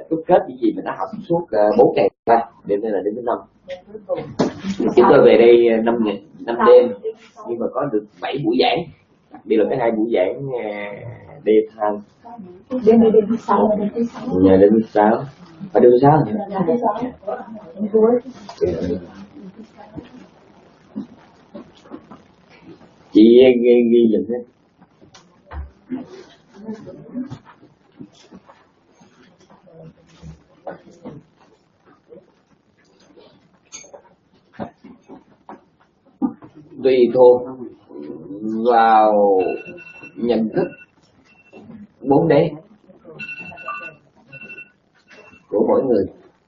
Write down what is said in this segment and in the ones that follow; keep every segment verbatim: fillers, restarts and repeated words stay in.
đúc kết những gì mình đã học suốt bốn ngày qua. Đêm nay là đêm thứ năm. Chúng tôi về đây năm năm đêm, nhưng mà có được bảy buổi giảng. Đây là cái hai buổi giảng đêm hai. Đêm đêm thứ sáu, đêm thứ sáu. Nhà đêm thứ sáu. Ở đêm thứ sáu nhỉ? Đêm thứ sáu. Đêm cuối. Chị ghi ghi lên hết. Tùy thuộc vào nhận thức bốn đế của mỗi người.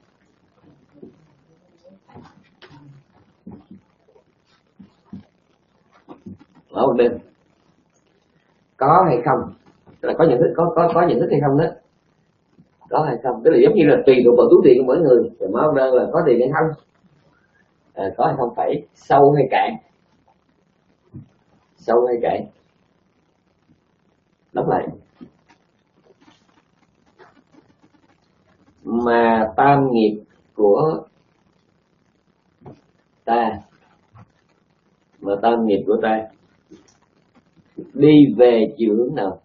Ở một bên có hay không, tức là có nhận thức có có có nhận thức hay không đó, có hay không, tức là giống như là tùy thuộc vào túi tiền của mỗi người. Rồi mở đơn là có tiền hay không, à, có hay không, phải sâu hay cạn, sâu hay cạn. Đọc lại. Mà tam nghiệp của ta, mà tam nghiệp của ta đi về chiều hướng nào?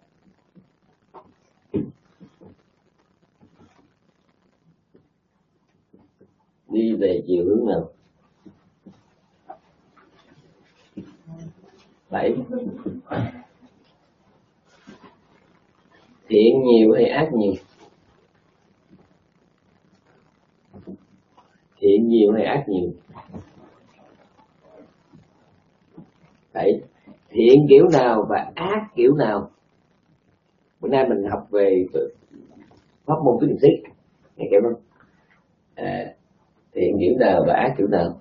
Đi về chiều hướng nào? Bảy. Thiện nhiều hay ác nhiều? Thiện nhiều hay ác nhiều? Bảy. Thiện kiểu nào và ác kiểu nào? Bữa nay mình học về pháp môn tứ niệm xứ, nghe kịp không? À, thiện kiểu nào và ác kiểu nào?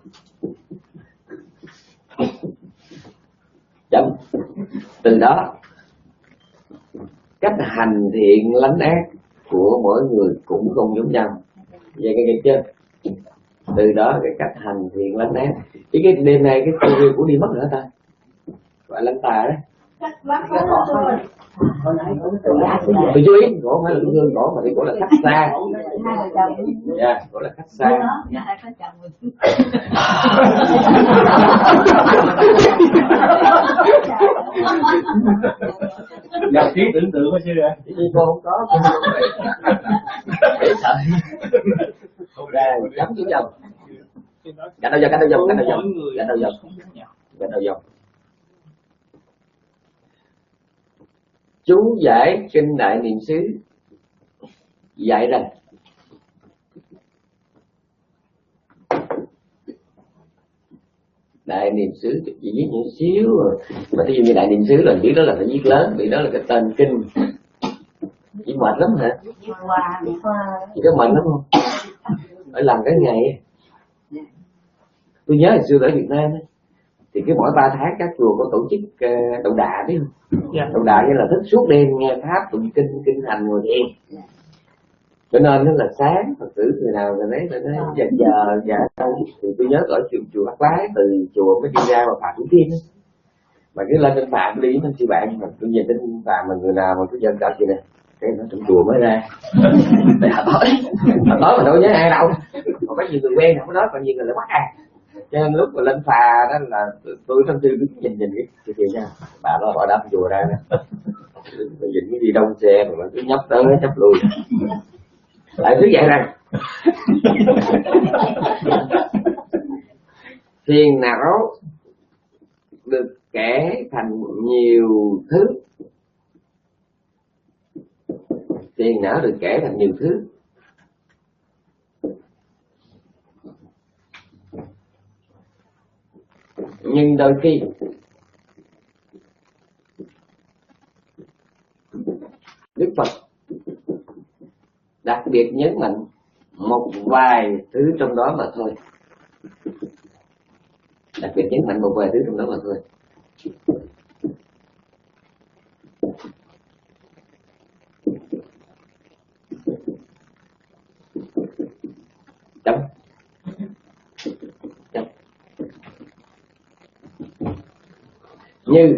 Chấm. Từ đó cách hành thiện lánh ác của mỗi người cũng không giống nhau. Vậy cái nghe chưa? Từ đó cái cách hành thiện lánh ác. Chứ cái đêm nay cái câu riêng của đi mất nữa ta, gọi lánh tà đấy. Tôi chú ý, cổ phải là tôi hương cổ mà thì cổ là cách xa. Dạ, cổ là cách xa. Gặp trí tưởng tượng có chưa ạ? Chứ cô không có, cô không có để sợ. Ra chấm chú chồng. Cạnh đầu dòng, cạnh đầu dòng, cạnh đầu dòng, cạnh đầu dòng, cạnh đầu dòng. Chú giải kinh Đại Niệm xứ dạy rằng Đại Niệm xứ chỉ viết những xíu rồi, mà ví dụ như Đại Niệm xứ là biết đó là phải viết lớn, vì đó là cái tên kinh. Chỉ mệt lắm hả? Chỉ có mệt lắm không? Phải làm cái ngày. Tôi nhớ hồi xưa ở Việt Nam ấy, thì cái mỗi ba tháng các chùa có tổ chức uh, đậu đà biết không? Yeah. Đậu đà như là thức suốt đêm nghe pháp tụng kinh kinh hành ngồi thiền. Yeah. Cho nên nó là sáng Phật tử người nào người đấy người nói giờ giờ giờ đâu thì tôi nhớ ở chùa chùa Bát Quái, từ chùa mới đi ra mà Phạm Thủ Thiên ấy. Mà cứ lên trên Phạm đi với chị bạn mà tôi về trên Phạm mà người nào mà cứ dân cả chị này cái nó trong chùa mới ra. Để họ tối họ tối mà đâu nhớ ai đâu, còn có nhiều người quen không có nói, còn nhiều người lại bắt à. Cho nên lúc mà lên phà đó là tôi trong tư đứng nhìn nhìn cái cái kia nha, bà đó bỏ đắp chùa ra nè, nhìn cái gì đông xe mà cứ nhấp tới nhấp lui. Lại cứ dạy rằng phiền não được kể thành nhiều thứ, phiền não được kể thành nhiều thứ. Nhưng đôi khi Đức Phật đặc biệt nhấn mạnh một vài thứ trong đó mà thôi, đặc biệt nhấn mạnh một vài thứ trong đó mà thôi. Chấm. Chấm. Như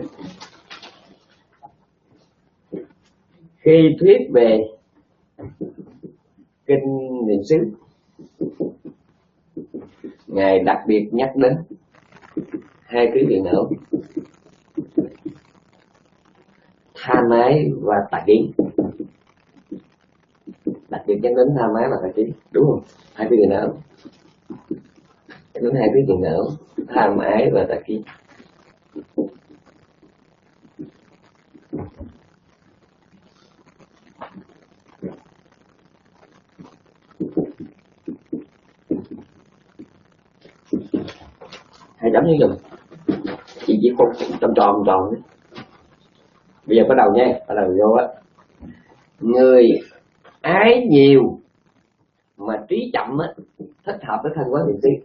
khi thuyết về kinh niệm xứ, ngài đặc biệt nhắc đến hai thứ phiền não: tham ái và tà kiến. Đặc biệt nhắc đến tham ái và tà kiến, đúng không? Hai thứ phiền não, nhắc đến hai thứ phiền não, tham ái và tà kiến. Hai chấm như dùm, chỉ chỉ một tròn tròn tròn đấy. Bây giờ bắt đầu nha, bắt đầu vô á. Người ái nhiều mà trí chậm á, thích hợp với thân quán niệm xứ.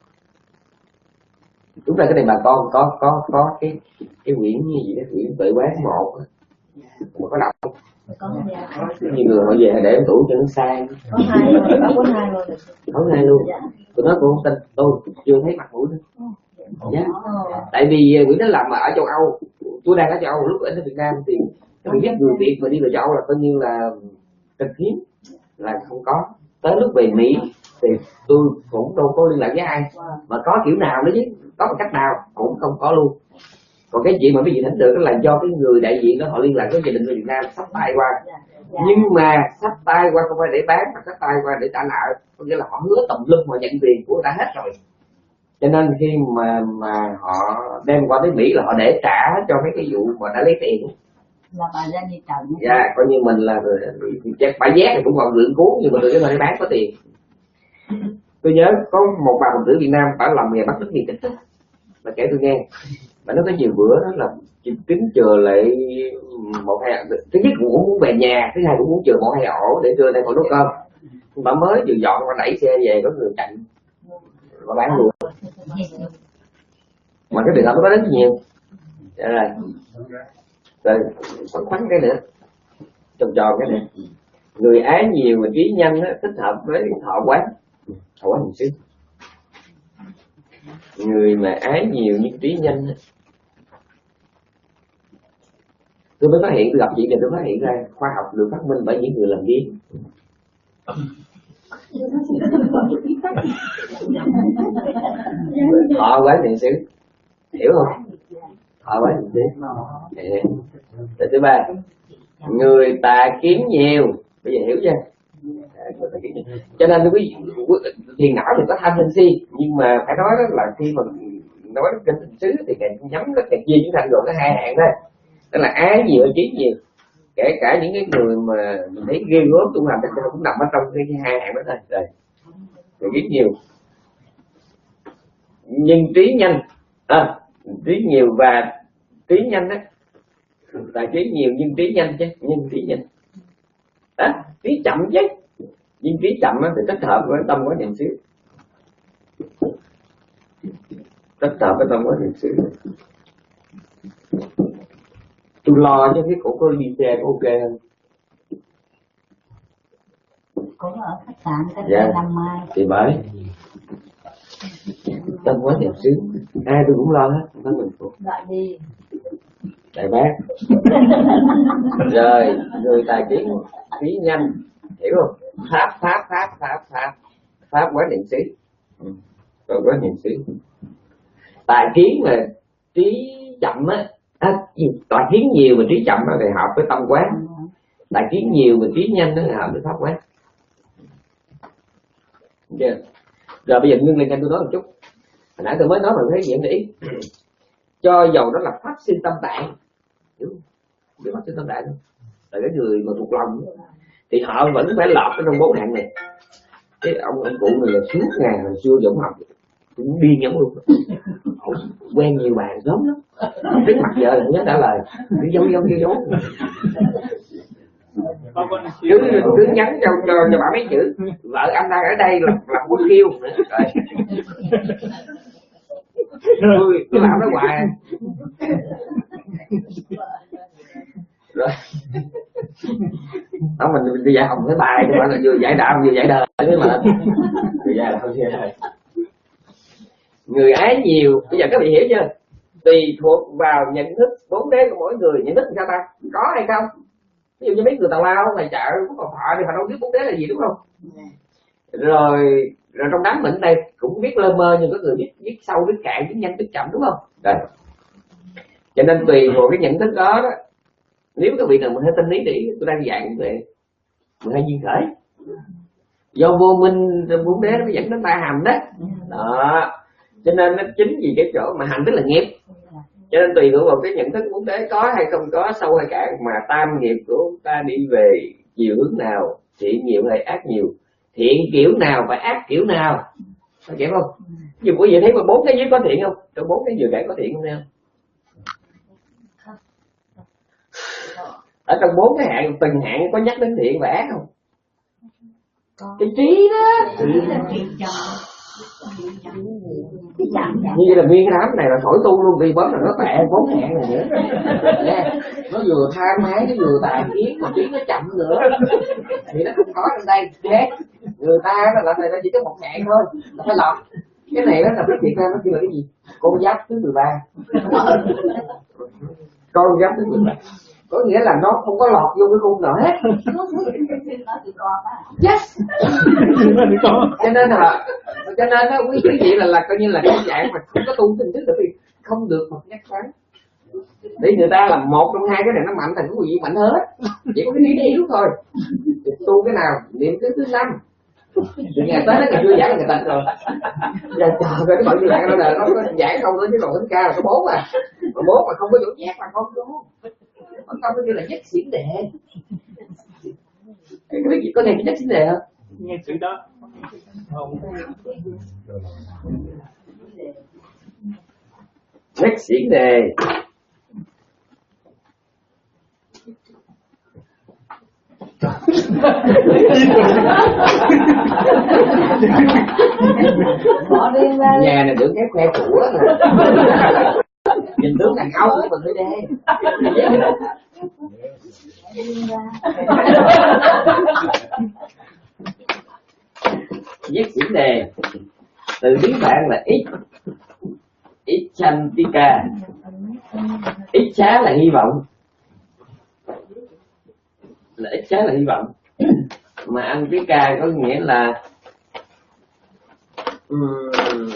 Chúng ta cái này bà con có có có cái cái quyển như gì đó, quyển tự quán một á, mà có đọc không? Có Nhiều người họ về để em tủ cho nó sang. có hai luôn, có cuốn hai luôn. Có hai luôn. Dạ. Tôi nói cô không tin, tôi chưa thấy mặt mũi nữa. Dạ. Ờ. Tại vì quyển đó làm mà ở châu Âu, tôi đang ở châu Âu, lúc ở Việt Nam thì cái việc người Việt mà đi vào châu Âu là coi như là cần hiếm, là không có. Tới lúc về Mỹ thì tôi cũng đâu có liên lạc với ai, mà có kiểu nào nữa chứ, có một cách nào cũng không có luôn. Còn cái chuyện mà cái gì thánh được là do cái người đại diện đó họ liên lạc với gia đình người Việt Nam sắp tay qua. Nhưng mà sắp tay qua không phải để bán, mà sắp tay qua để trả nợ, có nghĩa là họ hứa tùm lum, họ nhận tiền của người ta hết rồi. Cho nên khi mà mà họ đem qua tới Mỹ là họ để trả cho mấy cái vụ mà đã lấy tiền. Là bà ra đi trận. Dạ, coi như mình là chắc bãi giác thì cũng còn lượng cuốn, nhưng mà tôi cái để bán có tiền. Tôi nhớ có một bà phụ nữ Việt Nam phải làm nghề bắt rất nhiều tích, bà kể tôi nghe. Bà nói có nhiều bữa đó là tính chờ lại một hai, thứ nhất cũng muốn về nhà, thứ hai cũng muốn chờ một hai ổ để trưa đây còn nấu cơm. Bà mới vừa dọn, bà đẩy xe về có người chặn, bà bán luôn. Mà cái trường hợp nó rất nhiều. Dạ rồi. Rồi khoắn khoắn cái nữa, tròn tròn cái nữa. Người ái nhiều mà trí nhanh á, thích hợp với thọ quán. Thọ quán niệm xứ. Người mà ái nhiều nhưng trí nhanh á, tôi mới phát hiện, tôi gặp chuyện này tôi phát hiện ra khoa học được phát minh bởi những người làm điên. Thọ quán niệm xứ, hiểu không? Thọ quán niệm xứ. Rồi thứ ba, người tà kiến nhiều, bây giờ hiểu chưa? Cho nên quý thiền não thì có tham sân si, nhưng mà phải nói đó là khi mà nói kinh niệm xứ thì càng nhắm nó càng chia chúng thành gồm có hai hạng thôi. Đó là ái nhiều trí nhiều, kể cả những cái người mà mình thấy ghê gớm tu hành thì cũng nằm ở trong cái hai hạng đó thôi. Rồi, rồi trí nhiều nhưng trí nhanh, à, trí nhiều và trí nhanh á, là trí nhiều nhưng trí nhanh chứ, nhưng trí nhanh, à, trí chậm chứ, nhưng trí chậm á thì thích hợp với tâm quán niệm xứ, thích hợp với tâm quán niệm xứ. Tôi lo cho cái cổ có đi xe có ok không? Cũng ở khách sạn cách Dạ. năm mai. Thì bởi tâm quán niệm xứ, ai tôi cũng lo hết, không phải mình phụ. Loại gì? Đại bác. Rồi người tài kiến trí nhanh, hiểu không? Pháp pháp pháp pháp pháp pháp quán niệm xứ, rồi quán niệm xứ. Tài kiến mà trí chậm á, à, tài kiến nhiều mà trí chậm á thì hợp với tâm quán. Tài kiến nhiều mà trí nhanh đó là hợp với pháp quán. Okay. Rồi bây giờ ngưng lên cho tôi nói một chút. Hồi nãy tôi mới nói mà thấy gì để ý. Cho dầu đó là pháp sinh tâm tạng, hiểu không? Biết pháp sinh tâm tạng không? Là cái người mà thuộc lòng thì họ vẫn phải lọt cái trong bốn hạng này. Cái ông ông cụ này là suốt ngày hồi xưa Dũng học cũng điên giống luôn, quen nhiều bạn sớm lắm, trước mặt vợ là nhớ trả lời, cứ giấu giấu giấu giấu, cứ cứ nhắn cho cho cho bà mấy chữ vợ anh đang ở đây là làm quân kêu rồi tôi làm nó hoài rồi đó. Mình đi dạy học cái bài nhưng mà là vừa dạy đạo vừa dạy đời thế mà vừa dạy đạo vừa dạy. Người ái nhiều, bây giờ các vị hiểu chưa? Tùy thuộc vào nhận thức bốn đế của mỗi người. Nhận thức sao ta? Có hay không? ví dụ như mấy người Tào Lao ngoài chợ có còn thọ thì họ đâu biết Bốn Đế là gì, đúng không? Rồi rồi trong đám mình đây cũng biết lơ mơ, nhưng có người biết biết sâu biết cạn, biết nhanh biết chậm, đúng không? Đây. Cho nên tùy vào cái nhận thức đó, đó nếu các vị nào mình hơi tinh lý đi, tôi đang dạy như vậy mười hai duyên khởi, do vô minh Bốn Đế nó mới dẫn đến ba hành đó. Đó, cho nên nó chính vì cái chỗ mà hành tức là nghiệp, cho nên tùy thuộc vào cái nhận thức Bốn Đế có hay không có, sâu hay cạn, mà tam nghiệp của chúng ta đi về chiều hướng nào, thiện nhiều hay ác nhiều, thiện kiểu nào và ác kiểu nào, có hiểu không? Dù quý vị thấy mà bốn cái giới có thiện không? Trong bốn cái vừa kể có thiện không nè? Ở trong bốn cái hạng, từng hạng có nhắc đến thiện và ác không? Cái trí đó. Như vậy là nguyên cái đám này là thổi tu luôn, vì bớt là nó tệ bốn hạng này nữa. Nè, nó vừa tham ái, nó vừa tà kiến, mà trí nó chậm nữa thì nó không có trong đây. Thế người ta là là chỉ có một hạng thôi, nó phải lọc. Cái này đó là cái Việt Nam nó kêu là cái gì? Con giáp thứ mười ba. Con giáp thứ mười ba có nghĩa là nó không có lọt vô cái khung nào hết. Yes. Cho nên là cho nên đó quý quý vị là là coi như là cái dạng mà không có tu tinh thức thì không được một nhắc sáng. Để người ta làm một trong hai cái này nó mạnh thành cái quý vị mạnh hết. Chỉ có cái lý này đúng thôi. Tu cái nào niệm cái thứ năm. Từ ngày tới nó còn chưa giải là người ta rồi. Giờ chờ coi cái bọn như vậy nó đời nó giải không đó chứ còn tính ca là có bốn à. Mà bốn mà không có chỗ nhét mà không có. Còn không nó kêu là nhất xiển đệ. Cái biết gì có nghe cái nhất xiển đệ không? Nghe chữ đó. Không. Nhất xiển đề. Nhà này tưởng cái khoe của nhìn tướng đàn ông của mình mới đe. Nhất xiển đề từ tiếng Phạn là ít ít chantika, ít xá là hy vọng, là ít xá là hy vọng, mà ăn cái ca có nghĩa là um,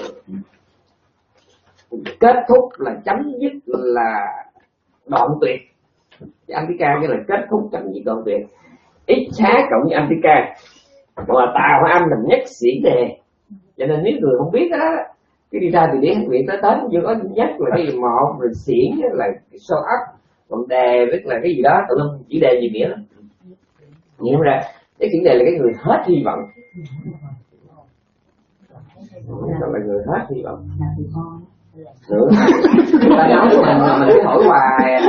kết thúc là chấm dứt là đoạn tuyệt. Antika cái là kết thúc chấm dứt đoạn tuyệt. Ít xá cộng với Antika mà Tào Âm là nhất xiển đề. Cho nên nếu người không biết đó, cái đi ra từ điển Hán Việt tới tới chưa có nhất là cái gì một, rồi xiển là số ấp, còn đề tức là cái gì đó, tụi nó chỉ đề gì nghĩa lắm. Hiểu ra cái xiển đề là cái người hết hy vọng. Đó là người hết hy vọng. Nữa người ta nói mà mình, mình cứ hỏi hoài.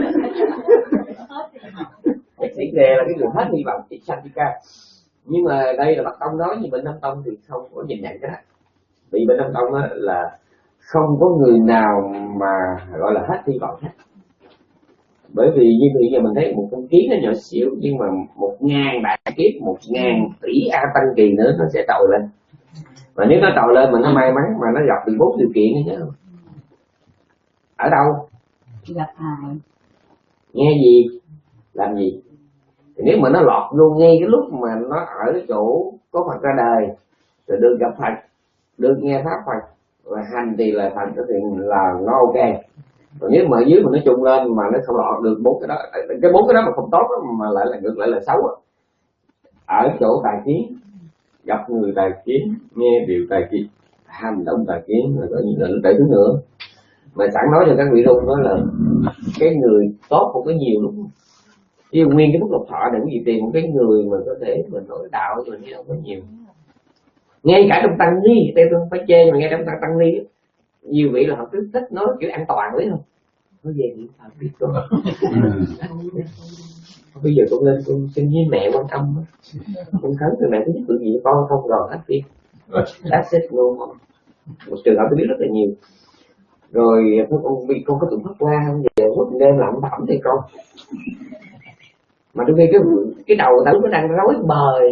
Cái xiển đề là cái người hết hy vọng, Chantika. Nhưng mà đây là Bắc Tông nói, như Bên Nam Tông thì không có nhìn nhận cái đó. Vì Bên Nam Tông là không có người nào mà gọi là hết hy vọng hết. Bởi vì như bây giờ mình thấy một con kiến nó nhỏ xíu, nhưng mà một ngàn đại kiếp, một ngàn tỷ A Tăng kỳ nữa nó sẽ trồi lên. Và nếu nó trồi lên mà nó may mắn mà nó gặp được bốn điều kiện nữa, ở đâu? Gặp ai? Nghe gì? Làm gì? Thì nếu mà nó lọt vô ngay cái lúc mà nó ở cái chỗ có Phật ra đời, rồi được gặp Phật, được nghe pháp Phật, và hành thì là Phật thì là nó ok. Còn nếu mà ở dưới mà nó trùng lên mà nó không lọt được bốn cái đó, cái bốn cái đó mà không tốt đó, mà lại là ngược lại là xấu đó. Ở chỗ tài kiến, gặp người tài kiến, nghe điều tài kiến, hành động tài kiến, rồi có những người tệ thứ nữa. Mà sẵn nói cho các vị luôn đó là cái người tốt không có nhiều đúng không? Chứ nguyên cái phúc lộc thọ này quý vị tìm một cái người mà có thể mình nói đạo cho mình không có nhiều. Ngay cả trong tăng ni, tôi không phải chê, mà ngay trong tăng tăng ni nhiều vị là họ cứ thích nói kiểu an toàn đấy không? Nói về niệm Phật biết con. Bây giờ con lên con xin với mẹ Quan Âm, con khấn từ mẹ thứ nhất tự gì con không rồi hết việc. That's it luôn. Một trường hợp tôi biết rất là nhiều. Rồi con bị con có tụng Pháp Hoa không? Về lúc đêm làm thẩm thì con. Mà đôi khi cái cái đầu ta lúc nó đang rối bời.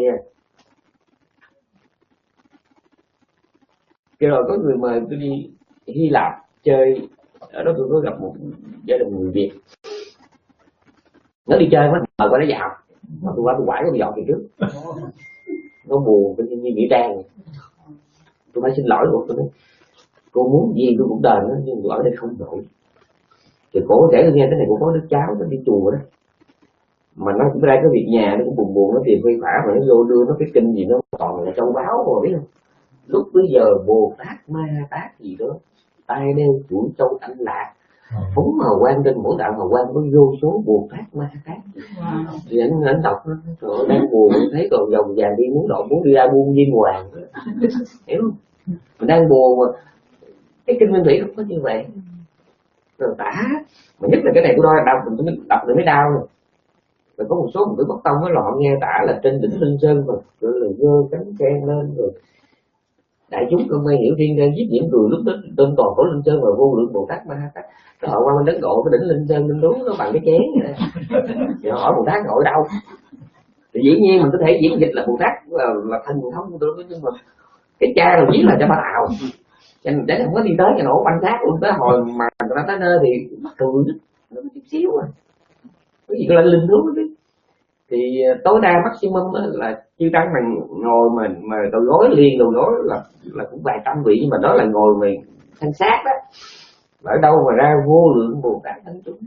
Cái rồi có người mời tôi đi Hy Lạp chơi, ở đó tôi có gặp một gia đình người Việt. Nó đi chơi mới mời coi nó vào, mà tôi qua tôi quải nó dọn về trước. Nó buồn cái như nghĩa trang. Tôi phải xin lỗi cô, tôi nói cô muốn gì tôi cũng đền nó, nhưng tôi ở đây không nổi. Thì cổ kể tôi nghe cái này, cô có đứa cháu nó đi chùa đó, mà nó cũng ra cái việc nhà nó cũng buồn buồn, nó tìm phê phả mà nó vô đưa nó cái kinh gì nó toàn là châu báu rồi biết không. Lúc bây giờ Bồ Tát Ma Tát gì đó, tai đeo chuỗi châu anh lạc, phúng hào quang trên mỗi đạo hào quang có vô số Bồ Tát Ma Tát. Thì anh anh đọc nó, trời ơi, đang buồn thấy còn dòng vàng đi muốn độ muốn đi ra buôn viên hoàng, hiểu không? Mình đang buồn mà cái kinh Nguyên Thủy không có như vậy. Rồi tả, mà nhất là cái này của tôi đọc mình đọc được mới đau rồi. Rồi có một số người bất tông mới họ nghe tả là trên đỉnh Linh Sơn mà rồi là giơ cánh sen lên rồi đại chúng không may hiểu thiên đang giết những người lúc đó tên toàn của Linh Sơn và vô lượng Bồ Tát Ma Tát. Cái họ qua bên đất ngộ cái đỉnh Linh Sơn Linh đúng nó bằng cái chén vậy. Thì họ hỏi Bồ Tát ngồi đâu? Thì dĩ nhiên mình có thể diễn dịch là Bồ Tát là, là thần thông được, nhưng mà cái cha đầu viết là cho Ba Tào, cho nên để không có đi tới cho nổ banh xác luôn, tới hồi mà người ta tới nơi thì mắc cười nó có chút xíu à, cái gì có lên linh thú đấy. Thì tối đa maximum là chư tăng mình ngồi mà mà đầu gối liền đầu gối là là cũng vài trăm vị, nhưng mà đó là ngồi mà thân xác đó, ở đâu mà ra vô lượng Bồ Tát thánh chúng.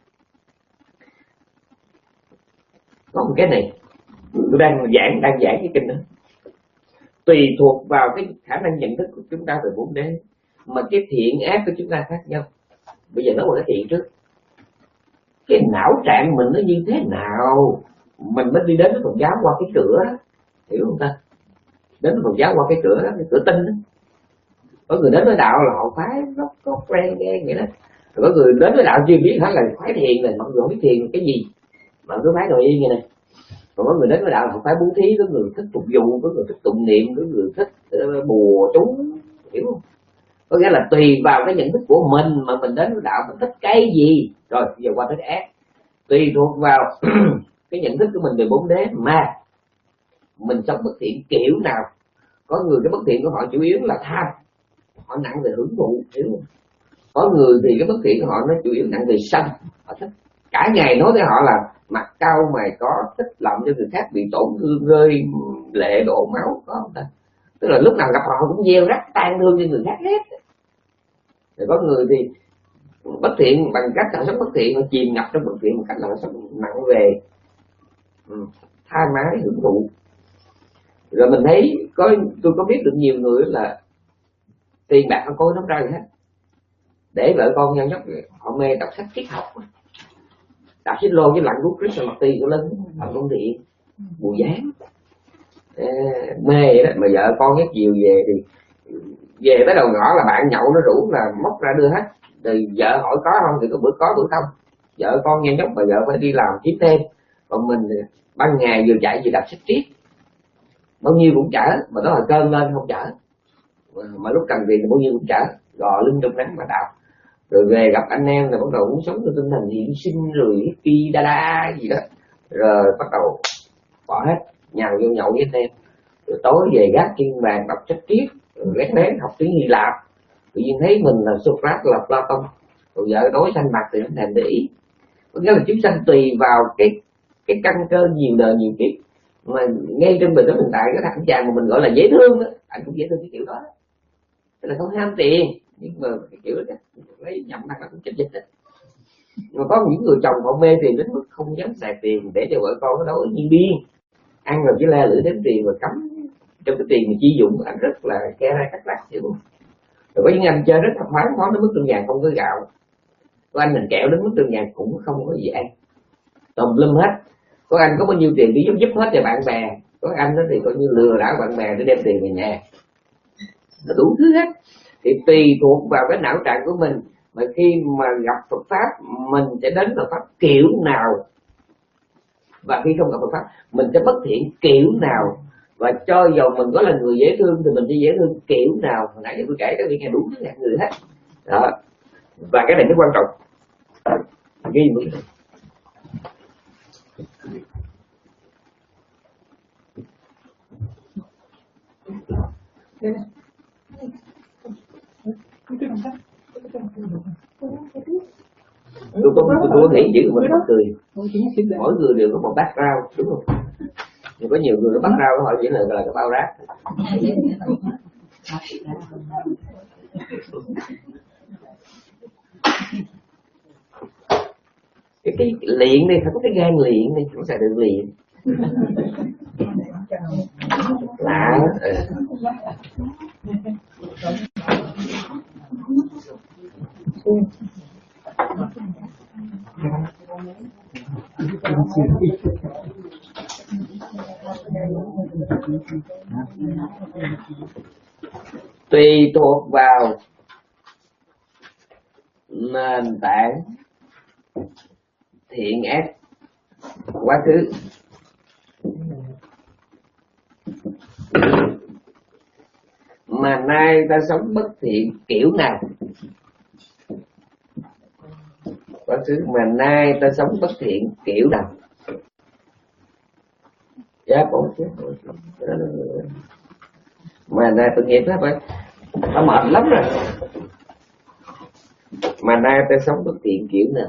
Có một cái này tôi đang giảng đang giảng cái kinh đó, tùy thuộc vào cái khả năng nhận thức của chúng ta về bốn đế mà cái thiện ác của chúng ta khác nhau. Bây giờ nói một cái thiện trước, cái não trạng mình nó như thế nào mình mới đi đến với Phật giáo qua cái cửa đó, hiểu không ta? Đến với Phật giáo qua cái cửa đó, cái cửa tinh đó. Có người đến với đạo là họ phái gốc gốc ren nghe vậy đó, rồi có người đến với đạo chưa biết hết là phái thiền này, mọi người không biết thiền cái gì mà cứ phái nội y như này. Còn có người đến với đạo là họ phái bố thí, có người thích phục vụ, có người thích tụng niệm, có người thích uh, bùa chú, hiểu không? Có nghĩa là tùy vào cái nhận thức của mình mà mình đến với đạo mình thích cái gì. Rồi giờ qua tới ác, tùy thuộc vào cái nhận thức của mình về bốn đế mà mình sống bất thiện kiểu nào. Có người cái bất thiện của họ chủ yếu là tham, họ nặng về hưởng thụ, hiểu không? Có người thì cái bất thiện của họ nó chủ yếu nặng về sân, họ thích cả ngày nói với họ là mặt cao mày có, thích làm cho người khác bị tổn thương, rơi lệ đổ máu, có không ta? Tức là lúc nào gặp họ cũng gieo rắc tan thương cho người khác hết. Rồi có người thì bất thiện bằng cách là sống bất thiện, họ chìm ngập trong bất thiện bằng cách là họ sống nặng về tha mái hưởng thụ. Rồi mình thấy có tôi có biết được nhiều người là tiền bạc không có nắm ra gì hết, để vợ con nhau nhóc họ mê đọc sách triết học, đọc xích lô với lặng của Krishnamurti của Linh, họ không thiện bùi dáng à, mê vậy đó. Mà vợ con nhắc chiều về thì về tới đầu ngõ là bạn nhậu nó rủ là móc ra đưa hết. Rồi vợ hỏi có không thì có bữa có bữa không. Vợ con nghe nhóc mà vợ phải đi làm kiếm thêm, còn mình ban ngày vừa chạy vừa đọc sách triết, bao nhiêu cũng chở, mà đó là cơn lên không chở, mà lúc cần tiền thì bao nhiêu cũng chở, gò lưng trong nắng mà đọc. Rồi về gặp anh em là bắt đầu muốn sống theo tinh thần hiện sinh rồi hippie đa đa gì đó, rồi bắt đầu bỏ hết nhào vô nhậu với anh em. Rồi tối về gác trên bàn đọc sách triết, rồi lén lén học tiếng Hy Lạp, tự nhiên thấy mình là Socrates là Platon, rồi vợ đối xanh mặt thì không thèm để ý. Có nghĩa là chúng sanh tùy vào cái cái căn cơ nhiều đời nhiều kiếp, mà ngay trong đời đó hiện tại cái thằng chàng mà mình gọi là dễ thương đó, anh cũng dễ thương cái kiểu đó, tức là không ham tiền, nhưng mà cái kiểu đó lấy nhậm năng là cũng chết dịch đấy. Nhưng mà có những người chồng họ mê tiền đến mức không dám xài tiền để cho vợ con nó đấu như điên, ăn rồi chỉ le lưỡi đếm tiền và cắm trong cái tiền mà chi dụng, anh rất là ke ra cắt lách, hiểu không? Rồi có những anh chơi rất là khoáng khoáng đến mức trong nhà không có gạo, có anh mình kẹo đến mức trong nhà cũng không có gì ăn, tùm lum hết. Có anh có bao nhiêu tiền đi giúp giúp hết cho bạn bè, có anh đó thì coi như lừa đảo bạn bè để đem tiền về nhà, nó đủ thứ hết. Thì tùy thuộc vào cái não trạng của mình mà khi mà gặp Phật pháp mình sẽ đến Phật pháp kiểu nào, và khi không gặp Phật pháp mình sẽ bất thiện kiểu nào, và cho dù mình có là người dễ thương thì mình sẽ dễ thương kiểu nào. Hồi nãy giờ tôi kể các vị nghe đủ thứ dạng người hết đó, và cái này nó quan trọng ghi mũi. Tôi có một tôi có nghĩ giữ mình mắc cười. Mỗi người đều có một background, đúng không? Nhưng có nhiều người nó background họ chỉ là là cái bao rác. cái cái luyện này phải có cái gan luyện này, cũng sẽ được luyện. Lạ. Ừ. Tùy thuộc vào nền tảng thiện ác quá khứ, mà nay ta sống bất thiện kiểu nào. Quá khứ mà nay ta sống bất thiện kiểu nào. Dạ bốn chứ. Mà nay tôi nghe nó phải nó mệt lắm rồi. Mà nay ta sống bất thiện kiểu nào.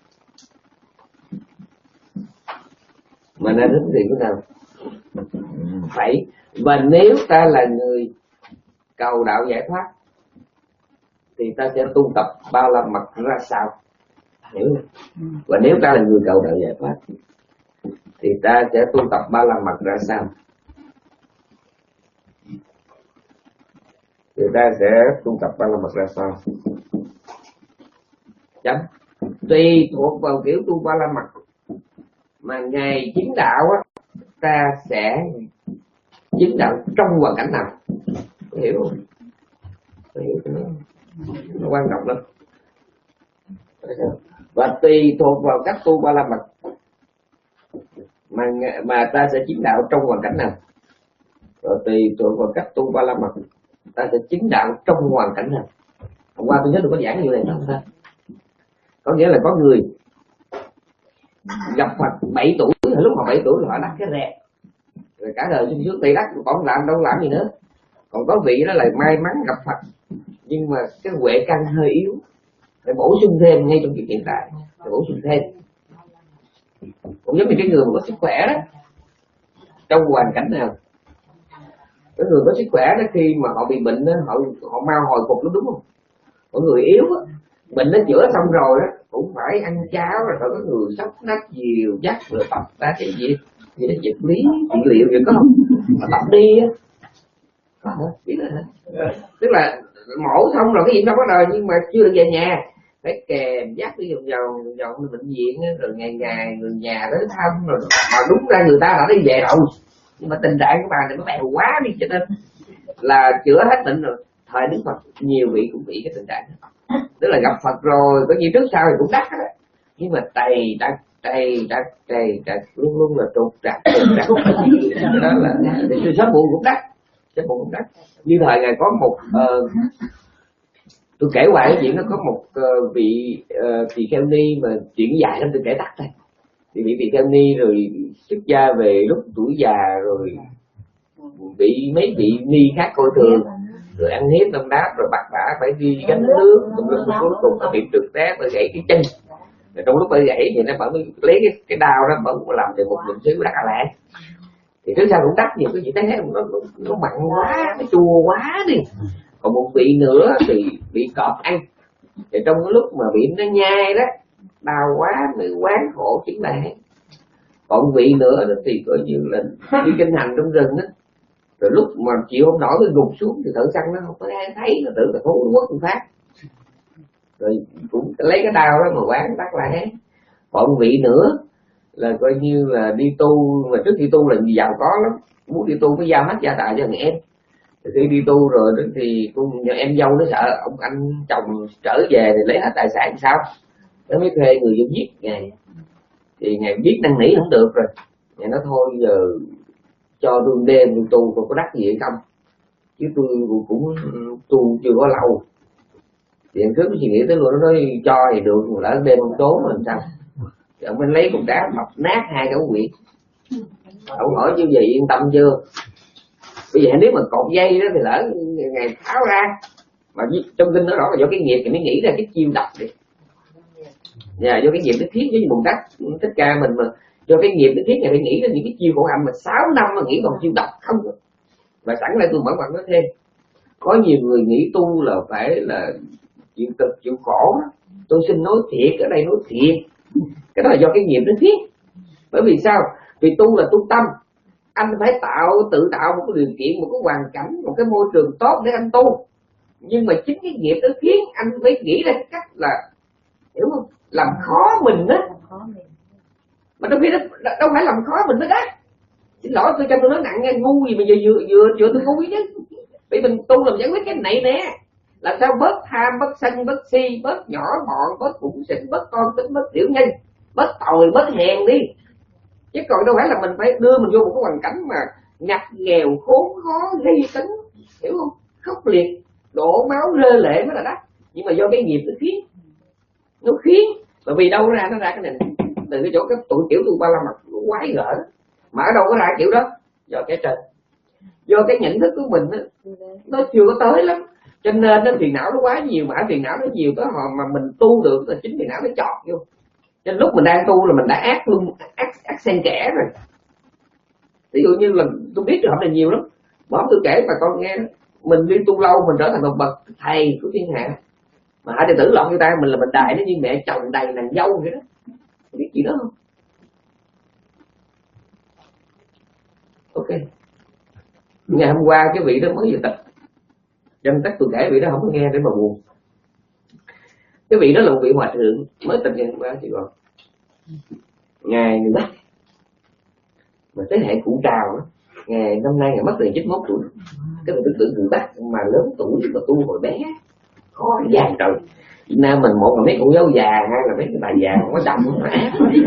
Mà nay bất thiện kiểu nào. Phải. Và nếu ta là người cầu đạo giải thoát thì ta sẽ tu tập ba la mật ra sao. Hiểu không? Và nếu ta là người cầu đạo giải thoát thì ta sẽ tu tập ba la mật ra sao. Thì ta sẽ tu tập ba la mật ra sao. Chấm. Tùy thuộc vào kiểu tu ba la mật mà ngày chứng đạo á, ta sẽ chứng đạo trong hoàn cảnh nào. Hiểu không? Hiểu không? Nó quan trọng lắm. Và tùy thuộc vào cách tu ba la mật mà mà ta sẽ chứng đạo trong hoàn cảnh nào. Và tùy thuộc vào cách tu ba la mật ta sẽ chứng đạo trong hoàn cảnh nào. Hôm qua tôi nhớ được có giảng như này không ta? Có nghĩa là có người gặp Phật bảy tuổi, lúc mà bảy tuổi là họ đắc cái rẹt, rồi cả đời sung sướng tây đắc, còn làm đâu làm gì nữa. Còn có vị đó là may mắn gặp Phật nhưng mà cái huệ căn hơi yếu, phải bổ sung thêm ngay trong việc hiện tại, phải bổ sung thêm. Cũng giống như cái người mà có sức khỏe đó, trong hoàn cảnh nào. Cái người có sức khỏe đó khi mà họ bị bệnh đó, họ họ mau hồi phục lắm, đúng không? Có người yếu đó, bệnh nó chữa xong rồi đó cũng phải ăn cháo, rồi phải có người sắp nách dìu dắt rồi tập ra cái gì gì đó dịch lý trị liệu vậy có không? Mà tập đi á, có hả? Biết rồi hả? Tức là mổ xong rồi cái gì đâu có đời nhưng mà chưa được về nhà, phải kèm dắt đi vòng vòng vòng bệnh viện rồi ngày ngày người nhà tới thăm, rồi mà đúng ra người ta đã đi về rồi nhưng mà tình trạng của bà này nó bèo quá đi, cho nên là chữa hết bệnh rồi. Thời Đức Phật nhiều vị cũng bị cái tình trạng đó. Tức là gặp Phật rồi có gì trước sau thì cũng đắc đó, nhưng mà tày đắc tày đắc tày đắc luôn luôn là trục đắc trục đắc. Đó là thì sớm muộn cũng đắc, sớm muộn cũng đắc. Như thời ngày có một uh, tôi kể qua cái chuyện nó có một uh, vị uh, tỳ kheo ni mà chuyện dài lắm tôi kể tắt thôi. Thì vị tỳ kheo ni rồi xuất gia về lúc tuổi già rồi bị mấy vị ni khác coi thường, rồi ăn hiếp năm đáp, rồi bắt bả phải đi gánh nước, rồi cuối cùng nó bị trượt té và gãy cái chân. Rồi trong lúc bị gãy thì nó mới lấy cái, cái đao đó vẫn làm được một niệm xứ Đắc A Lạt. Thì trước sau cũng đắc nhiều cái gì thấy nó, nó, nó mặn quá, nó chua quá đi. Còn một vị nữa thì bị cọp ăn, thì trong cái lúc mà bị nó nhai đó đau quá mới quán khổ chứng lại. Còn vị nữa đó thì coi như là đi kinh hành trong rừng đó, rồi lúc mà chịu không nổi cái gục xuống thì thợ săn nó không có ai thấy, nó tự là thú quất một phát, rồi cũng lấy cái đao đó mà quán bắt lại. Còn vị nữa là coi như là đi tu, mà trước khi tu là giàu có lắm, muốn đi tu phải giao hết gia tài cho thằng em. Thì khi đi tu rồi đó thì con em dâu nó sợ ông anh chồng trở về thì lấy hết tài sản sao, nó mới thuê người giúp giết ngày. Thì ngày giết năn nỉ không được rồi, ngày nó thôi giờ cho tôi đêm tôi tu tôi có đắc gì hay không, chứ tôi cũng tu chưa có lâu. Thì em cứ suy nghĩ tới luôn, nó nói cho thì được, mà lỡ đêm không trốn mà làm sao. Thì ông mới lấy cục đá mọc nát hai cái ống quyệt. Ông hỏi như vậy yên tâm chưa? Bây giờ nếu mà cột dây đó thì lỡ ngày tháo ra, mà trong kinh nó rõ là do cái nghiệp thì mới nghĩ ra cái chiêu độc đi. Và do cái nghiệp nó khiến với bùn đất tất cả mình mà do cái nghiệp nó khiến ngài phải nghĩ đến những cái chiêu khổ hạnh mà sáu năm mà nghĩ còn chiêu độc không. Và sẵn đây tôi mở mặt nói thêm, có nhiều người nghĩ tu là phải là chịu cực chịu khổ. Tôi xin nói thiệt, ở đây nói thiệt, cái đó là do cái nghiệp nó khiến. Bởi vì sao? Vì tu là tu tâm, anh phải tạo tự tạo một cái điều kiện, một cái hoàn cảnh, một cái môi trường tốt để anh tu. Nhưng mà chính cái nghiệp nó khiến anh phải nghĩ ra cách là, hiểu không, làm khó mình đó. Mà trong khi đó đâu phải làm khó mình mới đó. Xin lỗi tôi cho tôi nói nặng nghe, ngu gì mà vừa vừa vừa vừa tôi ngu chứ. Vì mình tu làm giải quyết cái này nè, làm sao bớt tham, bớt sân, bớt si, bớt nhỏ mọn, bớt bụng xỉn, bớt con tính, bớt tiểu nhân, bớt tồi, bớt hèn đi. Chứ còn đâu phải là mình phải đưa mình vô một cái hoàn cảnh mà ngặt nghèo khốn khó gây tính, hiểu không, khốc liệt, đổ máu rơi lệ mới là đắt. Nhưng mà do cái nghiệp nó khiến, nó khiến, bởi vì đâu ra nó ra cái này, từ cái chỗ cái tụi kiểu tu ba la mật nó quái gở, mà ở đâu có ra kiểu đó, do cái trên, do cái nhận thức của mình đó, nó chưa có tới lắm, cho nên nó phiền não nó quá nhiều, mà phiền não nó nhiều tới hồi mà mình tu được là chính phiền não nó chọt vô. Cho nên lúc mình đang tu là mình đã ác luôn, ác, ác xen kẽ rồi. Ví dụ như là tôi biết trường hợp này nhiều lắm, bỏ tôi kể bà con nghe, mình đi tu lâu mình trở thành một bậc thầy của thiên hạ, mà hãy tử lộn người ta mình là mình đại nó như mẹ chồng đầy nàng dâu vậy đó, biết gì đó không? Ok, ngày hôm qua cái vị đó mới vừa tịch, chân tắc tôi kể vị đó không có nghe để mà buồn. Cái vị đó là một vị hòa thượng mới tịch ngày hôm qua chị còn ngài người Bắc, mà thế hệ cụ Trào đó, ngày năm nay ngài mất từ chín mươi mốt tuổi. Cái mình tưởng tượng người Bắc mà lớn tuổi mà tu hồi bé khó dàn trời. Việt Nam mình một là mấy cụ dâu già, hai là mấy cái bà già không có chồng nó ác.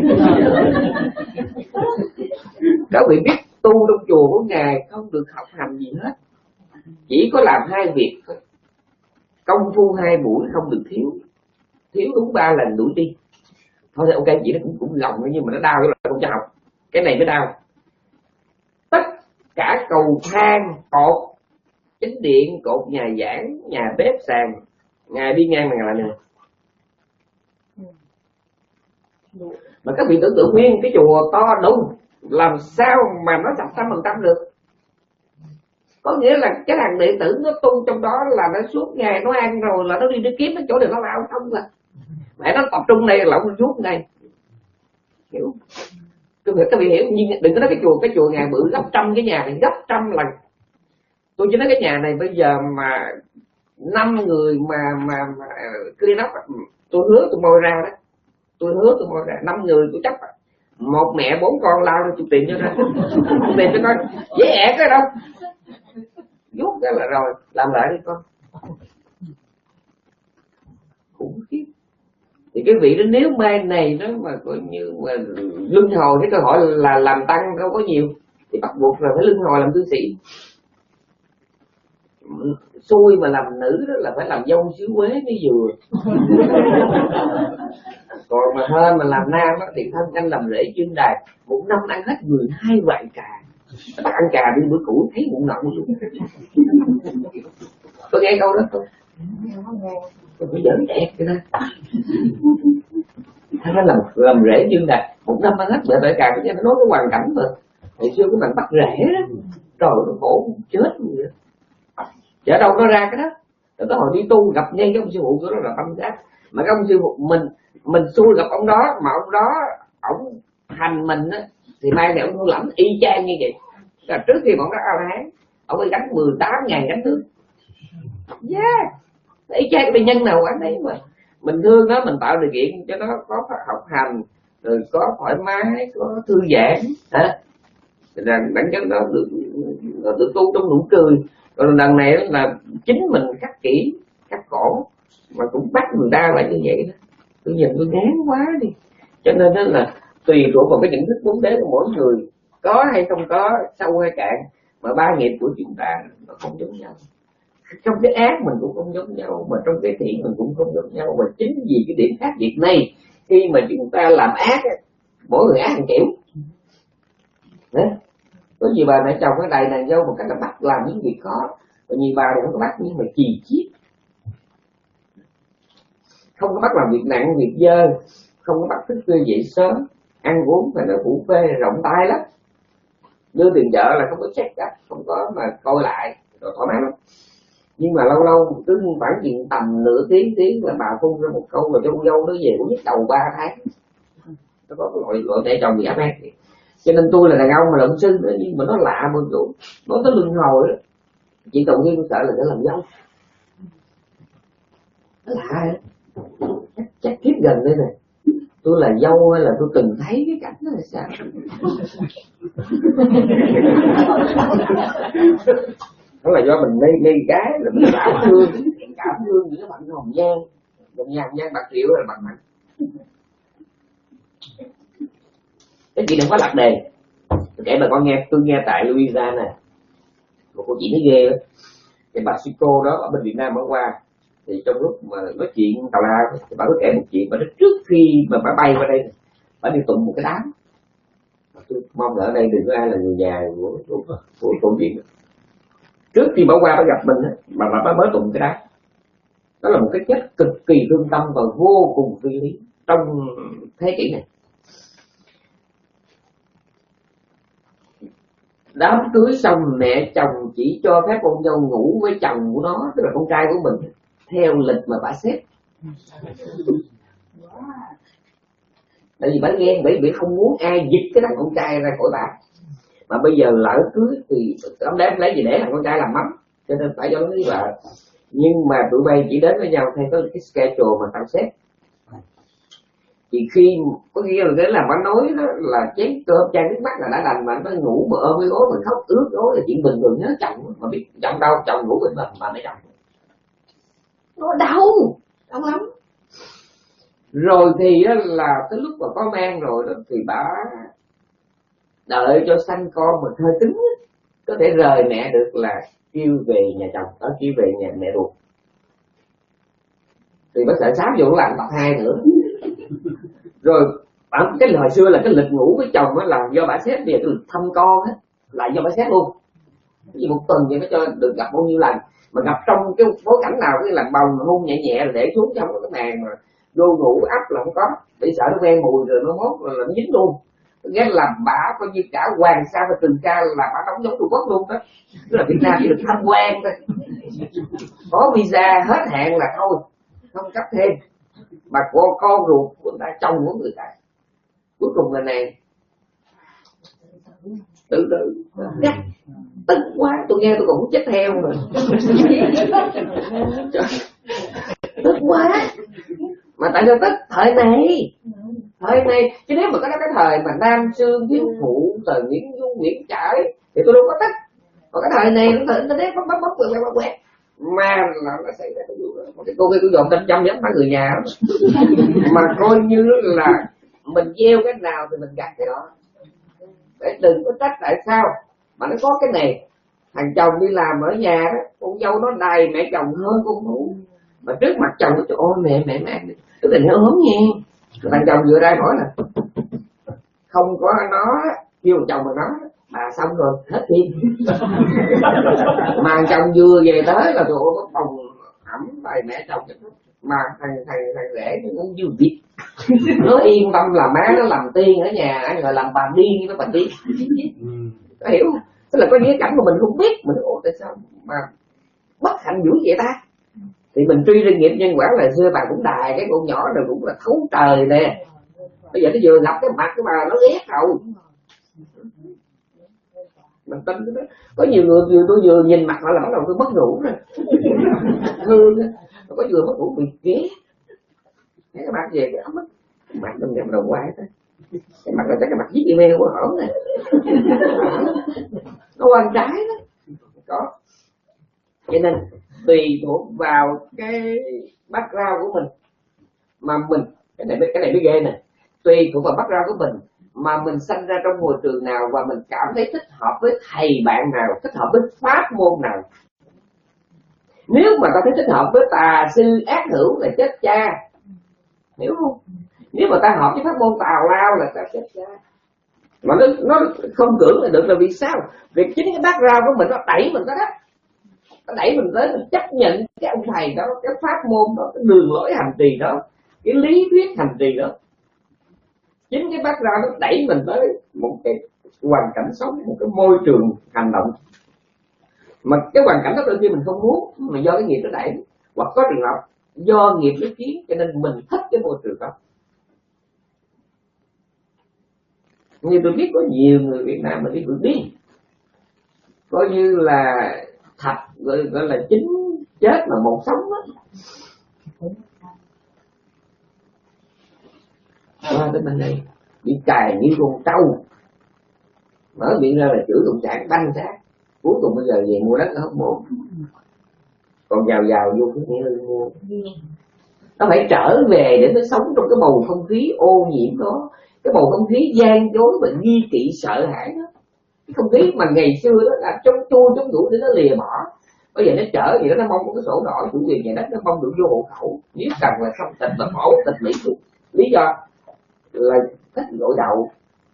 Các vị biết tu trong chùa của ngài không được học hành gì hết, chỉ có làm hai việc thôi, công phu hai buổi không được thiếu, thiếu đúng ba lần đuổi đi. Thôi thì ok, chị nó cũng cũng lòng nhưng mà nó đau cái là không cho học, cái này mới đau. Tất cả cầu thang, cột chính điện, cột nhà giảng, nhà bếp, sàn, ngài đi ngang mà ngài làm nè. Mà các vị tưởng tượng nguyên cái chùa to đùng, làm sao mà nó sạch trăm phần trăm được? Có nghĩa là cái thằng đệ tử nó tu trong đó là nó suốt ngày nó ăn rồi là nó đi đi kiếm cái chỗ để nó lao không à. Mẹ nó tập trung đây là nó suốt ngày. Hiểu? Các vị hiểu, nhưng đừng có nói cái chùa, cái chùa ngài bự gấp trăm cái nhà này, gấp trăm lần. Tôi chỉ nói cái nhà này bây giờ mà năm người mà mà, mà clean up, tôi hứa tôi moi ra đó, tôi hứa tôi moi ra năm người tôi chấp, một mẹ bốn con lao ra tôi tìm cho ra, tìm cho coi dễ ẹt cái đâu, vuốt cái là rồi làm lại đi con. Khủng khiếp. Thì cái vị đó nếu mai này đó mà coi như mà luân hồi cái cơ hội là làm tăng đâu có nhiều, thì bắt buộc là phải luân hồi làm cư sĩ. Xui mà làm nữ đó là phải làm dâu xứ Quế mới vừa. Còn mà hơn mà làm nam đó, thì thân anh làm rễ chuyên đài, một năm ăn hết mười hai vạn cà. Bắt ăn cà đi bữa cũ thấy bụng nọng luôn. Có nghe câu đó không? Tôi phải giỡn ẹt cái đó. Hắn nó làm làm rễ chuyên đài, một năm ăn hết mười vạn cà, nó nói cái hoàn cảnh mà ngày xưa cái bạn bắt rễ đó, trời nó khổ chết luôn vậy. Chứ đâu nó ra cái đó. Tới hồi đi tu gặp ngay cái ông sư phụ của nó là tâm giác. Mà cái ông sư phụ mình mình xui gặp ông đó, mà ông đó ông hành mình á, thì mai này ông tu lẫm y chang như vậy. Là trước khi bọn đó A Hán, ông ấy gánh mười tám ngàn gánh nước. Yeah, y chang bệnh nhân nào quán đấy mà. Mình thương nó, mình tạo điều kiện cho nó có học hành, rồi có thoải mái, có thư giãn, hả? Rằng bản chất đó được, nó được tu trong nụ cười. Còn lần này là chính mình khắc kỹ, khắc khổ, mà cũng bắt người ta lại như vậy đó. Tôi nhìn tôi ngán quá đi. Cho nên đó là tùy thuộc vào cái nhận thức bốn đế của mỗi người, có hay không có, sâu hay cạn, mà ba nghiệp của chúng ta nó không giống nhau. Trong cái ác mình cũng không giống nhau, mà trong cái thiện mình cũng không giống nhau. Và chính vì cái điểm khác biệt này, khi mà chúng ta làm ác, mỗi người ác một kiểu. Đấy. Có gì bà mẹ chồng cái đầy nàng dâu một cách là bắt làm những việc khó, và nhiều bà thì không có bắt nhưng mà chì chiết. không có bắt làm việc nặng việc dơ, không có bắt thức khuya dậy sớm, ăn uống phải nói phủ phê rộng tay lắm, đưa tiền chợ là không có check up, không có mà coi lại rồi thoải mái lắm. Nhưng mà lâu lâu cứ khoảng chừng tầm nửa tiếng tiếng là bà phun ra một câu rồi cho con dâu nó về cũng nhức đầu ba tháng. Nó có cái loại loại mẹ chồng bị áp ác. Cho nên tôi là đàn ông mà lợn sinh đó, nhưng mà nó lạ một chỗ, nó tới luân hồi đó. Chị Cầu Nghiên sợ là nó làm dâu, nó lạ đó. Chắc, chắc kiếp gần đây này tôi là dâu hay là tôi từng thấy cái cảnh đó là sao? Đó là do mình mê mê cái là mình cảm thương, cảm thương những cái bệnh hồng nhan, hồng nhan nhan bạc triệu là bạc mạnh. Các chị đừng có lật đề. Kể bà con nghe, tôi nghe tại Louisa nè, một cô chị nói ghê đó. Cái bà sư cô đó ở bên Việt Nam ở qua, thì trong lúc mà nói chuyện tào lao thì bà có kể một chuyện, bà nói trước khi mà bà bay qua đây, bà đi tụng một cái đám. Tôi mong là ở đây đừng có ai là người nhà của của, của câu chuyện. Trước khi bà qua bà gặp mình, bà bà mới tụng cái đám. Đó là một cái chết cực kỳ thương tâm và vô cùng phi lý trong thế kỷ này. Đám cưới xong mẹ chồng chỉ cho phép con dâu ngủ với chồng của nó, tức là con trai của mình, theo lịch mà bà xếp. Tại vì bà ghen, bởi vì không muốn ai giật cái thằng con trai ra khỏi bà. Mà bây giờ lỡ cưới thì ông đám lấy gì để thằng con trai làm mắm, cho nên phải cho nó với vợ. Nhưng mà tụi bay chỉ đến với nhau theo cái schedule mà tao xếp. Thì khi có nghĩa là cái làm bà nói đó là chén cơm chan nước mắt là đã đành, mà nó ngủ mà ôm cái gối mà khóc ướt gối là chuyện bình thường. Nhớ chồng mà biết chồng đâu, chồng ngủ bên mình mà mấy chồng nó đau đau lắm. Rồi thì đó là tới lúc mà có mang rồi đó, thì bà đợi cho sanh con mà hơi cứng có thể rời mẹ được là kêu về nhà chồng, đó kêu về nhà mẹ ruột. Thì bác sợ sám vô làm tập hai nữa. Rồi bản cái hồi xưa là cái lịch ngủ với chồng á là do bà xếp, bây giờ cái lịch thăm con á là do bà xếp luôn. Vì một tuần vậy nó cho được gặp bao nhiêu lần, mà gặp trong cái bối cảnh nào cái làm bồng hôn nhẹ nhẹ là để xuống trong cái màn mà vô ngủ ấp là không có, để sợ nó quen mùi rồi nó mốt là nó dính luôn. Nghĩa là bà coi như cả Hoàng Sa và Trường Ca là bà đóng giống Trung Quốc luôn đó. Tức là Việt Nam chỉ được tham quan thôi, có visa hết hạn là thôi, không cấp thêm. Mà con con ruột của người ta, chồng của người ta, cuối cùng là này tự tự cắt tức quá, tôi nghe tôi cũng chết theo mà. Tức quá. Mà tại sao tức? Thời này, thời này chứ nếu mà có cái thời mà Nam Xương Thiếu Phụ, thời Nguyễn Du Nguyễn Trãi thì tôi đâu có tức. Còn cái thời này nó thời internet bấm bấm bấm quẹt quẹt quẹt mà là nó xảy ra cái vụ đó. Cái cô kia tôi dọn tên trăm giống phải người nhà mà coi như là mình gieo cái nào thì mình gặt cái đó. Để đừng có trách tại sao mà nó có cái này. Thằng chồng đi làm ở nhà đó, con dâu nó đầy mẹ chồng hơn con ngủ, mà trước mặt chồng nó ôi mẹ mẹ mẹ tức là nó ốm nha. Thằng chồng vừa ra hỏi là không có nó kêu chồng mà nó bà xong rồi hết phim. Mà chồng vừa về tới là tụi nó phòng ẩm bài mẹ chồng, mà thằng thằng thằng rể nó cũng vừa biết nó yên tâm là má nó làm tiên ở nhà, ai ngờ làm bà điên với bà tiên. Có hiểu không? Tức là có những cảnh mà mình không biết, mình ủa tại sao mà bất hạnh dữ vậy ta. Thì mình truy lên nghiệp nhân quả là xưa bà cũng đài cái con nhỏ rồi cũng là thấu trời nè. Bây giờ nó vừa gặp cái mặt của bà nó ghét rồi. Mình tin đó. Có nhiều người vừa tôi vừa nhìn mặt họ là bắt đầu tôi mất ngủ rồi. Thương á. Có vừa mất ngủ bị ghét. Cái mặt về cái mất mặt mình nhầm đầu quay thôi. Cái mặt là chắc cái mặt viết email của họ này. Nó quan trái đó. Có. Cho nên tùy thuộc vào cái background của mình mà mình, cái này cái này mới ghê nè, tùy thuộc vào background của mình mà mình sanh ra trong môi trường nào và mình cảm thấy thích hợp với thầy bạn nào, thích hợp với pháp môn nào. Nếu mà ta thấy thích hợp với tà sư ác hữu là chết cha, hiểu không? Nếu mà ta hợp với pháp môn tào lao là ta chết cha. Mà nó, nó không cưỡng là được là vì sao? Vì chính cái background của mình nó đẩy mình tới đó. nó đẩy mình tới mình chấp nhận cái ông thầy đó, cái pháp môn đó, cái đường lối hành trì đó, cái lý thuyết hành trì đó. Chính cái background nó đẩy mình tới một cái hoàn cảnh sống, một cái môi trường hành động mà cái hoàn cảnh đó đôi khi mình không muốn, mà do cái nghiệp nó đẩy, hoặc có trường hợp do nghiệp nó khiến cho nên mình thích cái môi trường đó. Như tôi biết có nhiều người Việt Nam mà đi vượt đi, coi như là thạch gọi, gọi là chính chết mà một sống đó. Qua tới bên đây bị cài như con trâu, mở miệng ra là chửi cộng sản banh xác, cuối cùng bây giờ về mua đất ở Hóc Môn, còn giàu giàu vô cái nghĩa là mua. Nó phải trở về để nó sống trong cái bầu không khí ô nhiễm đó, cái bầu không khí gian dối và nghi kỵ sợ hãi đó. Cái không khí mà ngày xưa đó là chống chua chống đủ để nó lìa bỏ, bây giờ nó trở vậy đó, nó mong một cái sổ đỏ chủ quyền nhà đất, nó mong được vô hộ khẩu, nếu cần là không tịch là bỏ tịch Mỹ. Lý do là thích gội đậu.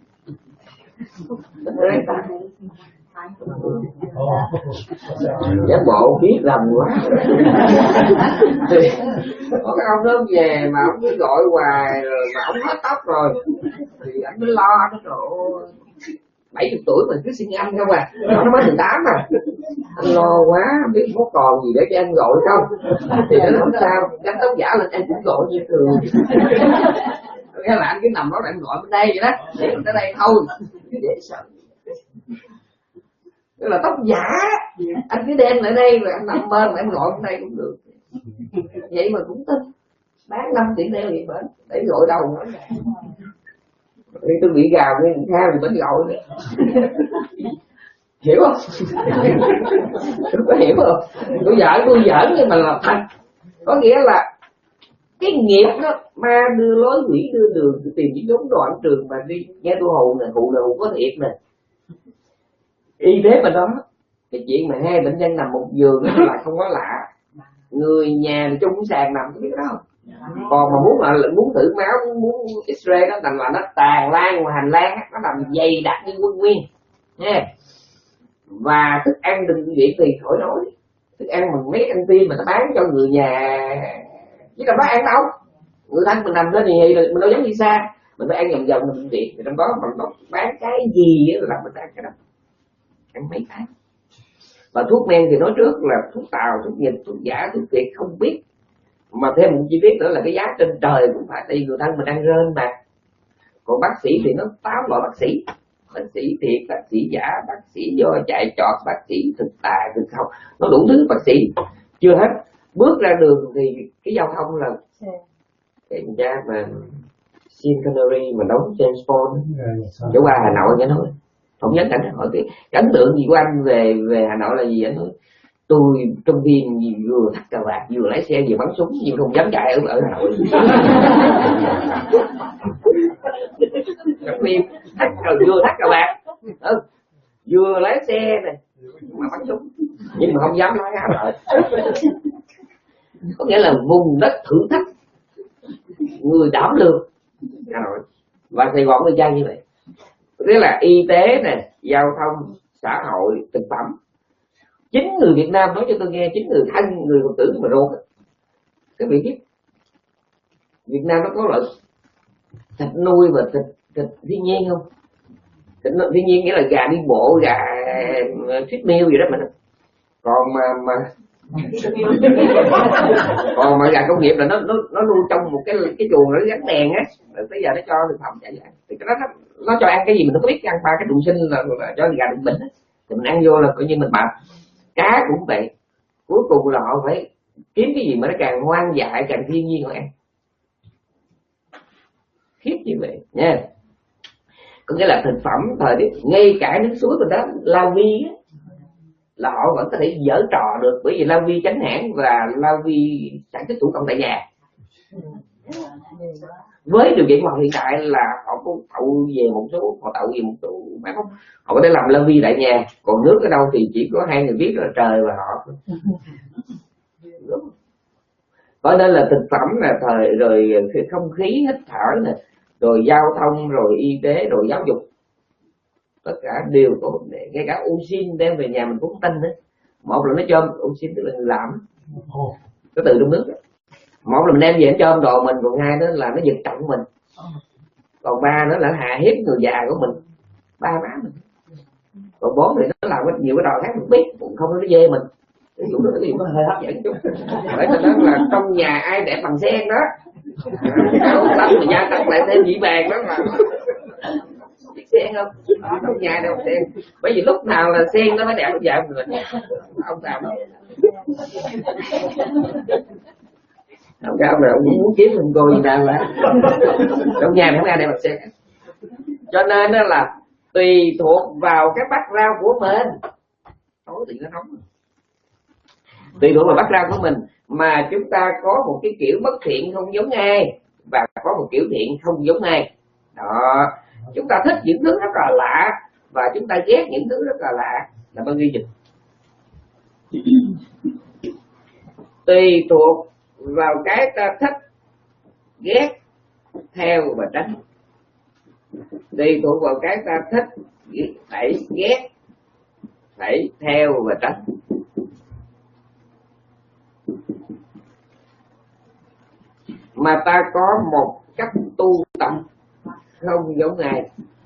Giả bộ biết lầm quá. Thì có cái ông đó về mà ông cứ gọi hoài rồi mà ông hết tóc rồi thì anh mới lo cái chỗ bảy mươi tuổi mà cứ sinh anh không à, nó mới mười tám mà anh lo quá không biết có còn gì để cho anh gọi không, thì nó không sao, cắt tóc giả lên anh cũng gọi như thường. Thế là anh cứ nằm đó để anh gọi bên đây vậy đó, để mình tới đây thôi, dễ sợ. Tức là tóc giả, anh cứ đem lại đây rồi anh nằm bên mà em gọi bên đây cũng được. Vậy mà cũng tin, bán năm tỷ đeo vậy bển, để gọi đầu nữa. Thì tôi bị gào với người khác thì bển gọi nữa. Hiểu không? Tôi có hiểu không? Tôi giỡn, tôi giỡn nhưng mà là thật. Có nghĩa là cái nghiệp đó ma đưa lối, quỷ đưa đường, tôi tìm những giống đoạn trường mà đi nghe tôi hù nè, hù nè, hù có thiệt nè. Y tế mà đó, cái chuyện mà hai bệnh nhân nằm một giường đó là không có lạ, người nhà thì chung sàn nằm, biết đó không? Còn mà muốn là muốn thử máu, muốn X-ray đó là nó tàn lan ngoài hành lang, nó nằm dày đặc như quân nguyên nha. Và thức ăn đừng viện thì khỏi nói, thức ăn mà mấy ăn tim mà nó bán cho người nhà chứ đâu có ăn đâu, người thân mình nằm lên thì mình đâu dám đi xa, mình phải ăn vòng vòng mình viện, thì trong đó mình có bán cái gì là mình ăn cái đó, ăn mấy tháng. Và thuốc men thì nói trước là thuốc tàu, thuốc dịch, thuốc giả, thuốc việt không biết, mà thêm một chi tiết nữa là cái giá trên trời cũng phải, tại vì người thân mình ăn rên mà. Còn bác sĩ thì nó tám loại bác sĩ, bác sĩ thiệt, bác sĩ giả, bác sĩ do chạy trọt, bác sĩ thực tà, thực không, nó đủ thứ bác sĩ. Chưa hết, bước ra đường thì cái giao thông là cái cha mà Sean Connery mà đóng James Bond trở qua Hà Nội nghe nói không nhớ cảnh, hỏi cái ấn tượng gì của anh về về Hà Nội là gì, anh nói tôi trong phim vừa thắt cà vạt vừa lái xe vừa bắn súng nhưng không dám chạy ở ở Hà Nội. Trong phim thắt vừa thắt cà vạt, ừ, vừa lái xe này mà bắn súng nhưng mà không dám lái Hà Nội. Có nghĩa là vùng đất thử thách, người đảm lược Hà Nội và Sài Gòn người trang như vậy. Thế là y tế nè, giao thông, xã hội, thực phẩm. Chính người Việt Nam nói cho tôi nghe, chính người thân, người Phật tử mà ruột, cái vị biết Việt Nam nó có loại thịt nuôi và thịt thịt thiên nhiên không? Thịt thiên nhiên nghĩa là gà đi bộ, gà thuyết miêu gì đó mà. Còn mà mà còn mà gà công nghiệp là nó nó nó nuôi trong một cái cái chuồng nó gắn đèn á, tới giờ nó cho thực phẩm chạy vậy. Thì cái đó nó, nó cho ăn cái gì mình không biết, ăn ba cái trùng sinh là, là cho gà đụng bệnh á, thì mình ăn vô là coi như mình mập. Cá cũng vậy, cuối cùng là họ phải kiếm cái gì mà nó càng hoang dại, càng thiên nhiên họ ăn. Khiếp như vậy nha. Có nghĩa là thực phẩm thời điểm ngay cả nước suối bên đó La Vi á, là họ vẫn có thể dở trò được, bởi vì La Vi tránh hãng và La Vi sản xuất thủ công tại nhà. Với điều kiện khoa học hiện tại là họ có tậu về một số, họ tậu về một số bán không, họ có thể làm La Vi tại nhà, còn nước ở đâu thì chỉ có hai người biết là trời và họ. Có nên là thực phẩm là thời rồi không khí hít thở nè, rồi giao thông, rồi y tế, rồi giáo dục, tất cả đều có vấn đề. Ngay cả oxy đem về nhà mình cũng tin đấy, Một là nó cho ông xin, tức là người làm nó từ trong nước đó. Một là mình đem về nó cho ông đồ mình, còn hai đó là nó giật trọng mình, còn ba nữa là hạ hiếp người già của mình, ba má mình, còn bốn thì nó làm nhiều cái trò khác mình biết, cũng không nó dê mình. Ví dụ đó cái gì nó hơi hấp dẫn chút. Bởi cho đó là trong nhà ai đẹp bằng sen đó, đâu tắm người da tắm lại thêm dĩ vàng đó mà biết sen không? Đó, trong nhà đâu sen, bởi vì lúc nào là sen nó mới đẹp lúc vợ mình, ông sao đâu. Ông cao là ông muốn kiếm mình cô gì đâu mà trong nhà không ai đẹp bằng sen. Cho nên đó là tùy thuộc vào cái background của mình, tối thì nó nóng, tùy thuộc vào background của mình mà chúng ta có một cái kiểu bất thiện không giống ai và có một kiểu thiện không giống ai. Đó, chúng ta thích những thứ rất là lạ và chúng ta ghét những thứ rất là lạ là bao nhiêu dịch. Tùy thuộc vào cái ta thích, ghét, theo và tránh. Tùy thuộc vào cái ta thích, phải ghét, phải theo và tránh. Mà ta có một cách tu tập không giống ai,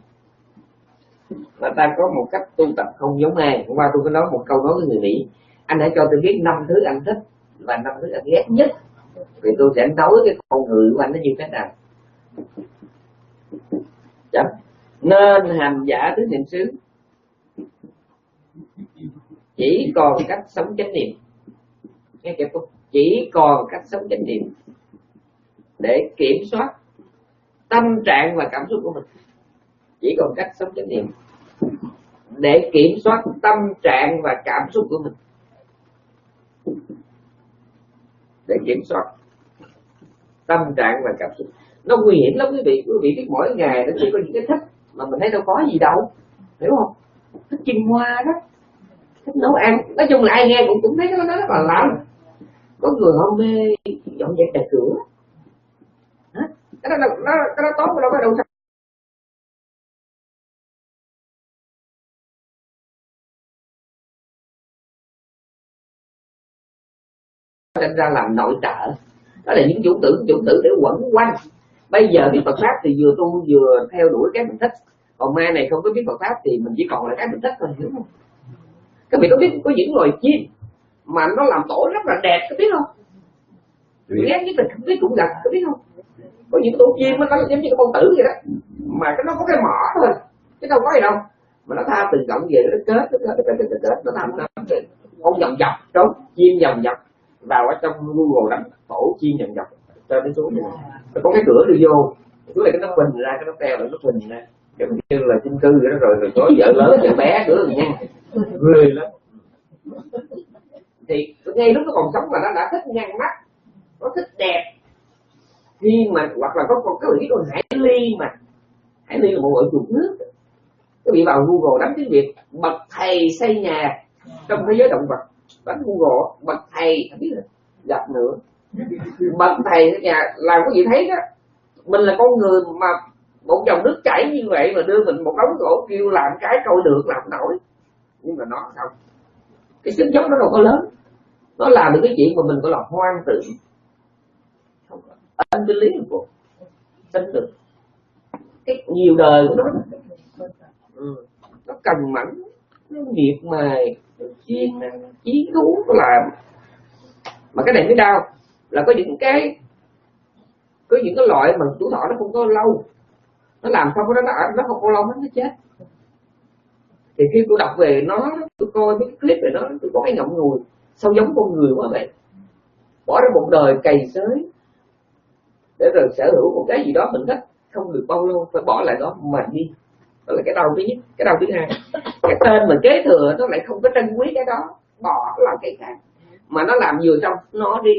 mà ta có một cách tu tập không giống ai. Hôm qua tôi có nói một câu nói với người Mỹ: anh hãy cho tôi biết năm thứ anh thích và năm thứ anh ghét nhất, vì tôi sẽ nói cái con người của anh nó như thế nào. Chấm. Nên hành giả tứ niệm xứ chỉ còn cách sống chánh niệm. Nghe kịp không? Chỉ còn cách sống chánh niệm để kiểm soát tâm trạng và cảm xúc của mình. Chỉ còn cách sống chánh niệm để kiểm soát tâm trạng và cảm xúc của mình. Để kiểm soát tâm trạng và cảm xúc. Nó nguy hiểm lắm quý vị. Quý vị biết mỗi ngày nó chỉ có những cái thích mà mình thấy đâu có gì đâu, hiểu không? Thích chim hoa đó, thích nấu ăn. Nói chung là ai nghe cũng cũng thấy nó rất là lạ. Có người họ mê dọn dẹp nhà cửa. Hả? Cái đó, nó, cái đó tốt, đâu có đâu. Thành ra làm nội trợ. Đó là những chủ tử, chủ tử để quẩn quanh. Bây giờ biết Phật pháp thì vừa tu vừa theo đuổi cái mình thích. Còn mai này không có biết Phật pháp thì mình chỉ còn là cái mình thích thôi, hiểu không? Các vị có biết có những loài chim mà nó làm tổ rất là đẹp, có biết không? Ghét nhất là không biết cũng gặp, có biết không? Có những tổ chim nó giống như cái bông tử vậy đó, mà cái nó có cái mỏ thôi, chứ đâu có gì đâu. Mà nó tha từng cộng về nó kết, nó kết, nó kết, nó kết, nó thành con vòng dọc, đúng, chim vòng dọc vào ở trong Google đánh tổ chim vòng dọc cho đến xuống. Nó có cái cửa đi vô, cứ là cái nó phình ra, cái nó teo lại nó phình ra, giống như là chung cư vậy đó, rồi rồi có vợ lớn vợ bé nữa rồi nha, người lắm. Thì ngay lúc nó còn sống mà nó đã thích nhăn mắt, nó thích đẹp. Khi mà hoặc là có con cái biết con hải ly, mà hải ly là một loại chuột nước. Các vị vào Google đánh tiếng Việt bậc thầy xây nhà trong thế giới động vật, đánh Google bậc thầy, không biết là gặp nữa. Bậc thầy xây nhà làm có gì thấy đó, mình là con người mà một dòng nước chảy như vậy mà đưa mình một đống gỗ kêu làm cái coi được làm nổi, nhưng mà nó không, cái sức chống nó đâu có lớn, nó làm được cái chuyện mà mình gọi là hoang tưởng, unbelievable, tin được. Cái nhiều đời của nó, ừ, nó cần mẫn, nó nghiệp mài, nó chuyên năng, chí thú nó làm. Mà cái này mới đau là có những cái có những cái loại mà tuổi thọ nó không có lâu, nó làm xong nó nó không có lâu nó chết. Thì khi tôi đọc về nó, tôi coi mấy cái clip về nó, tôi có cái ngậm ngùi, sao giống con người quá vậy. Bỏ ra một đời cày xới để rồi sở hữu một cái gì đó mình thích, không được bao lâu phải bỏ lại đó mà đi. Đó là cái đau thứ nhất. Cái đau thứ hai, cái tên mình kế thừa nó lại không có trân quý cái đó, bỏ nó làm cái khác, mà nó làm vừa xong nó đi.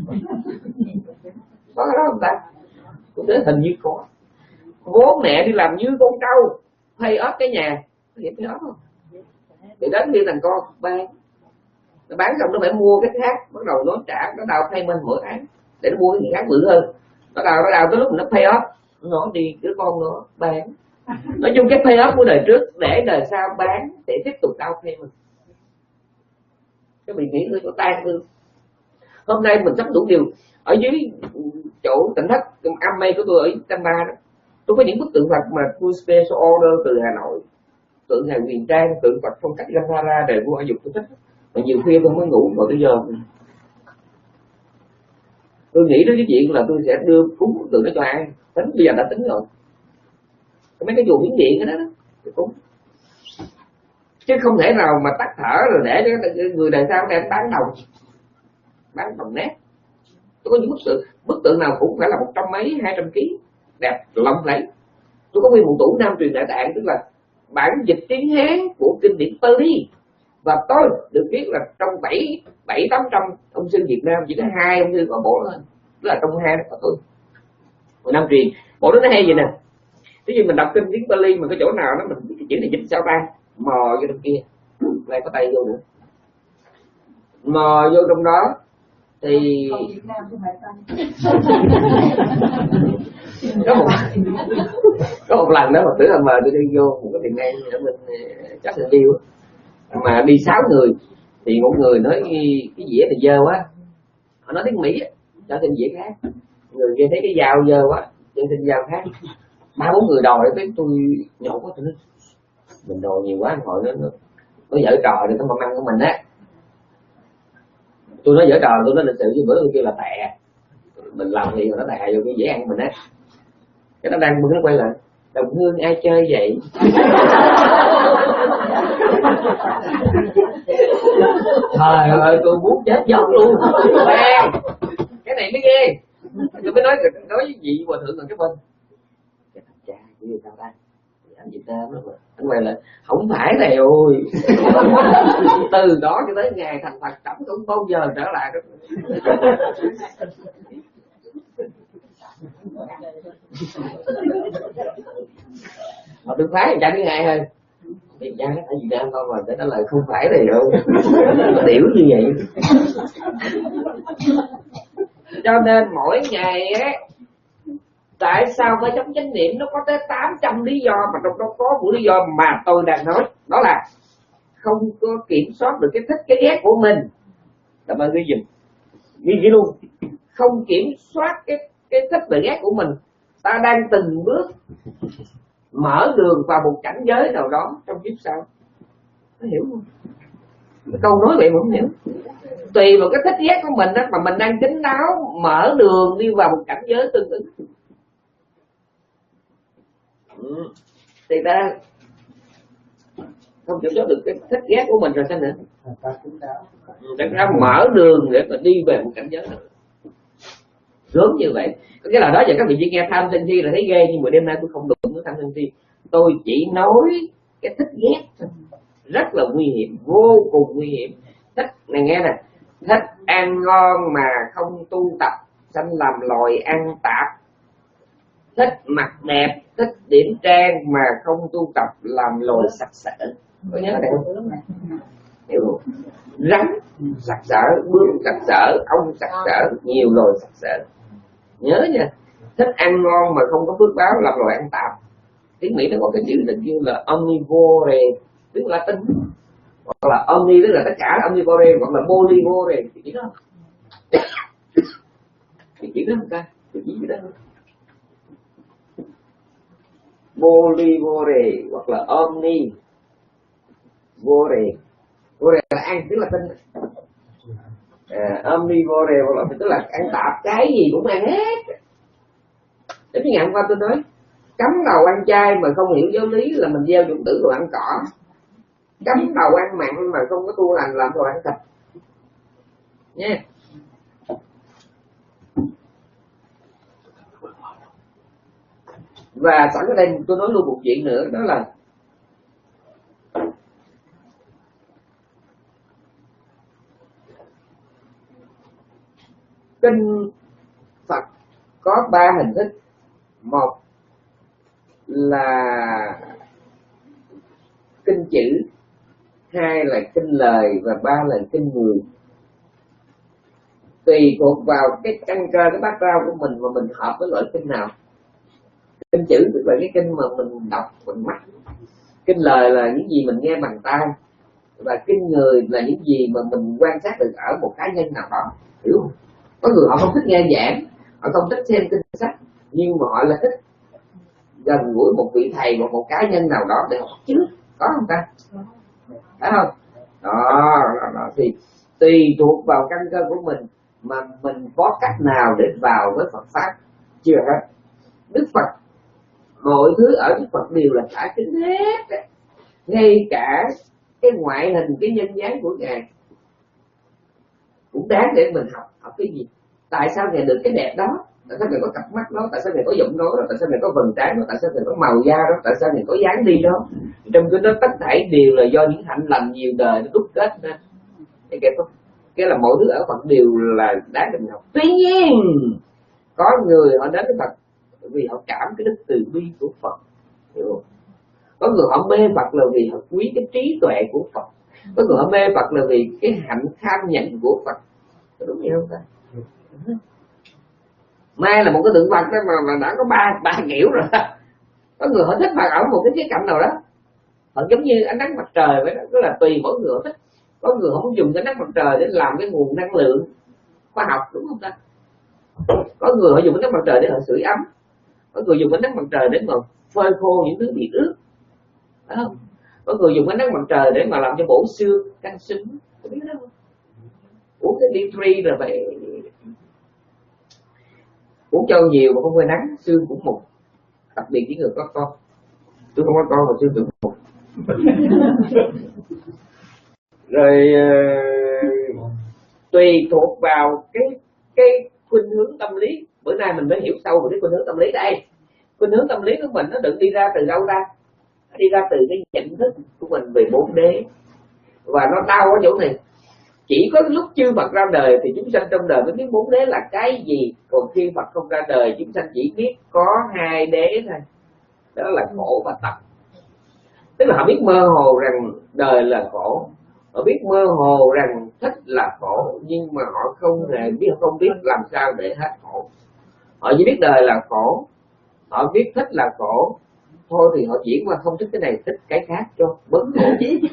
Có cái đó không ta? Tôi thấy hình như có. Bố mẹ đi làm như con trâu, pay off cái nhà, có hiểu cái đó không? Thì đến khi thằng con bán, nó bán xong nó phải mua cái khác, bắt đầu nó trả, nó đào payment mỗi tháng để nó mua cái gì khác bự hơn. Nó đào, nó đào tới lúc nó pay off, nó đi đứa con nó bán. Nói chung cái pay off của đời trước để đời sau bán để tiếp tục đào payment. cái bị nghĩ tôi tan thương. Hôm nay mình sắp đủ điều ở dưới chỗ tỉnh thất âm mây của tôi ở Tam Ba đó, tôi có những bức tượng Phật mà tôi special order từ Hà Nội, tượng Hà Huyền Trang, tượng Phật phong cách Gandhara đời vua Ai Dục tôi thích, mà nhiều khuya tôi mới ngủ vào tới giờ. Tôi nghĩ đến cái chuyện là tôi sẽ đưa cúng bức tượng đó cho ai, tính bây giờ đã tính rồi, mấy cái chùa Miến Điện đó đó, cúng. Chứ không thể nào mà tắt thở rồi để cho người đời sau đem bán đồng, bán đồng nét. Tôi có những bức tượng, bức tượng nào cũng phải là một trăm mấy, hai trăm ký, đẹp lộng lẫy. Tôi có nguyên một tủ Nam truyền Đại Tạng, tức là bản dịch tiếng Hán của kinh điển Pali, và tôi được biết là trong bảy bảy tám trăm ông sư Việt Nam chỉ có hai ông sư có bộ lên, tức là trong hai đó có tôi. Một Nam truyền bộ đó nó hay vậy nè, ví dụ mình đọc kinh tiếng Pali mà cái chỗ nào nó mình biết cái chữ này dịch sao ta, mò vô trong kia, lại có tay vô nữa, mò vô trong đó thì có một có một lần đó mà tưởng là mời tôi đi vô một cái tiệm ngay ở bên chắc là điêu mà đi sáu người thì một người nói cái dĩa này dơ quá, họ nói tiếng Mỹ cho thêm dĩa khác, người kia thấy cái dao dơ quá cho thêm dao khác, ba bốn người đòi tới tôi nhậu quá tôi nói mình đồ nhiều quá, hồi nó nó, nó dở trò thì nó mà ăn của mình á. Tôi nói dở trò, tôi nói lịch sự với bữa tôi kêu là tè, mình làm gì mà nó tè vô cái dễ ăn mình á. Cái nó đang bưng nó quay lại, đồng hương ai chơi vậy? Trời ơi tôi muốn chết dốc luôn. Quen. Cái này mới ghê. Tôi mới nói nói với vị hòa thượng gần cái bên. Cái thằng cha cái gì tao ta? Anh Việt Nam đó mà. Anh quay lại, không phải này ôi. Từ đó cho tới ngày thành Phật trẫm không bao giờ trở lại đó. Mà tôi phái cha thứ hai hơn. Thì cha nó ở Việt Nam thôi mà để nó lại không phải này đâu. Nó tiểu như vậy. Cho nên mỗi ngày á, tại sao phải chống chánh niệm nó có tới tám trăm lý do, mà trong đó có một lý do mà tôi đang nói, đó là không có kiểm soát được cái thích cái ghét của mình. Cảm ơn quý vị. Ghi ghi luôn. Không kiểm soát cái cái thích và ghét của mình, ta đang từng bước mở đường vào một cảnh giới nào đó trong kiếp sau. Nó hiểu không? Cái câu nói vậy mà không hiểu. Tùy vào cái thích ghét của mình đó, mà mình đang kín đáo mở đường đi vào một cảnh giới tương ứng. Ừ. Thì ta không kiểm soát được cái thích ghét của mình rồi sao nữa? Ta ra mở đường để mà đi về một cảnh giới nào. Sớm như vậy. Cái là đó giờ các vị chỉ nghe tham sân si là thấy ghê, nhưng mà đêm nay tôi không đụng với tham sân si. Tôi chỉ nói cái thích ghét thôi. Rất là nguy hiểm, vô cùng nguy hiểm. Thích này nghe nè, thích ăn ngon mà không tu tập, sanh làm loài ăn tạp. Thích mặc đẹp, thích điểm trang mà không tu tập, làm loài sặc sỡ. Có nhớ này không? Hiểu không? Rắn sặc sỡ, bướm sặc sỡ, ong sặc sỡ, nhiều loài sặc sỡ. Nhớ nha, thích ăn ngon mà không có phước báo, làm loài ăn tạp. Tiếng Mỹ nó có cái chữ là kêu là omnivore, tiếng Latin, hoặc là omni tức là tất cả, omnivore hoặc là polivore, cái chữ đó. Cái chữ đó không ta? Cái chữ đó không? Polivore hoặc là omnivore. Vore là ăn, tức là tinh. À, omnivore hoặc là tức là ăn tạp, cái gì cũng ăn hết. Để cái ngày hôm qua tôi nói cấm đầu ăn chay mà không hiểu giáo lý là mình gieo dụng tử đồ ăn cỏ. Cấm đầu ăn mặn mà không có tu hành làm đồ ăn thịt nha. Và sẵn ở đây tôi nói luôn một chuyện nữa, đó là kinh Phật có ba hình thức. Một là kinh chữ, hai là kinh lời và ba là kinh người. Tùy thuộc vào cái căn cơ, cái background của mình mà mình hợp với loại kinh nào. Kinh chữ tức là cái kinh mà mình đọc bằng mắt. Kinh lời là những gì mình nghe bằng tai. và kinh người là những gì mà mình quan sát được ở một cá nhân nào đó, hiểu không? Có người họ không thích nghe giảng, họ không thích xem kinh sách, nhưng mà họ là thích gần gũi một vị thầy hoặc một cá nhân nào đó để học trước, có không ta? Phải không? Đó, đó, đó. Thì tùy thuộc vào căn cơ của mình mà mình có cách nào để vào với Phật pháp chưa hết. Đức Phật, mọi thứ ở Đức Phật đều là cả kính hết, ngay cả cái ngoại hình, cái nhân dáng của Ngài cũng đáng để mình học. Học cái gì? Tại sao Ngài được cái đẹp đó? Tại sao Ngài có cặp mắt đó? Tại sao Ngài có giọng nói đó? Tại sao Ngài có vầng trán đó? Tại sao Ngài có màu da đó? Tại sao Ngài có dáng đi đó? Trong cái đó tất thảy đều là do những hạnh lành nhiều đời nó đúc kết nên. Cái kịp không? Cái là mọi thứ ở Phật đều là đáng để mình học. Tuy nhiên có người họ đến với Phật vì họ cảm cái đức từ bi của Phật, hiểu không? Có người họ mê Phật là vì họ quý cái trí tuệ của Phật. Có người họ mê Phật là vì cái hạnh kham nhận của Phật. Có đúng vậy không ta? Mai là một cái tượng Phật đó mà, mà đã có ba ba kiểu rồi. Có người họ thích Phật ở một cái khía cạnh nào đó, họ giống như ánh nắng mặt trời vậy đó, tức là tùy mỗi người họ thích. Có người họ muốn dùng ánh nắng mặt trời để làm cái nguồn năng lượng khoa học, đúng không ta? Có người họ dùng ánh nắng mặt trời để họ sưởi ấm, có người dùng ánh nắng mặt trời để mà phơi khô những thứ bị ướt, phải không? Có người dùng ánh nắng mặt trời để mà làm cho bổ xương, căng xứng, có biết đó không? Uống cái D ba là vậy, uống cho nhiều mà không phơi nắng, xương cũng mục. Đặc biệt những người có con, tôi không có con mà xương cũng mục. Rồi uh, tùy thuộc vào cái cái khuynh hướng tâm lý. Bữa nay mình mới hiểu sâu về cái khuynh hướng tâm lý đây. Khuynh hướng tâm lý của mình nó được đi ra từ đâu ra? Nó đi ra từ cái nhận thức của mình về bốn đế. Và nó đau ở chỗ này. Chỉ có lúc chư Phật ra đời thì chúng sanh trong đời mới biết bốn đế là cái gì. Còn khi Phật không ra đời, chúng sanh chỉ biết có hai đế thôi. Đó là khổ và tập. Tức là họ biết mơ hồ rằng đời là khổ, họ biết mơ hồ rằng thích là khổ, nhưng mà họ không hề biết, không biết làm sao để hết khổ. Họ chỉ biết đời là khổ, họ biết thích là khổ, thôi thì họ diễn qua không thích cái này, thích cái khác cho bớt khổ.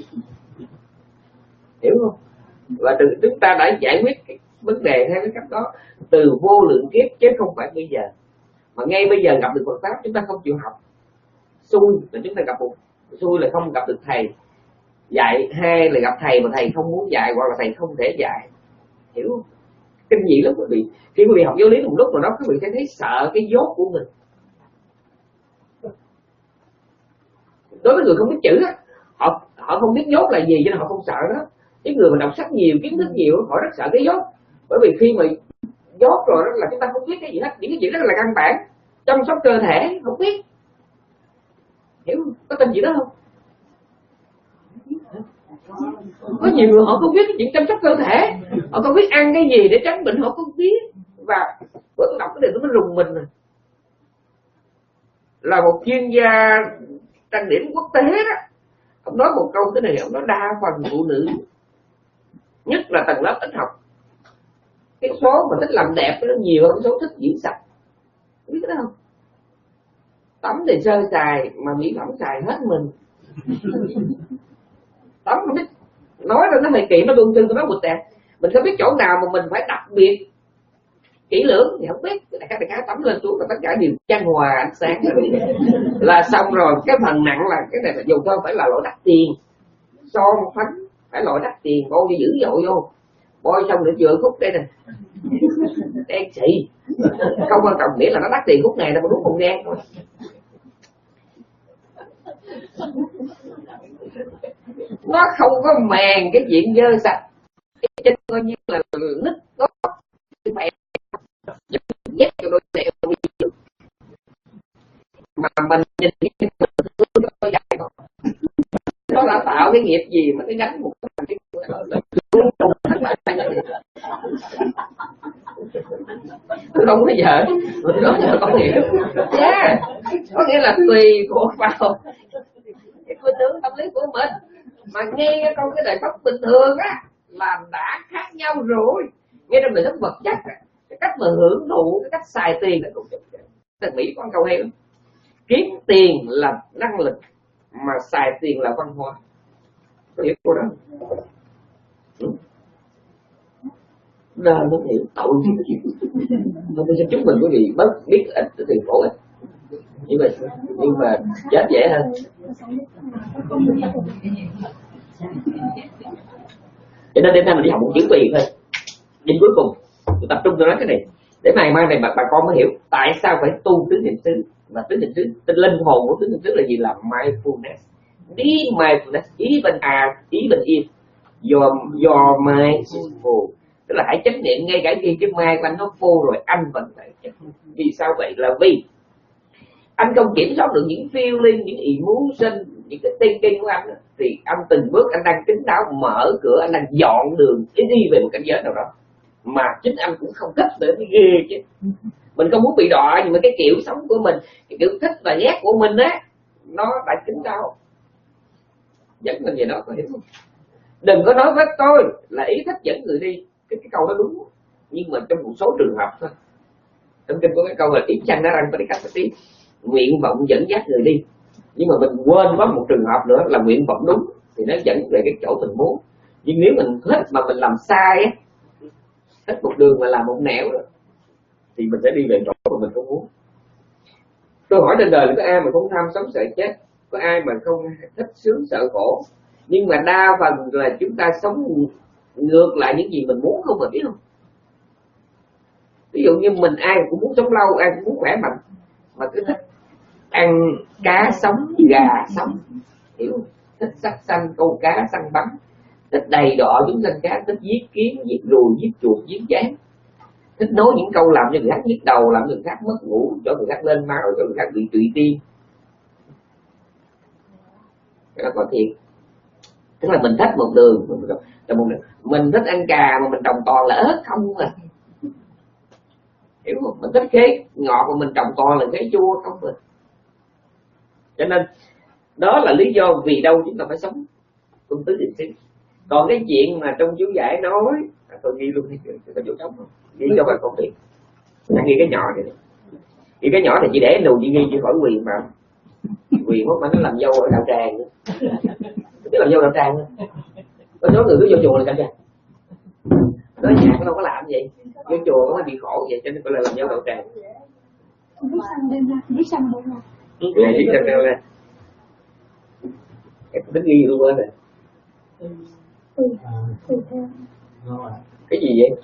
Hiểu không? Và từ chúng ta đã giải quyết cái vấn đề theo cái cách đó từ vô lượng kiếp, chứ không phải bây giờ. Mà ngay bây giờ gặp được Phật pháp chúng ta không chịu học, xui là chúng ta gặp một xui là không gặp được thầy dạy, hai là gặp thầy mà thầy không muốn dạy, hoặc là thầy không thể dạy. Hiểu không? Kinh dị lắm quý vị. Khi quý vị học giáo lý một lúc nào đó quý vị sẽ thấy sợ cái dốt của mình. Đối với người không biết chữ á, họ họ không biết dốt là gì cho nên họ không sợ đó. Những người mà đọc sách nhiều, kiến thức nhiều, họ rất sợ cái dốt. Bởi vì khi mà dốt rồi đó là chúng ta không biết cái gì hết. Những cái chuyện rất là căn bản, chăm sóc cơ thể không biết. Hiểu không? Có tin gì đó không? Có nhiều người họ không biết cái chuyện chăm sóc cơ thể, họ không biết ăn cái gì để tránh bệnh, họ không biết. Và bữa tôi đọc cái điều tôi mới rùng mình rồi. Là một chuyên gia trang điểm quốc tế đó, ông nói một câu thế này, ông nói đa phần phụ nữ, nhất là tầng lớp ít học, cái số mà thích làm đẹp nó nhiều hơn số thích diễn sạch. Biết cái đó không? Tắm thì sơ sài mà mỹ phẩm xài hết mình. Tắm không biết, nói ra nó hơi kỳ, nó đương chân tôi nói bụt tẹt. Mình không biết chỗ nào mà mình phải đặc biệt kỹ lưỡng thì không biết. Đại khái đại khái tắm lên xuống là tất cả đều chan hòa ánh sáng là xong rồi. Cái phần nặng là cái này là dùng thơm phải là loại đắt tiền, son phấn phải loại đắt tiền, bôi cho dữ dội vô, bôi xong để chữa khúc đây nè đen xị, không quan trọng nghĩa là nó đắt tiền khúc này nó mà đúng không đen thôi. Nó không có màng cái chuyện dơ sạch, cái chân coi như là nứt có mẹ dép cho đôi đèo mà mình nhìn cái nó dài không, nó đã tạo cái nghiệp gì mà cái gánh một cái tôi không có vợ, tôi nói cho con hiểu, yeah. Có nghĩa là tùy thuộc vào cái khuynh hướng tâm lý của mình. Mà nghe con cái đời sống bình thường á là đã khác nhau rồi. Nghe trong đời sống vật chất á, cái cách mà hưởng thụ, cái cách xài tiền là cũng là Mỹ có câu hay lắm. Kiếm tiền là năng lực, mà xài tiền là văn hóa. có hiểu câu đó ừ. Nên nó hiểu tội nên tôi xin chúc mừng quý vị bớt biết ít thì khổ ít, nhưng mà nhưng mà chết dễ hơn. Cho nên đêm nay mình đi học một chữ vì thôi. Nhưng cuối cùng tôi tập trung tôi nói cái này để ngày mai này bà, bà con mới hiểu tại sao phải tu tứ niệm xứ. Và tứ niệm xứ, tên linh hồn của tứ niệm xứ là gì? Là mindfulness. Be mindfulness, even as, even if your your mind is full. Tức là hãy chấp niệm ngay cả khi cái mind của anh nó full rồi, anh vẫn phải chấp. Vì sao vậy? Là vì anh không kiểm soát được những feeling, những emotion, những cái thinking của anh, thì anh từng bước anh đang kín đáo mở cửa, anh đang dọn đường để đi về một cảnh giới nào đó mà chính anh cũng không thích để mới ghê chứ. Mình không muốn bị đọa, nhưng mà cái kiểu sống của mình, cái kiểu thích và ghét của mình á, nó đã kín đáo dẫn mình về đó, có hiểu không? Đừng có nói với tôi là ý thích dẫn người đi, cái, cái câu đó đúng, nhưng mà trong một số trường hợp thôi. Trong kinh có cái câu là ý chăng đã răng với cách tí, nguyện vọng dẫn dắt người đi. Nhưng mà mình quên có một trường hợp nữa là nguyện vọng đúng thì nó dẫn về cái chỗ mình muốn. Nhưng nếu mình thích mà mình làm sai á, thích một đường mà làm một nẻo đó, thì mình sẽ đi về chỗ mà mình không muốn. Tôi hỏi trên đời là có ai mà không tham sống sợ chết, có ai mà không thích sướng sợ khổ, nhưng mà đa phần là chúng ta sống ngược lại những gì mình muốn, không mà biết không? Ví dụ như mình ai cũng muốn sống lâu, ai cũng muốn khỏe mạnh, mà cứ thích ăn cá sống, gà sống, hiểu không? Thích sắc xanh, câu cá, săn bắn, thích đầy đọ chúng sanh cá, thích giết kiến, giết ruồi, giết chuột, giết gián, thích nói những câu làm cho người khác nhức đầu, làm cho người khác mất ngủ, cho người khác lên máu, cho người khác bị trụy tiên. Cái đó có thiệt. Tức là mình thích một đường, mình, mình thích ăn cà mà mình trồng toàn là ớt không à, hiểu không? Mình thích khế ngọt mà mình trồng toàn là khế chua không à. Cho nên đó là lý do vì đâu chúng ta phải sống công tứ niệm xứ. Còn cái chuyện mà trong chú giải nói, à, tôi ghi luôn đi, có chỗ trống không? Ghi cho bà con biết. Anh ghi cái nhỏ này, ghi cái nhỏ này chỉ để nù, chỉ ghi chỉ khỏi quyền mà quyền mất mà nó làm dâu ở đạo tràng nữa. Biết làm dâu đạo tràng nữa. Có số người cứ vô chùa là sao cha? Nói nhà nó đâu có làm vậy, vô chùa nó mới bị khổ vậy, cho nên gọi là làm dâu đạo tràng. Biết xăng đêm ra, biết xăng đêm ra. Này biết sao ra. Em tính ghi luôn quên rồi. Ừ, ừ theo. Cái gì vậy?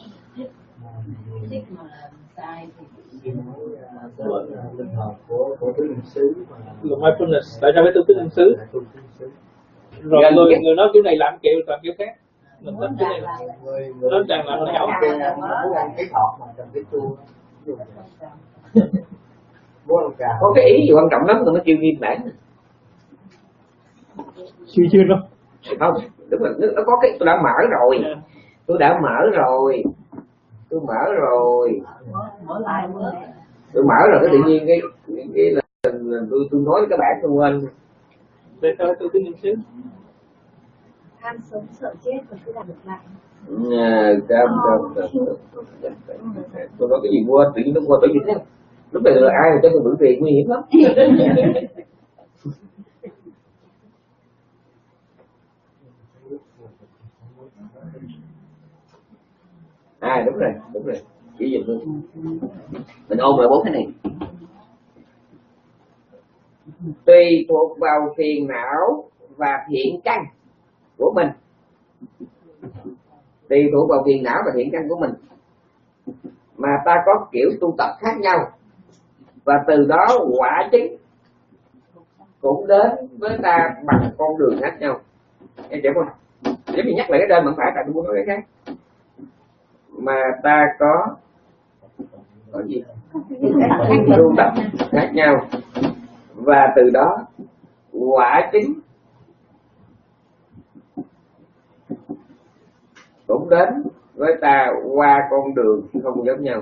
Mindfulness, tại sao phải tu tứ niệm xứ? Rồi Gần người, nhất. người nói kiểu này làm kiểu làm kiểu khác. Mình thích cái này, nó đang làm nó nhỏ. Có cái ý gì quan trọng lắm tôi mới kêu nghiêm bản. Chưa chưa đâu. Không, đúng rồi, nó có cái tôi đã mở rồi, tôi đã mở rồi, tôi mở rồi, tôi mở rồi cái tự nhiên cái cái là tôi tôi nói các bạn tôi quên. Để thôi tôi cứ niệm xứ. Tham sống sợ chết và cứ làm được lại. À, cam, cam, cam. Tôi nói cái gì quên, tự nhiên nó quên, bởi vì thế lúc này là ai mà cho tôi mượn tiền nguy hiểm lắm. À đúng rồi, đúng rồi, chỉ dùm tôi. Mình ôm lại bốn cái này. Tùy thuộc vào phiền não và thiện căn của mình. Tùy thuộc vào phiền não và thiện căn của mình mà ta có kiểu tu tập khác nhau, và từ đó quả chứng cũng đến với ta bằng con đường khác nhau. Em hiểu không? Nếu mình nhắc lại cái đơn mà không phải, tại tôi muốn nói cái khác. Mà ta có có gì tu tập khác nhau, và từ đó quả chứng cũng đến với ta qua con đường không giống nhau.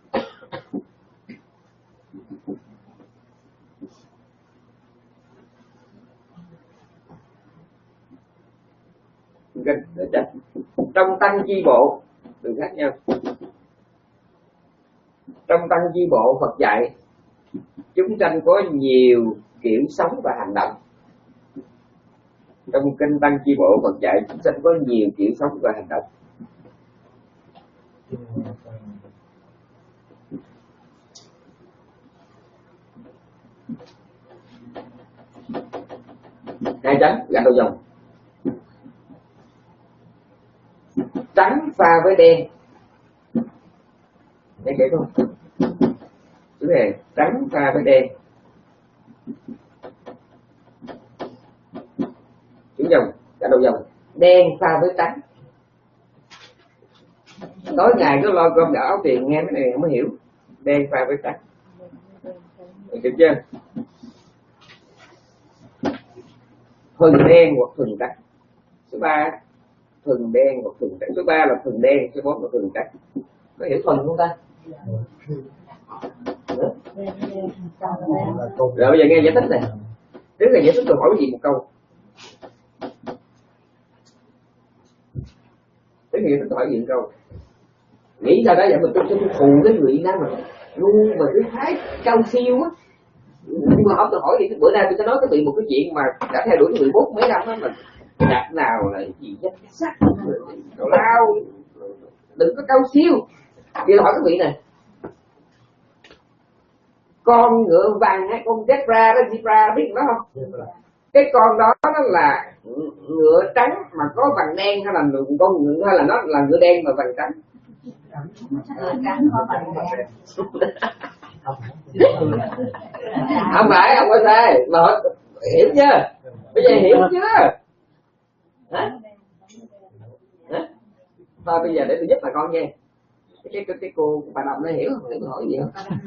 Trong tăng chi bộ đường khác nhau. Trong tăng chi bộ Phật dạy chúng sanh có nhiều kiểu sống và hành động. Trong kinh Tăng Chi Bộ Phật dạy chúng sanh có nhiều kiểu sống và hành động. Hai trắng gạch đầu dòng. Trắng pha với đen. Nghe kể không? Thứ này trắng pha với đen. Chữ dòng, gạch đầu dòng. Đen pha với trắng. Tối ngày cứ lo cơm gạo áo tiền, nghe cái này không hiểu. Đen pha với trắng. Được chưa? Thuần đen hoặc thuần trắng. Số ba thuần đen hoặc thuần trắng. Số ba là thuần đen, số bốn là thuần trắng. Có hiểu thuần không ta? Rồi bây giờ nghe giải thích này. Trước là giải thích tôi hỏi gì một câu. Trước là giải thích tôi hỏi gì một câu. Nghĩ sao đó vậy mà tôi tôi thù cái người đó mà luôn mà cái thái cao siêu á. Nhưng mà ông tôi hỏi thì bữa nay tôi sẽ nói cái bị một cái chuyện mà đã theo đuổi cái mười bốn mấy năm đó mà đặt nào là gì chất sắc tào lao, đừng có cao siêu. Thì hỏi cái vị này, con ngựa vàng hay con zebra đó, zebra biết nó không? Cái con đó nó là ngựa trắng mà có vàng đen, hay là con ngựa, hay là nó là ngựa đen mà vàng trắng? Không phải, không có sai mà họ hiểu chưa? Bây giờ hiểu chưa? Hả? Hả? Thôi bây giờ để tôi giúp bà con nha. Cái cái, cái cô bà Đồng nó hiểu không? Hiểu tôi hỏi gì không?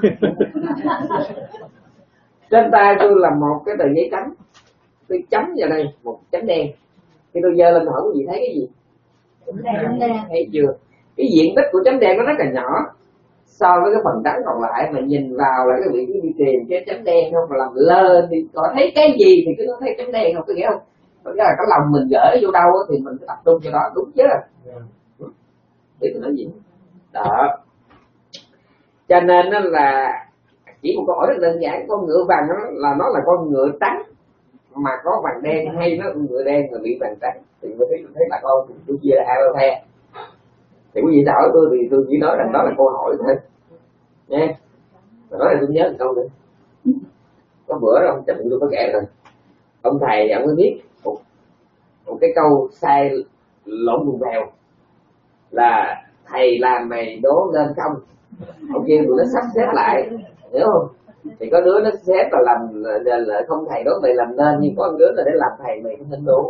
Trên tay tôi là một cái tờ giấy trắng, tôi chấm vào đây một chấm đen. Khi tôi giơ lên tôi hỏi quý vị thấy cái gì? Thấy chưa? Cái diện tích của chấm đen nó rất là nhỏ so với cái phần trắng còn lại, mà nhìn vào là cái vị trí đi tìm cái chấm đen không, mà làm lên thì họ thấy cái gì thì cứ nó thấy chấm đen không, có nghĩa không? Có nghĩa là cái lòng mình gửi vô đâu thì mình tập trung cho đó, đúng chứ? Để tôi nói gì đó. Cho nên nó là chỉ một câu hỏi rất đơn giản, con ngựa vàng nó là nó là con ngựa trắng mà có vàng đen, hay nó ngựa đen mà bị vàng trắng, thì tôi thấy, tôi thấy là con tôi chia là hai ba phe. Thì quý vị hỏi tôi thì tôi chỉ nói rằng đó là câu hỏi thôi nha. Mà nói là tôi nhớ một câu nữa. Có bữa đó ông chấp nhận tôi có kể rồi, ông thầy ông mới biết một, một cái câu sai lộn vùng vèo là thầy làm mày đố lên không, ông kia tụi nó sắp xếp lại, hiểu không? Thì có đứa nó xếp là làm là, là không thầy đố mày làm nên, nhưng có một đứa là để làm thầy mày không nên đố.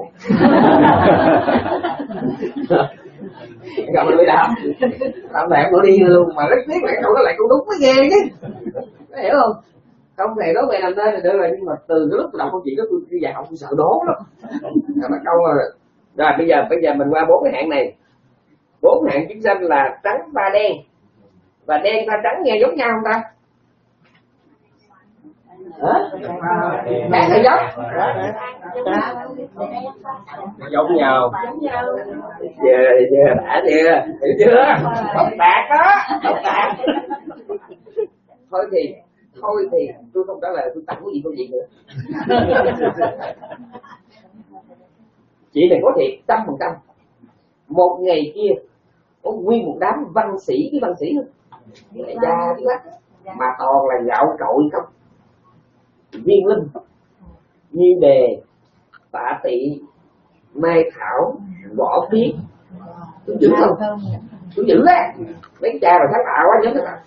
Gặp mình bị đạp làm bạn bỏ đi luôn, mà rất tiếc lại câu đó lại câu đúng mới ghê chứ, có hiểu không? Không thầy đố mày làm nên thì được rồi, nhưng mà từ cái lúc đầu câu chuyện đó tôi đi dạy học tôi sợ đố lắm. Mà câu là rồi bây giờ bây giờ mình qua bốn cái hạng này. Bốn hạng chúng sanh là trắng pha đen, và đen pha trắng nghe giống nhau không ta? Hả? Khác hay giống? Giống nhau. Chưa, chưa, đã chưa? Hiểu chưa? Không đạt đó, không đạt. Thôi thì, thôi thì tôi không trả lời, tôi tặng cái gì câu chuyện nữa. Chị này có thiệt trăm phần trăm. Một ngày kia có nguyên một đám văn sĩ, cái văn sĩ lại ra cái lách mà toàn là gạo trội không, Viên Linh, Như Đề, Tạ Tị, Mai Thảo, Võ Phiết. Tôi dữ không? Tôi dữ á. Mấy cha mà sáng tạo quá nhớ các bạn.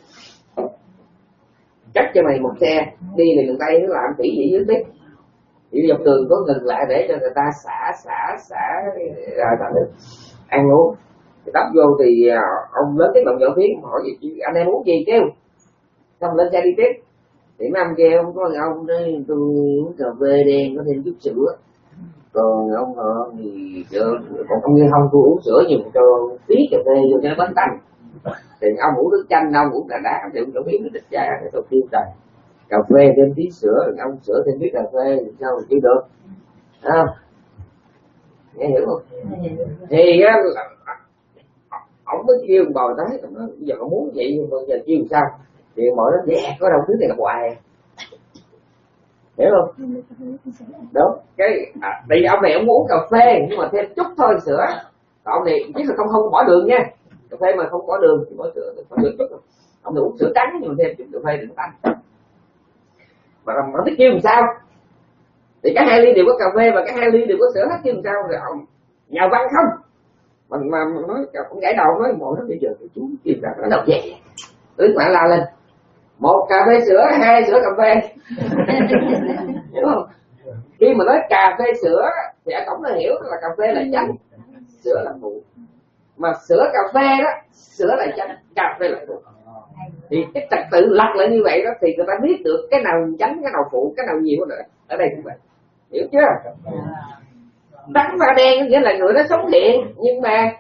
Cắt cho mày một xe đi thì đường Tây nó làm kỹ gì dưới biết. Chỉ dọc đường có ngừng lại để cho người ta xả xả xả ra ta được ăn uống. Thì đắp vô thì ông lớn cái động Võ Phiết hỏi gì anh em uống gì kêu. Xong lên xe đi tiếp. Thì mấy ông kia ông có ông đấy, tôi uống cà phê đen có thêm chút sữa. Còn ông họ thì còn ông nghe không, tôi uống sữa nhiều cho tí cà phê vô cho nó bánh tanh. Thì ông uống nước chanh, ông uống trà đá, thì ông chẳng biết nó địch ra cái đầu tiên trời. Cà phê thêm tí sữa, rồi ông sữa thêm tí cà phê thì sao mà chịu được. Thấy không? Nghe hiểu không? Thì á ông mới kêu bò tới, ông nói giờ ông muốn vậy nhưng mà giờ kêu sao? Thì mọi nó dẹt có đâu thứ này là hoài. hiểu không? Đúng cái à, tại vì ông này ông muốn uống cà phê nhưng mà thêm chút thôi sữa, còn ông này chứ là không không bỏ đường nha, cà phê mà không bỏ đường thì bỏ sữa, bỏ sữa chút. Ông này uống sữa trắng nhưng mà thêm chút cà phê để nó tanh. Mà ông biết kêu làm sao? Thì cả hai ly đều có cà phê và cả hai ly đều có sữa hết, kêu làm sao? Rồi ông nhà văn không? Mình mà nói ông gãy đầu nói ngồi nó bây giờ chú kêu ra nó đọc về, ứng bạn la lên một cà phê sữa, hai sữa cà phê. Hiểu không? Khi mà nói cà phê sữa thì ở cổng nó hiểu là cà phê là chánh, sữa là phụ. Mà sữa cà phê đó, sữa là chánh, cà phê là phụ. Thì cái trật tự lặp lại như vậy đó thì người ta biết được cái nào chánh, cái nào phụ, cái nào nhiều nữa. Ở đây cũng vậy, hiểu chưa? Trắng và đen nghĩa là người đó sống thiện nhưng mà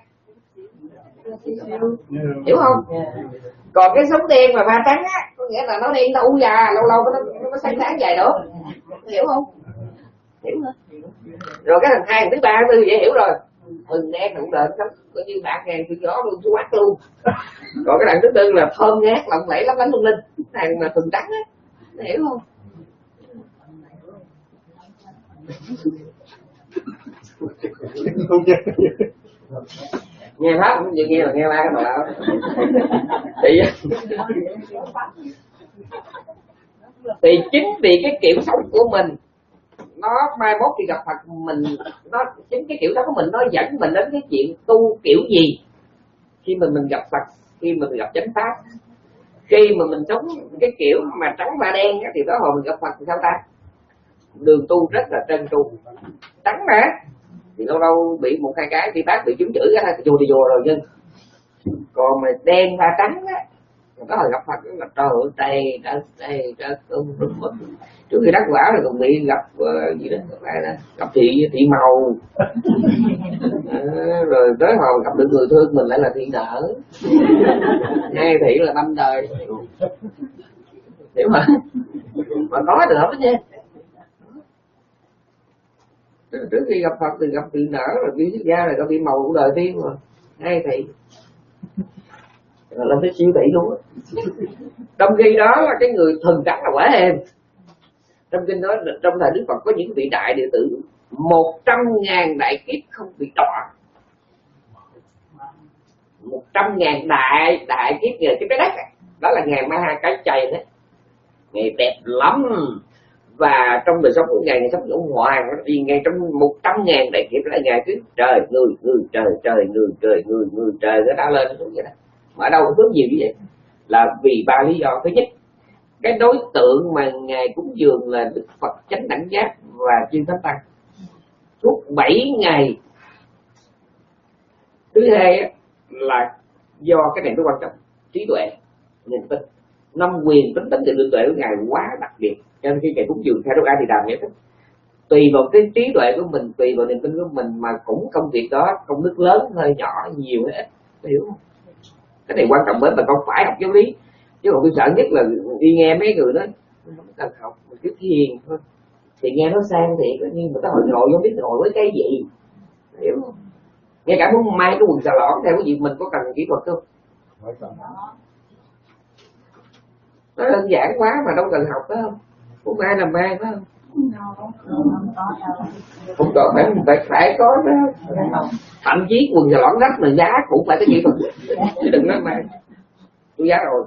hiểu không? Còn cái sống đen mà pha trắng á có nghĩa là nó đen nó u già, lâu lâu nó nó sáng sáng vài độ, hiểu không? Hiểu không? Rồi cái thằng hai thằng thứ ba thứ tư dễ hiểu rồi, mừng đen cũng đợt lắm, coi như bạc ngàn từ gió luôn xuống mắt luôn. Còn cái thằng thứ tư là thơm ngát lộng lẫy lắm lánh lung linh, thằng mà thuần trắng á, hiểu không? Nghe pháp cũng như nghe là nghe ba cái nào thì thì chính vì cái kiểu sống của mình nó mai mốt khi gặp Phật mình, nó chính cái kiểu đó của mình nó dẫn mình đến cái chuyện tu kiểu gì. Khi mà mình gặp Phật, khi mà mình gặp chánh pháp, khi mà mình sống cái kiểu mà trắng và đen thì đó hồi mình gặp Phật thì sao ta? Đường tu rất là trơn tru. Trắng mà thì lâu lâu bị một hai cái thì bác bị chúng chửi cái thì vô thì vô rồi, nhưng còn mà đen và trắng á, có hồi gặp Phật là trời ơi trời trời trời trời trước khi đắc quả rồi còn bị gặp uh, gì đó là gặp thị thị màu à, rồi tới hồi gặp được người thương mình lại là thị nợ, hai thị là năm đời, hiểu mà mà nói được đó nha. Trước khi gặp Phật thì gặp thị nợ rồi bị xuất gia rồi gặp bị màu của đời tiên mà hai thị làm cái siêu thị luôn á. Trong khi đó là cái người thuần trắng là quả êm. Trong kinh nói trong thời Đức Phật có những vị đại đệ tử một trăm ngàn đại kiếp không bị đọa, một trăm ngàn đại đại kiếp nghề cái trái đất đó là ngày Ma cái chày đấy, ngày đẹp lắm. Và trong đời sống của ngài, ngày sống của ông Hoàng thì ngày trong một trăm ngàn đại kiếp là ngày cứ trời người người trời trời người trời người người trời nó đã lên xuống vậy đó. Mà ở đâu cũng hướng nhiều như vậy là vì ba lý do. Thứ nhất, cái đối tượng mà ngài cúng dường là Đức Phật chánh đẳng giác và chư thánh tăng suốt bảy ngày. Thứ hai là do cái này nó quan trọng, trí tuệ, niềm tin, năm quyền tính tính từ tuệ của ngài quá đặc biệt, cho nên khi ngài cúng dường theo Đức A Di Đà giải thích tùy vào cái trí tuệ của mình, tùy vào niềm tin của mình mà cũng công việc đó công đức lớn hơi nhỏ nhiều hay ít, hiểu không? Cái này quan trọng bởi mà con phải học giáo lý, chứ còn tôi sợ nhất là đi nghe mấy người đó không cần học, mình cứ thiền thôi thì nghe nó sang thiệt, nhưng mà cái hồi ngồi không biết ngồi với cái gì, hiểu không? Ngay cả muốn may cái quần xà lõn theo cái gì mình có cần kỹ thuật không? Nó đơn giản quá mà đâu cần học, phải không? Muốn mai làm mai, phải không? Không có, phải phải phải có đó. Thậm chí quần xà lõn rách mà giá cũng phải cái kỹ thuật, chứ đừng nói mai tôi giá rồi.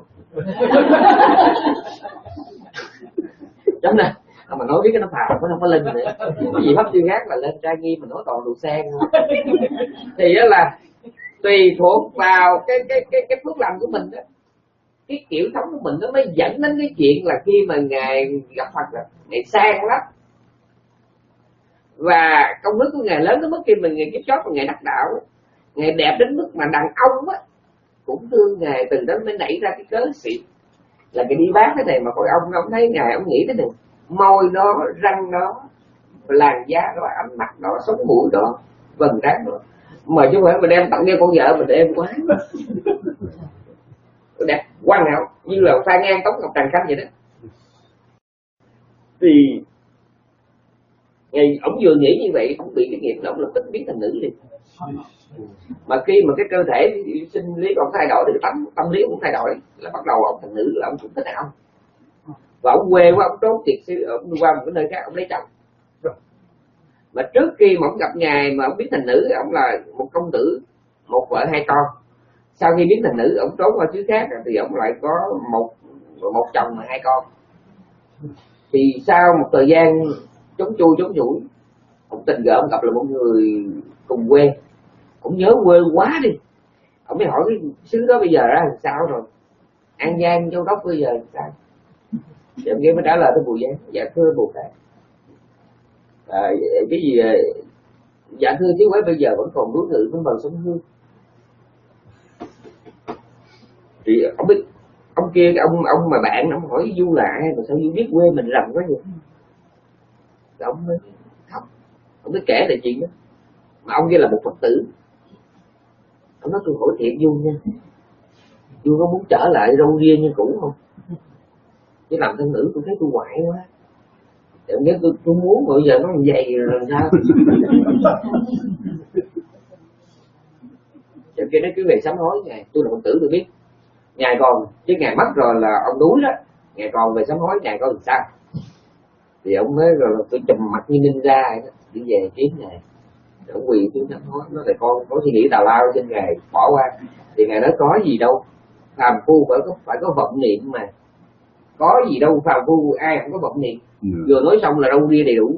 Chấm nè, mà nói biết cái nó phạt nó không có linh nữa, cái gì pháp chuyên khác là lên trai nghi mà nói toàn đồ sen thôi. Thì đó là tùy thuộc vào cái cái cái cái phước lành của mình đó, cái kiểu sống của mình nó mới dẫn đến cái chuyện là khi mà ngài gặp Phật rồi ngài sang lắm và công đức của ngài lớn đến mức khi mình ngài kiếp chót và ngài đắc đạo, ngài đẹp đến mức mà đàn ông á cũng thương ngài, từ đó mới nảy ra cái cớ xịn là cái đi bác cái này mà coi ông ông thấy ngài ông nghĩ thế này, môi đó, răng đó, làn da đó, ánh mắt đó, sống mũi đó, vầng trán đó, mà chứ không phải mình đem tặng cho con vợ mình đem quá đẹp hoàn hảo như là Phan Ngang Tống Ngọc Trần Khanh vậy đó. Thì ngày ông vừa nghĩ như vậy ông bị cái nghiệp đó, ông lập tức biến thành nữ đi. Mà khi mà cái cơ thể sinh lý còn thay đổi thì tâm tâm lý cũng thay đổi, là bắt đầu ông thành nữ là ông cũng thích đàn ông. Và ông quê của ông trốn tiệt sư, ông đi qua một cái nơi khác ông lấy chồng. Mà trước khi mà ông gặp ngài mà ông biết thành nữ, ông là một công tử, một vợ hai con. Sau khi biết thành nữ, ông trốn qua xứ khác thì ông lại có một một chồng và hai con. Thì sau một thời gian trốn chui trốn nhủi, ông tình cờ ông gặp là một người cùng quê. Ông nhớ quê quá đi. Ông mới hỏi cái xứ đó bây giờ ra làm sao rồi, An Giang Châu Đốc bây giờ làm sao? Thì ông nghe mới trả lời tới Bồ Giang: dạ thưa Bồ Tát, à, cái gì dạ thưa chứ quái bây giờ vẫn còn đối ngự với bờ sông Hương. Thì ông biết ông kia, cái ông ông mà bạn ông hỏi Du là ai mà sao Du biết quê mình rầm quá vậy? Thì ông mới khóc, ông mới kể lại chuyện đó. Mà ông kia là một Phật tử. Ông nói tôi hỏi thiệt Du nha, Du có muốn trở lại râu ria như cũ không? Chứ làm thân nữ tôi thấy tôi hoại quá. Thì ông nói tôi, tôi muốn bây giờ nó làm vậy rồi làm sao? Cho kia nói cứ về sám hối ngài, tôi là Phật tử tôi biết. Ngài còn, chứ ngài mất rồi là ông đuối đó. Ngài còn về sám hối ngài có làm sao? Thì ông nói rồi là tôi chùm mặt như ninja đi về kiếm ngài. Ông quỳ xuống sám hối, nói là con có suy nghĩ tào lao trên ngài, bỏ qua. Thì ngài nói có gì đâu, phàm phu phải có phải có vọng niệm mà. Có gì đâu, phàm phu ai không có vọng niệm. Ừ. Vừa nói xong là râu ria đầy đủ.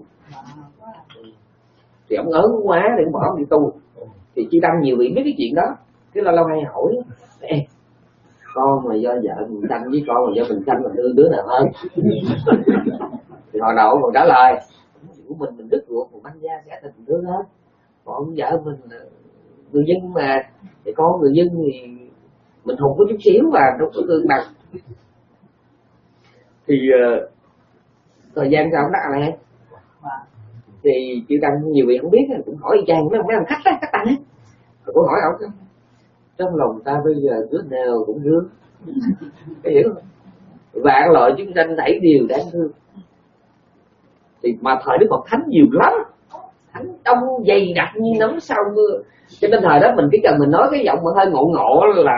Thì ông ớn quá để bỏ ông đi tu. Thì Chư Tăng nhiều vị biết cái chuyện đó, cái lâu lâu hay hỏi: ê, con mà do vợ mình sanh với con mà do mình sanh, mình đưa đứa nào hơn? Thì hồi đầu còn trả lời: của mình mình đứt ruột, mình banh ra sẽ thành đứa lớn. Còn vợ mình người dân mà, thì con người dân thì mình hùng có chút xíu và đâu có tương bằng. Thì uh, thời gian sau ông đắc A La Hán. Thì Chư Tăng nhiều vị không biết, cũng hỏi y chang mấy mấy ông khách đó, khách tăng á. Rồi cũng hỏi ông: trong lòng ta bây giờ đứa nào cũng thương, hiểu không? Vạn loại chúng sanh thảy đều đáng thương. Thì mà thời Đức Phật thánh nhiều lắm, thánh đông dày đặc như nấm sau mưa. Cho nên thời đó mình chỉ cần mình nói cái giọng mà hơi ngộ ngộ là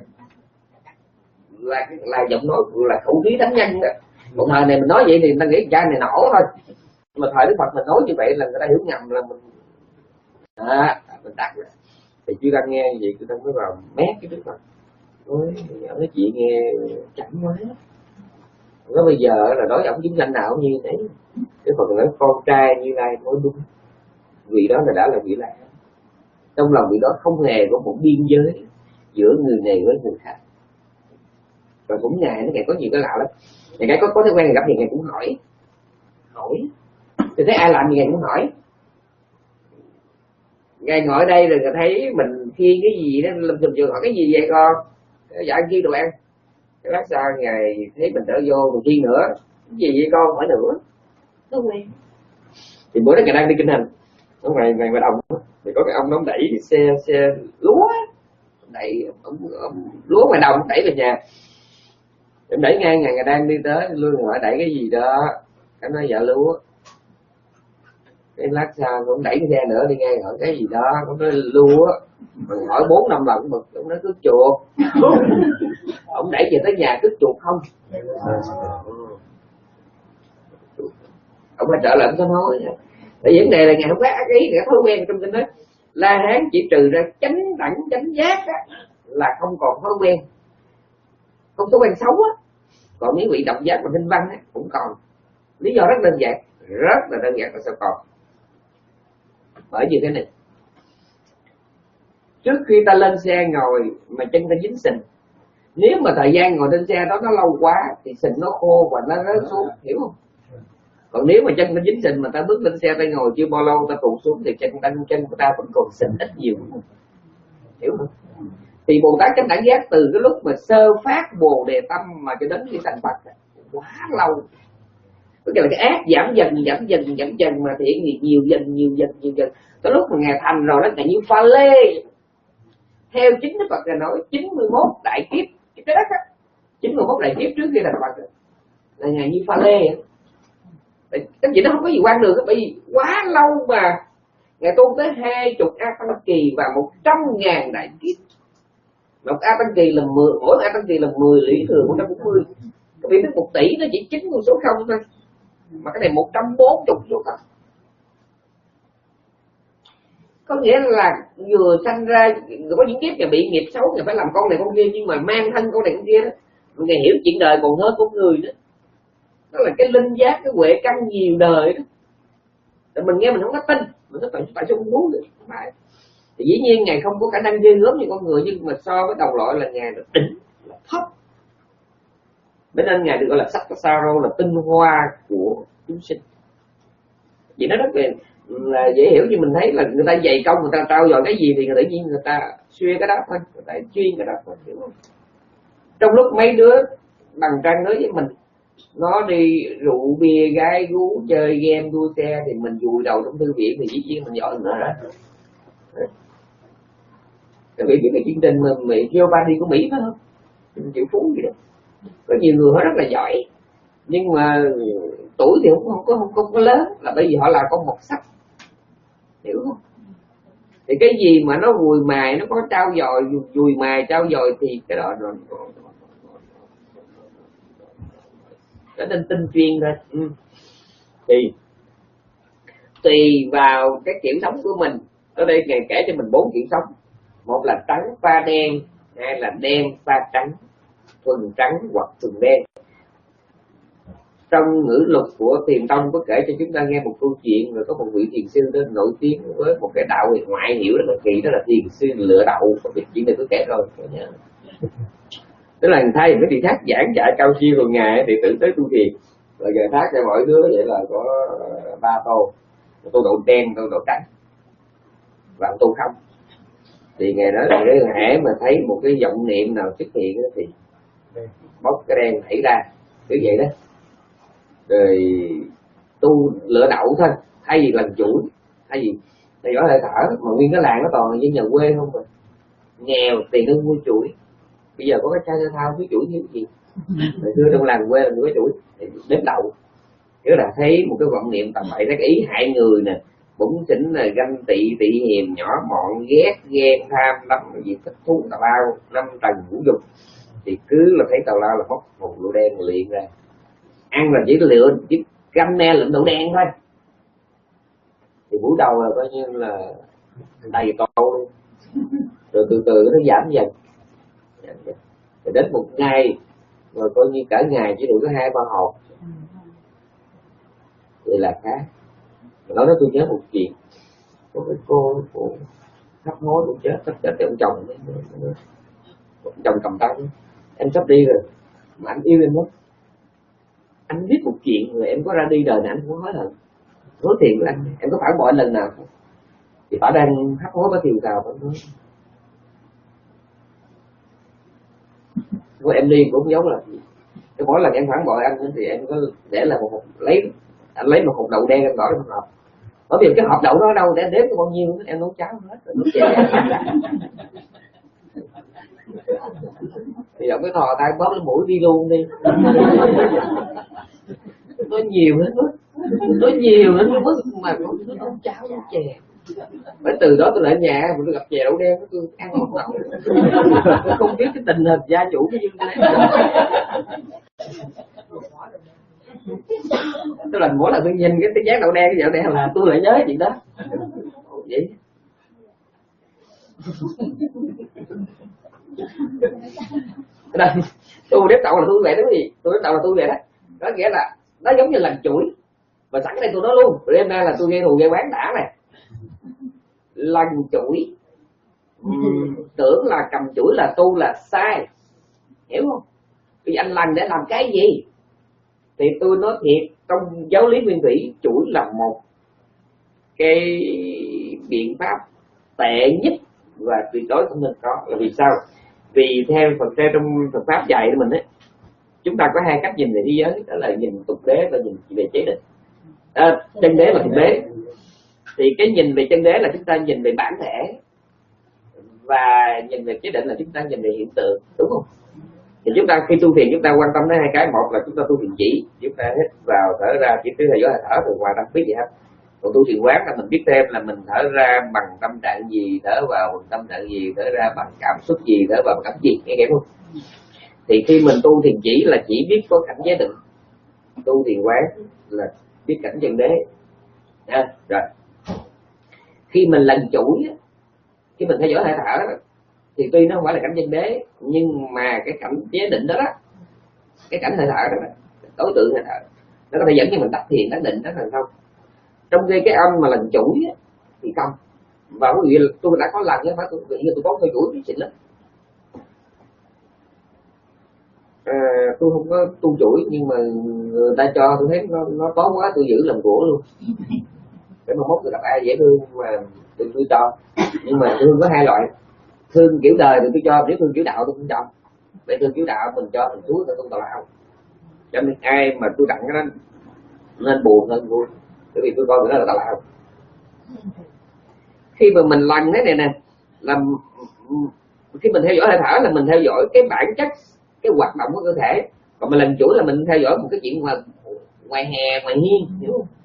là là giọng nói là khẩu khí thánh nhân đó. Một thời này mình nói vậy thì người ta nghĩ cha này nổ thôi. Mà thời Đức Phật mình nói như vậy là người ta hiểu nhầm là mình à, mình đặt rồi. Thì Chư Tăng nghe như vậy, Chư Tăng mới vào mét cái Đức Phật. Nói, nói chuyện nghe chậm quá. Nói bây giờ là nói ông chúng sanh nào như thế. Đức Phật nói con trai Như Lai nói đúng. Vị đó là đã là vị Lai. Trong lòng vị đó không hề có một biên giới giữa người này với người khác. Và cũng Ngài nó Ngài có nhiều cái lạ lắm. Ngài có có thói quen gặp gì Ngài cũng hỏi. Hỏi. Thì thấy ai làm gì Ngài cũng hỏi. Ngài ngồi ở đây rồi Ngài thấy mình khi cái gì đó lâm thường trường hỏi cái gì vậy con? Dạ kia đồ ăn. Cái lát sau Ngài thấy mình trở vô một chi nữa. Cái gì vậy con? Hỏi nữa. Tôi quen. Thì bữa đó Ngài đang đi kinh hành. Ở ngoài ngoài ngoài đồng thì có cái ông nó đẩy xe xe lúa, đẩy ông, ông, lúa ngoài đồng đẩy về nhà. Em đẩy ngang Ngài Ngài đang đi tới luôn hỏi đẩy cái gì đó. Cái nói dạ lúa. Cái lát sau cũng đẩy cái xe nữa đi ngang hỏi cái gì đó, cũng nói lúa. Mình hỏi bốn năm lần mà ông nói cướp chuột. Ông đẩy về tới nhà cướp chuột không? Ông phải trở lại ông nói. Tại vấn đề là Ngài không có ác ý, Ngài thói quen trong kinh nói La Hán chỉ trừ ra chánh đẳng chánh giác á, là không còn thói quen, không thói quen xấu á. Còn những vị độc giác và minh văn á, cũng còn. Lý do rất đơn giản, rất là đơn giản là sao còn? Bởi vì thế này, trước khi ta lên xe ngồi mà chân ta dính sình, nếu mà thời gian ngồi trên xe đó nó lâu quá thì sình nó khô và nó rớt xuống, hiểu không? Còn nếu mà chân nó dính sình mà ta bước lên xe ta ngồi chưa bao lâu ta tụt xuống thì chân ta chân của ta vẫn còn sình ít nhiều, hiểu không? Thì Bồ Tát chánh đẳng giác từ cái lúc mà sơ phát Bồ Đề tâm mà cho đến khi thành Phật quá lâu. Tức là cái ác giảm dần giảm dần giảm dần mà thiện thì nhiều dần nhiều dần nhiều dần. Tới lúc mà Ngài thành rồi nó như pha lê. Theo chính Đức Phật là nói chín mươi mốt đại kiếp cái đất á, chín mươi mốt đại kiếp trước khi thành Phật là Ngài như pha lê. Cái gì nó không có gì quan đường, bởi vì quá lâu mà Ngài tu tới hai chục A Tăng Kỳ và một trăm ngàn đại kiếp. Một A Tăng Kỳ là mười, mỗi A Tăng Kỳ là mười lý thường một trăm bốn mươi. Cái biểu thức một tỷ nó chỉ chín con số không thôi, mà cái này một trăm bốn mươi số không. Có nghĩa là vừa sanh ra có những kiếp nhà bị nghiệp xấu, nhà phải làm con này con kia, nhưng mà mang thân con này con kia đó, ngày hiểu chuyện đời còn hơn con người nữa. Đó là cái linh giác, cái huệ căn nhiều đời đó. Rồi mình nghe mình không có tin, mình nói tại tại sao không muốn được, không phải. Thì dĩ nhiên ngài không có khả năng ghê gớm như con người, nhưng mà so với đồng loại là ngài là đỉnh, là thấp. Bởi nên ngài được gọi là Satsaro, là tinh hoa của chúng sinh. Vậy nó rất là, là dễ hiểu, như mình thấy là người ta dày công, người ta trao dồi cái gì thì tự nhiên người ta suy cái đó thôi, người ta chuyên cái đó thôi, hiểu không? Trong lúc mấy đứa bằng trăng nói với mình, nó đi rượu bia gái gú chơi game đua xe, thì mình vùi đầu trong thư viện thì dĩ nhiên mình giỏi nữa rồi. Cái vị cái chương trình mà Mỹ Giovanni của Mỹ phải không? Triệu Phú gì đó. Có nhiều người họ rất là giỏi, nhưng mà tuổi thì không không có không, không có lớn, là bởi vì họ là con một sắc, hiểu không? Thì cái gì mà nó vùi mài, nó có trao dồi, vùi mài trao dồi thì cái đó nó trở nên tinh chuyên thôi. Ừ. Thì tùy vào cái kiểu sống của mình. Ở đây ngài kể cho mình bốn kiểu sống. Một là trắng pha đen, hai là đen pha trắng, thuần trắng hoặc thuần đen. Trong ngữ lục của Thiền Tông có kể cho chúng ta nghe một câu chuyện, rồi có một vị thiền sư đó nổi tiếng với một cái đạo ngoại hiểu rất là kỳ, đó là thiền sư lựa đậu. Có biết chuyện này tôi kể rồi, tôi nhớ. Tức là thay mấy vị thác giảng dạy cao siêu rồi ngài thì tử tới tu thiền, rồi ngài thác cho mỗi đứa vậy là có ba tô, một tô đậu đen, tô đậu trắng và một tô không. Thì ngài nói là cái hễ mà thấy một cái vọng niệm nào xuất hiện thì bóc cái đen thảy ra, cứ vậy đó. Rồi tu lựa đậu thôi, thay vì làm chuỗi, thay vì thay giỏi hơi thở, mà nguyên cái làng nó toàn là dân nhà quê không rồi, nghèo tiền nó mua chuỗi. Bây giờ có cái chai thao cái chuỗi như gì, hồi xưa trong làng quê là cái chuỗi đếm đậu. Nếu là thấy một cái vọng niệm tầm bậy cái ý hại người nè, bụng xỉn là ganh tị tị hiềm, nhỏ mọn, ghét ghen tham đắm gì thích thú tào lao, năm tầng ngũ dục, thì cứ là thấy tào lao là móc một lựu đen liền ra, ăn là chỉ lựa chỉ găm me lựu đậu đen thôi. Thì buổi đầu là coi như là đầy tô luôn, rồi từ từ nó giảm dần. Rồi đến một ngày rồi coi như cả ngày chỉ đủ có hai ba hộp thì là khác. Nói đó tôi nhớ một chuyện, có cái cô phụ hấp hối cũng chết, sắp chết thì ông chồng ông chồng cầm tay, em sắp đi rồi mà anh yêu em mất, anh biết một chuyện rồi em có ra đi đời này anh không có hối hận, hứa thiện với anh, em có phản bội lần nào không? Thì bà đang hấp hối, bà thiều cào, bà nói em đi cũng giống là cái mỗi lần em phản bội anh thì em có để là một hộp, lấy anh lấy một hộp đậu đen em bỏ trong hộp, bởi vì cái hộp đậu đó ở đâu để em đếm có bao nhiêu, em nấu cháo hết rồi nấu chè. Thì ông cái thò tay bóp cái mũi đi luôn đi. Nó nhiều hết mức, nó nhiều hết mức mà cũng cứ nấu cháo nấu chè. Bởi từ đó tôi lại ở nhà mình gặp chè đậu đen tôi ăn một đậu. Tôi không biết cái tình hình gia chủ cái dương đấy. Tôi là mỗi lần tôi nhìn cái cái dáng đậu đen cái dạo đen là tôi lại nhớ chuyện đó. Vậy đây tôi đếp đậu là tôi vậy đó quý vị, tôi đếp đậu là tôi vậy đó. Đó nghĩa là nó giống như làm chuỗi, và sẵn đây tôi nói luôn, rồi đêm nay là tôi gây thù gây bán đã này. Lần chuỗi uhm, tưởng là cầm chuỗi là tu là sai, hiểu không? Vì anh lần để làm cái gì? Thì tôi nói thiệt, trong giáo lý nguyên thủy, chuỗi là một cái biện pháp tệ nhất và tuyệt đối không nên có. Là vì sao? Vì theo Phật theo trong Phật pháp dạy của mình ấy, chúng ta có hai cách nhìn về thế giới, đó là nhìn tục đế và nhìn về chế định. À, chân đế và thực đế. Thì cái nhìn về chân đế là chúng ta nhìn về bản thể, và nhìn về chế định là chúng ta nhìn về hiện tượng, đúng không? Thì chúng ta khi tu thiền chúng ta quan tâm đến hai cái, một là chúng ta tu thiền chỉ, chúng ta hít vào thở ra chỉ cứ theo dõi hơi thở rồi ngoài tâm biết gì hết. Còn tu thiền quán là mình biết thêm là mình thở ra bằng tâm trạng gì, thở vào bằng tâm trạng gì, thở ra bằng cảm xúc gì, thở vào bằng cảm gì, nghe hiểu không? Thì khi mình tu thiền chỉ là chỉ biết có cảnh giới định, tu thiền quán là biết cảnh chân đế. À, rồi khi mình lần chuỗi, khi mình theo dõi hơi thở thì tuy nó không phải là cảnh chân đế, nhưng mà cái cảnh giới định đó, đó cái cảnh hơi thở đó, đối tượng hơi thở nó có thể dẫn cho mình đắc thiền đắc định đắc thành không. Trong khi cái âm mà lần chuỗi thì không. Và quý vị tôi đã có lần đó, phải tôi nghĩ là tôi có theo chuỗi xịn lắm. À, tôi không có tu chuỗi nhưng mà người ta cho tôi thấy nó, nó tốt quá, tôi giữ làm của luôn. Để mà mốt tôi gặp ai dễ thương mà tôi, tôi cho. Nhưng mà thương có hai loại, thương kiểu đời thì tôi cho, nếu thương kiểu đạo tôi không cho. Để thương kiểu đạo mình cho mình chúa tôi không tào lao. Cho nên ai mà tôi tặng cái đó nên buồn hơn vui, bởi vì tôi coi cái đó là tào lao. Khi mà mình lần thế này nè, là khi mình theo dõi hơi thở là mình theo dõi cái bản chất, cái hoạt động của cơ thể. Còn mình lần chuỗi là mình theo dõi một cái chuyện mà ngoài hè, ngoài hiên, hiểu không?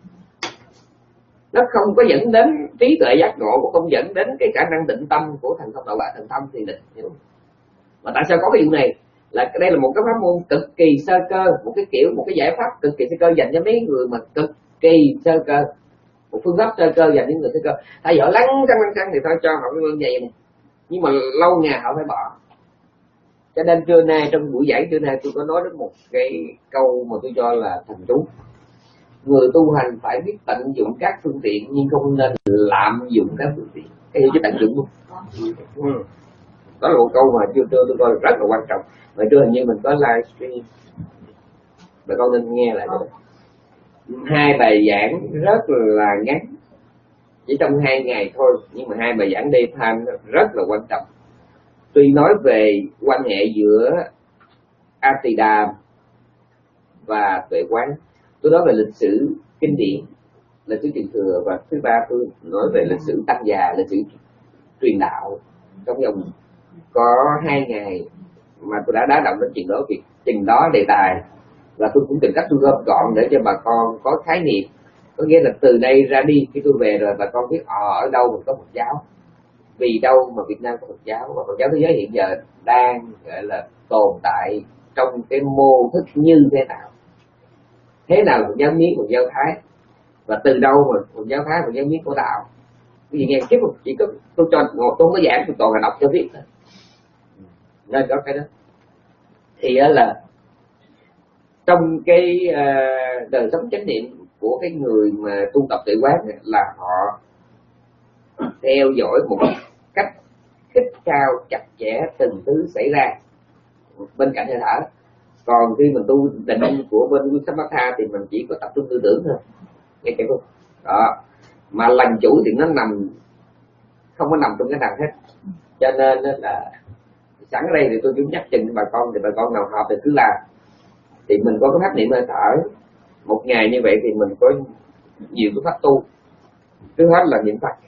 Nó không có dẫn đến trí tuệ giác ngộ, cũng không dẫn đến cái khả năng định tâm của thần thông đạo bạc, thần thông thì định, hiểu không? Mà tại sao có cái vụ này? Là đây là một cái pháp môn cực kỳ sơ cơ, một cái kiểu, một cái giải pháp cực kỳ sơ cơ dành cho mấy người mà cực kỳ sơ cơ, một phương pháp sơ cơ dành cho người sơ cơ. Thay họ lắng căng lắng căng thì thôi cho họ cái như vậy này, nhưng mà lâu ngày họ phải bỏ. Cho nên trưa nay trong buổi giảng trưa nay tôi có nói đến một cái câu mà tôi cho là thành đúng: người tu hành phải biết tận dụng các phương tiện nhưng không nên lạm dụng các phương tiện. Cái hiểu chứ tận dụng không? Ừ. Đó là một câu mà chưa trưa tôi coi rất là quan trọng. Mà trưa hình như mình có livestream, bà con nên nghe lại đó. Hai bài giảng rất là ngắn, chỉ trong hai ngày thôi, nhưng mà hai bài giảng daytime rất là quan trọng. Tuy nói về quan hệ giữa Atidam và tuệ quán, tôi nói về lịch sử kinh điển, lịch sử truyền thừa, và thứ ba tôi nói về lịch sử tăng già, lịch sử truyền đạo. Trong vòng có hai ngày mà tôi đã đá động đến chuyện đó, việc chừng đó đề tài, và tôi cũng tìm cách tôi gom gọn để cho bà con có khái niệm. Có nghĩa là từ đây ra đi, khi tôi về rồi bà con biết ờ, ở đâu mình có Phật giáo, vì đâu mà Việt Nam có Phật giáo, và Phật giáo thế giới hiện giờ đang gọi là tồn tại trong cái mô thức như thế nào, thế nào là Phật giáo Miến, Phật giáo Thái, và từ đâu mà Phật giáo Thái, Phật giáo Miến của đạo. Cái gì nghe kiếp chỉ có tôi cho tôi không có giảng, tôi toàn là đọc cho biết thôi. Nên có cái đó thì là trong cái uh, đời sống chánh niệm của cái người mà tu tập tuệ quán là họ theo dõi một cách khích cao chặt chẽ từng thứ xảy ra bên cạnh hơi thở. Còn khi mình tu định của bên Samatha thì mình chỉ có tập trung tư tưởng thôi, nghe kịp không? Đó, mà lần chủ thì nó nằm không có nằm trong cái nào hết. Cho nên là sẵn ở đây thì tôi cũng nhắc chừng bà con, thì bà con nào hợp thì cứ làm. Thì mình có cái pháp niệm hơi thở một ngày như vậy thì mình có nhiều cái pháp tu. Thứ hết là niệm Phật,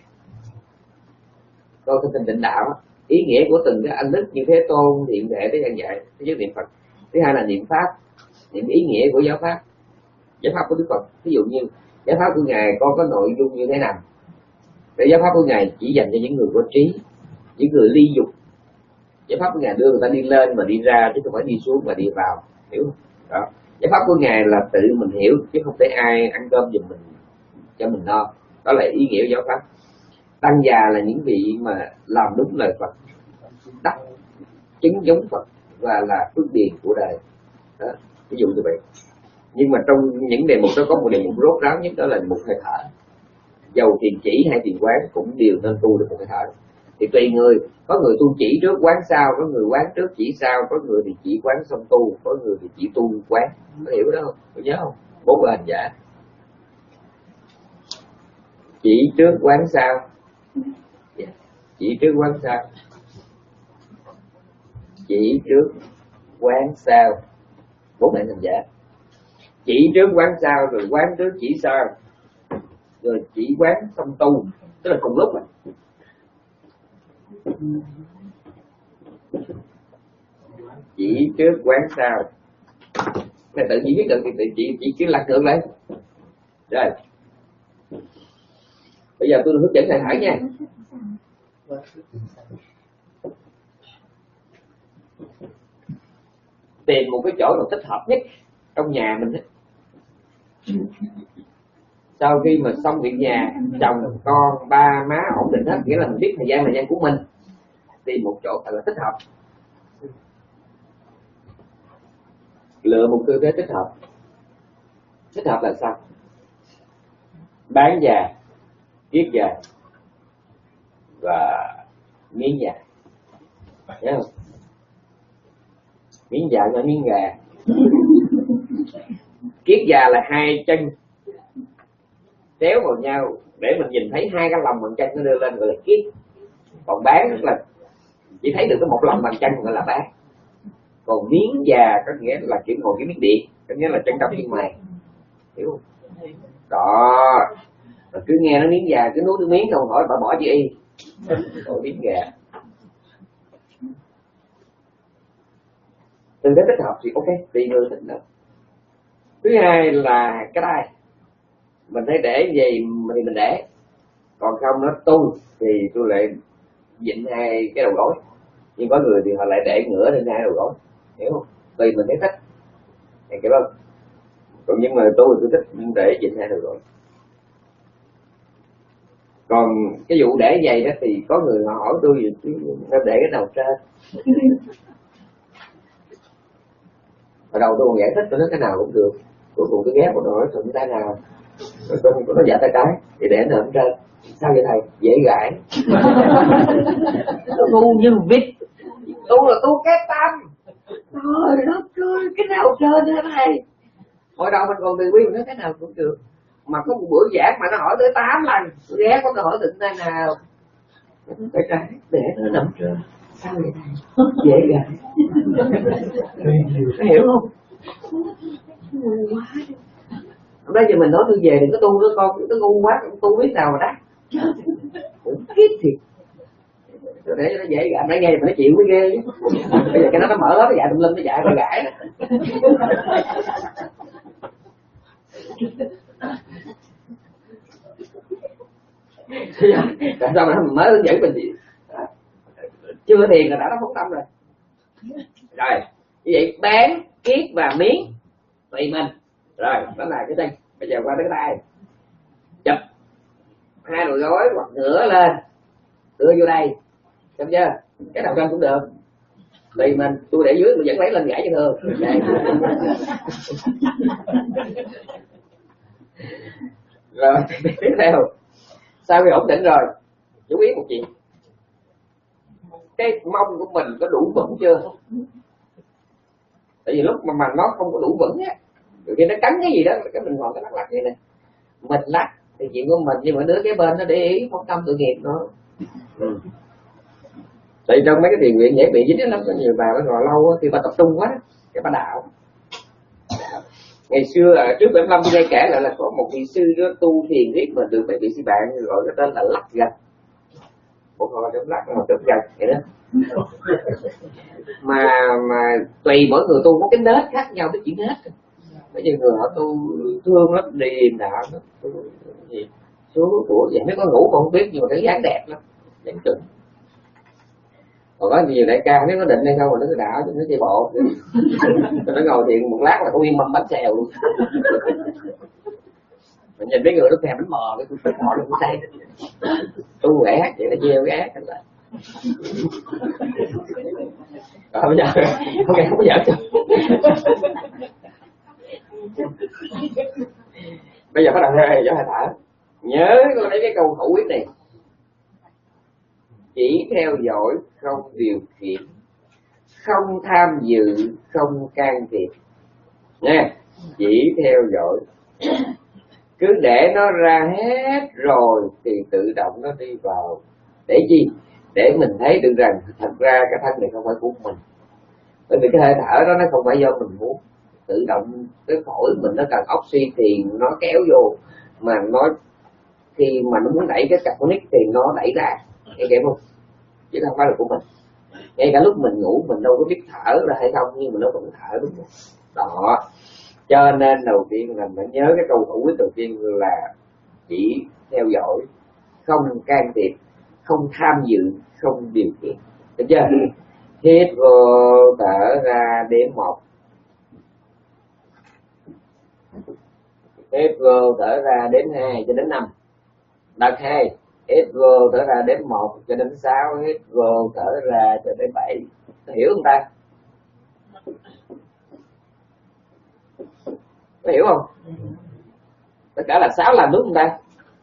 con thanh tịnh đạo, ý nghĩa của từng cái anh đức như Thế Tôn, Thiện Đệ tới giảng dạy thế giới niệm Phật. Thứ hai là niệm pháp, niệm ý nghĩa của giáo pháp, giáo pháp của Đức Phật. Ví dụ như giáo pháp của ngài con có nội dung như thế nào, để giáo pháp của ngài chỉ dành cho những người có trí, những người ly dục. Giáo pháp của ngài đưa người ta đi lên mà đi ra, chứ không phải đi xuống mà đi vào, hiểu không? Đó, giáo pháp của ngài là tự mình hiểu, chứ không phải ai ăn cơm giùm mình cho mình no. Đó là ý nghĩa của giáo pháp. Tăng già là những vị mà làm đúng lời Phật, đắc chứng giống Phật và là phước điền của đời. Đó, ví dụ như vậy. Nhưng mà trong những đề mục đó có một đề mục rốt ráo nhất, đó là một hơi thở. Dầu thiền chỉ hay thiền quán cũng đều nên tu được một hơi thở. Thì tùy người, có người tu chỉ trước quán sau, có người quán trước chỉ sau, có người thì chỉ quán xong tu, có người thì chỉ tu quán. Có hiểu đó không? Có nhớ không? Bốn là hành giả. Chỉ trước quán sau, chỉ trước quán sau, chỉ trước quán sau, bốn đại hành giả. Chỉ trước quán sau, rồi quán trước chỉ sau, rồi chỉ quán xong tu, tức là cùng lúc mà. Chỉ trước quán sau, mày tự nhiên biết được thì tự chỉ chỉ cứ lật ngược lại. Rồi bây giờ tôi hướng dẫn thầy thở nha. tìm một cái chỗ nào thích hợp nhất trong nhà mình ấy. Sau khi mà xong việc nhà, chồng con ba má ổn định hết, nghĩa là mình biết thời gian thời gian của mình, tìm một chỗ thật là thích hợp, lựa một tư thế thích hợp. Thích hợp là sao? Bán dài, kiết dài và miếng dài, thấy không? Miếng dài và miếng gà. Kiết dài là hai chân kéo vào nhau để mình nhìn thấy hai cái lòng bàn chân nó đưa lên, gọi là kiết. Còn bán là chỉ thấy được cái một lòng bàn chân, gọi là bán. Còn miếng già có nghĩa là kiểu ngồi cái miếng điện, có nghĩa là chân trong chân ngoài, hiểu không? Đó, rồi cứ nghe nó miếng già cứ nuốt nước miếng không hỏi bà bỏ chữ y, rồi miếng gà. Từ thế thích hợp thì ok, tùy người thích hợp. Thứ hai là cái đai, mình thấy để gì thì mình để, còn không nó tu thì tôi lại dịnh hai cái đầu gối, nhưng có người thì họ lại để ngửa lên hai đầu gối, hiểu không? Tùy mình thấy thích, hiểu không? Còn nhưng mà tôi tôi thích để dịnh hai đầu gối. Còn cái vụ để giày đó thì có người họ hỏi tôi gì nó để cái nào trên. Ở đầu tôi còn giải thích tôi nói cái nào cũng được, cuối cùng tôi ghé một nói thuận tay nào, tôi nó giả tay trái thì để nó ở trên. Sao vậy thầy? Dễ gãi. Tôi ngu như một vít. Tôi là tôi cái tâm. Trời đất ơi, cái nào trên thế này? Hồi đầu mình còn từ bi mình nói cái nào cũng được. Mà có một bữa giảng mà nó hỏi tới tám lần, tôi ghé có câu hỏi thuận tay nào. Tay trái để nó nằm trên. Sao vậy thầy? Dễ gãi. Có hiểu không? Ngu quá. Hôm nay giờ mình nói tôi về đừng có tu nữa con, nó ngu quá, tu biết nào mà đắt. Cũng kiếp thiệt. Tôi để cho nó dễ gãi, nãy nghe mà nó chịu mới ghê chứ. Bây giờ cái nó nó mở hết nó dạy tùm lum, nó dạy nó gãi nè. Tại sao mà nó mới hướng dẫn mình gì? Chưa thiền là đã nó phóng tâm rồi. Rồi, như vậy bán, kiết và miếng tùy mình. Rồi, đó là cái chân. Bây giờ qua tới cái tay. Chụp hai đầu gối hoặc ngửa lên, đưa vô đây, xem chưa? Cái đầu chân cũng được. Tùy mình, tôi để dưới tôi vẫn lấy lên gãi cho thường. Rồi, tiếp theo. Sau khi ổn định rồi, chú ý một chuyện. Cái mông của mình có đủ vững chưa? Tại vì lúc mà, mà nó không có đủ vững á, khi nó cắn cái gì đó, cái mình ngồi cái lắc lắc vậy nè. Mình lắc thì chuyện của mình, nhưng mà đứa cái bên nó để ý, không tâm tội nghiệp nó. Ừ. Tại vì trong mấy cái thiền viện dễ bị dính lắm, có nhiều bà nó ngồi lâu á, khi bà tập trung quá, cái bà đạo. Ngày xưa ở trước bảy mươi lăm tôi nghe kể lại là có một vị sư đó tu thiền riết mà được mấy vị sư bạn gọi cái tên là lắc gạch. Một hồi trong lắc một chụp gạch vậy đó. mà mà tùy mỗi người tu có cái nết khác nhau cái chuyện nết. Bây giờ người họ tu thương lắm, điềm đạo lắm, gì số của vậy mới có ngủ còn không biết, nhưng mà cái dáng đẹp lắm, dáng chuẩn. Còn có nhiều đại ca nếu có định hay không mà nó cứ đạo nó chạy bộ, nó ngồi thiền một lát là có nguyên mâm bánh xèo luôn. Mình nhìn mấy người nó thèm bánh bò, cái bánh bò nó cũng say. Tu quẻ hát vậy nó gieo cái ác lại. Rồi bây giờ ok không có giỡn. Bây giờ bắt đầu ra gió hai thở. Nhớ con lấy cái câu khẩu quyết này. Chỉ theo dõi, không điều khiển, không tham dự, không can thiệp. Nha, chỉ theo dõi. Cứ để nó ra hết rồi thì tự động nó đi vào. Để chi? Để mình thấy được rằng thật ra cái thân này không phải của mình. Bởi vì cái hơi thở đó nó không phải do mình muốn. Tự động cái phổi mình nó cần oxy thì nó kéo vô, mà nó khi mà nó muốn đẩy cái carbonic thì nó đẩy ra, nghe kịp không? Chứ không phải là của mình. Ngay cả lúc mình ngủ mình đâu có biết thở ra hay không, nhưng mà nó vẫn thở, đúng không? Đó, cho nên đầu tiên là mình nhớ cái câu khẩu quyết đầu tiên là chỉ theo dõi, không can thiệp, không tham dự, không điều khiển. Được chưa? Hít vô, thở ra, đếm một, hít vô thở ra đếm hai cho đến năm. Đợt hai, hít vô thở ra đếm một cho đến sáu, hít vô thở ra cho đến bảy. Hiểu không ta? Có hiểu không? Tất cả là sáu lần đúng không ta?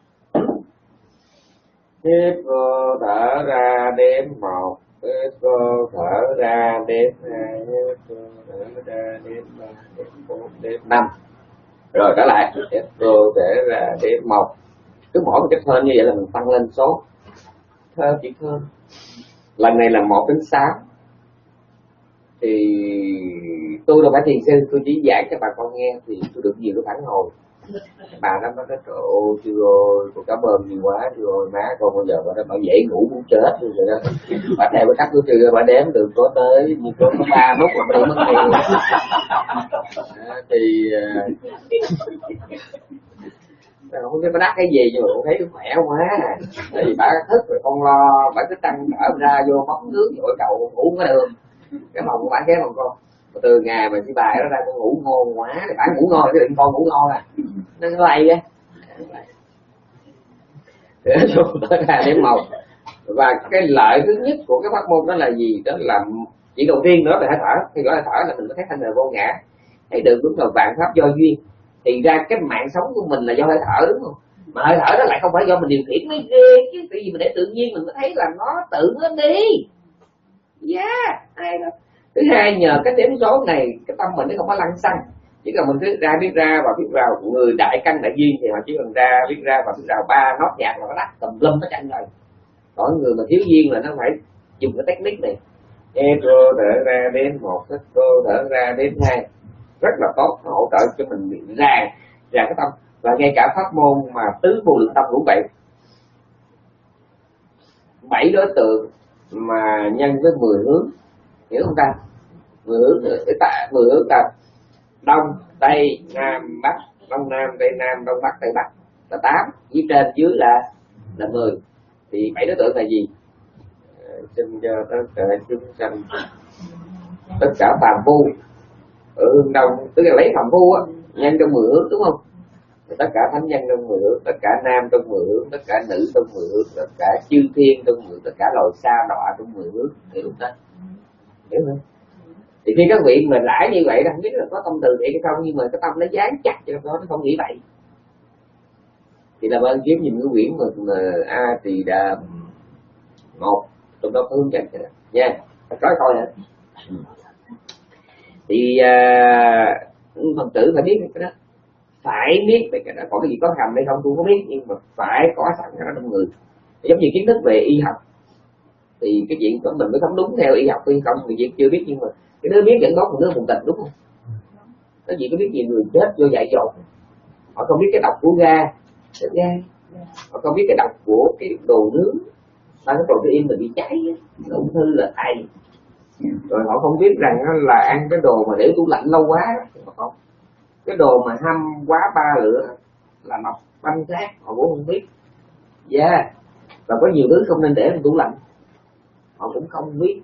Hít vô thở ra đếm một, hít vô thở ra đếm hai, hít vô thở ra đếm ba, đếm bốn, đếm năm. Rồi trở lại, hít vô thở ra đếm một. Cứ mỗi một cái thơ như vậy là mình tăng lên số thơ chỉ thơ. Lần này là một đến sáu. Thì tôi đâu phải thiền sư, tôi chỉ giảng cho bà con nghe thì tôi được nhiều cái phản hồi. Bà nó nói trời ơi chưa ơi, tôi cảm ơn nhiều quá, chưa ơi má con bao giờ bà nó bảo dễ ngủ muốn chết rồi đó. Bà theo cái cách của chưa, bà đếm được có tới như có ba nút là tôi mất tiền. Thì không biết bà đắt cái gì nhưng mà cũng thấy khỏe quá. Tại vì bà thức rồi con lo, bà cứ tăng trở ra vô bóng nước dội đầu ngủ có được. Cái phòng của bà kéo phòng con. Từ ngày mà chị bài đó ra con ngủ ngon quá, thì bà ngủ ngon cái định con ngủ ngon à. Nó lay á. Để vô tới ra điểm một. Và cái lợi thứ nhất của cái pháp môn đó là gì? Đó là chỉ đầu tiên nữa là hơi thở. Khi gọi là thở là mình có thấy thanh là vô ngã. Thấy được đúng là vạn pháp do duyên. Thì ra cái mạng sống của mình là do hơi thở đúng không? Mà hơi thở đó lại không phải do mình điều khiển mới ghê chứ. Tại vì mình để tự nhiên mình mới thấy là nó tự nó đi. Yeah, hay đó. Thứ hai, nhờ cái đếm số này cái tâm mình nó không có lăng xăng. Chỉ cần mình cứ ra biết ra và biết vào. Người đại căn đại duyên thì họ chỉ cần ra biết ra và biết vào ba nốt nhạc là nó đắt tùm lum nó chẳng rồi. Còn người mà thiếu duyên là nó phải dùng cái technique này. Hít vô thở ra đến một, hít vô thở ra đến hai. Rất là tốt, nó hỗ trợ cho mình bị ràng ràng cái tâm. Và ngay cả pháp môn mà tứ vô lượng tâm cũng vậy. Bảy đối tượng mà nhân với mười hướng, hiểu không ta? Mười hướng, mười hướng là đông, tây, nam, bắc, đông nam, tây nam, đông bắc, tây bắc là tám, dưới trên dưới là là mười. Thì bảy đối tượng là gì? À, xin cho tất cả chúng sanh, tất cả phàm phu ở hướng đông, tức là lấy phàm phu á nhân trong mười hướng đúng không? Tất cả thánh nhân trong mười hướng, tất cả nam trong mười hướng, tất cả nữ trong mười hướng, tất cả chư thiên trong mười, tất cả loài sa đọa trong mười hướng, hiểu không ta? Hiểu không? Thì khi các vị mà rải như vậy, không biết là có tâm từ thiện hay không, nhưng mà cái tâm nó dán chặt cho nó, nó không nghĩ vậy. Thì là ơn kiếm nhìn cái quyển mà, mà A Tỳ Đàm một, trong đó có hướng dẫn cho nha, nói coi hả? Thì à, Phật tử phải biết cái đó, phải biết về cái đó. Còn cái gì có hầm hay không tôi không biết, nhưng mà phải có sẵn cái đó trong người. Giống như kiến thức về y học thì cái chuyện của mình mới không đúng theo y học hay không thì chuyện chưa biết, nhưng mà cái đứa biết dẫn tốt một đứa một tình đúng không? Cái gì có biết gì người chết vô dạy dột, họ không biết cái độc của ga, ga, họ không biết cái độc của cái đồ nướng, ba cái protein mình bị cháy, ung thư là thầy. Rồi họ không biết rằng là ăn cái đồ mà để tủ lạnh lâu quá, không, cái đồ mà hâm quá ba lửa là độc banh xác, họ cũng không biết. Yeah. Và có nhiều thứ không nên để trong tủ lạnh, họ cũng không biết.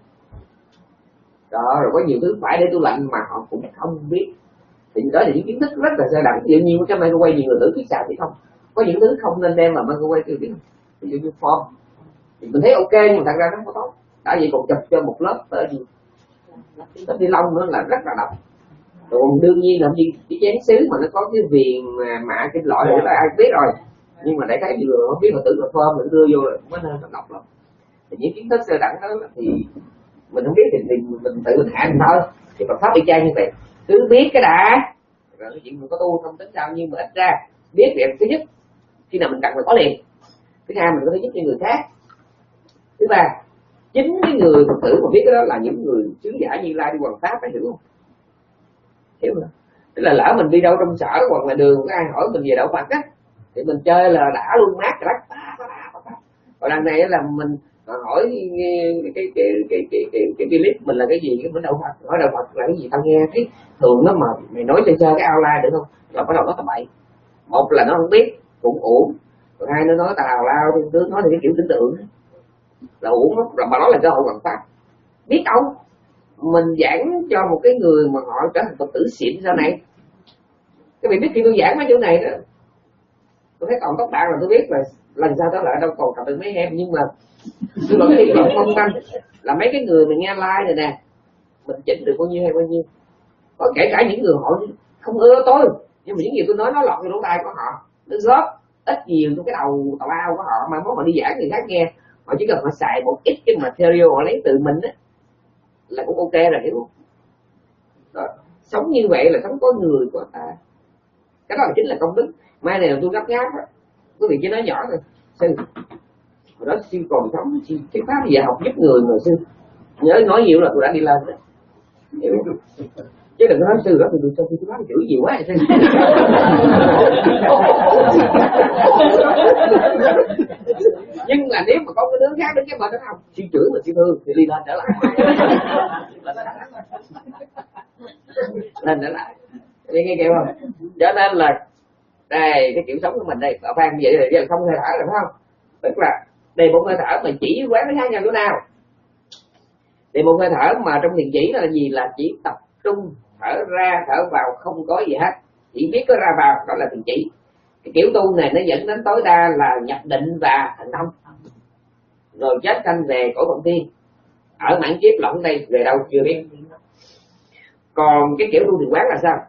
Đó, rồi có nhiều thứ phải để tủ lạnh mà họ cũng không biết. Thì đó là những kiến thức rất là sơ đẳng. Ví dụ như cái microwave nhiều người tưởng biết sao biết không. Có những thứ không nên đem vào microwave tôi biết không. Ví dụ như form thì mình thấy ok nhưng mà thật ra nó không có tốt. Đã vậy còn chụp cho một lớp uh, gì lớp ni lông nữa là rất là độc. Còn đương nhiên là gì cái chén sứ mà nó có cái viền mà mạ cái loại này là ai biết rồi, nhưng mà đại khái vừa không biết mà tưởng là form mình đưa vô rồi mới nên nó độc lắm. Thì những kiến thức sơ đẳng đó thì mình không biết thì, thì mình tự mình hạ mình thôi. Thì Phật pháp y chang như vậy, cứ biết cái đã rồi cái chuyện mình có tu không tính sao, nhưng mà ít ra biết việc thứ nhất khi nào mình cần mình có liền, thứ hai mình có thể giúp cho người khác, thứ ba chính cái người Phật tử mà biết cái đó là những người sứ giả Như Lai đi hoàng pháp, phải hiểu không? Hiểu không? Tức là lỡ mình đi đâu trong sở hoặc là đường có ai hỏi mình về đạo Phật á thì mình chơi là đã luôn mát rồi đó. Còn lần này là mình hỏi cái cái cái cái cái cái cái clip mình là cái gì, cái đạo Phật, hỏi đạo Phật là cái gì, tao nghe thấy thường đó mà mày nói sơ sơ cái outline được không? Rồi bắt đầu nó tầm bậy. Một là nó không biết cũng uổng, rồi hai nó nói tào lao, thứ nói thì cái kiểu tưởng tượng là uổng lắm. Rồi mà nói là cơ hội bằng pháp biết đâu mình giảng cho một cái người mà họ trở thành Phật tử xịn sau này Cái vị biết khi tôi giảng mấy chỗ này đó, tôi thấy còn tóc bạc là tôi biết là lần sau đó lại đâu còn gặp được mấy em, nhưng mà tôi vẫn hy vọng mong manh là mấy cái người mình nghe like này nè, mình chỉnh được bao nhiêu hay bao nhiêu. Có kể cả những người họ không ưa tôi, nhưng mà những gì tôi nói nó lọt vào lỗ tai của họ, nó góp ít nhiều trong cái đầu tào lao của họ, mà mốt họ đi giảng người khác nghe, họ chỉ cần họ xài một ít cái material họ lấy từ mình á là cũng ok rồi, hiểu không? Đó. Sống như vậy là sống có người có ta, cái đó là chính là công đức. Mai này là tôi gấp gáp á, quý vị chỉ nói nhỏ thôi, sư hồi đó sư còn sống sư cái pháp dạy học giúp người mà sư nhớ nói nhiều là tôi đã đi lên đó, hiểu không? Chứ đừng có nói sư đó thì tôi cho tôi nói chửi nhiều quá sư. Nhưng mà nếu mà có cái đứa khác đứng cái bên đó không, sư chửi mà sư thương thì đi lên trở lại, lên trở lại, nghe nghe kêu không? Cho nên là đây cái kiểu sống của mình đây, ở Phan vậy là không hơi thở rồi phải không? Tức là đề một hơi thở mà chỉ quán nó khác nhau chỗ nào? Đề một hơi thở mà trong thiền chỉ là gì? Là chỉ tập trung thở ra thở vào, không có gì hết, chỉ biết có ra vào, đó là thiền chỉ. Cái kiểu tu này nó dẫn đến tối đa là nhập định và thành thông, rồi chết sanh về cõi vọng thiên, ở mãn kiếp lẫn đây về đâu chưa biết. Còn cái kiểu tu thiền quán là sao?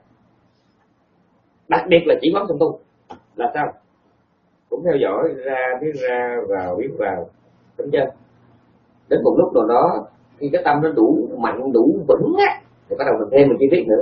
Đặc biệt là chỉ quán trong tu là sao? Cũng theo dõi ra biết ra, vào biết vào, đúng chưa? Đến một lúc nào đó khi cái tâm nó đủ mạnh đủ vững á thì bắt đầu mình thêm mình chi tiết nữa.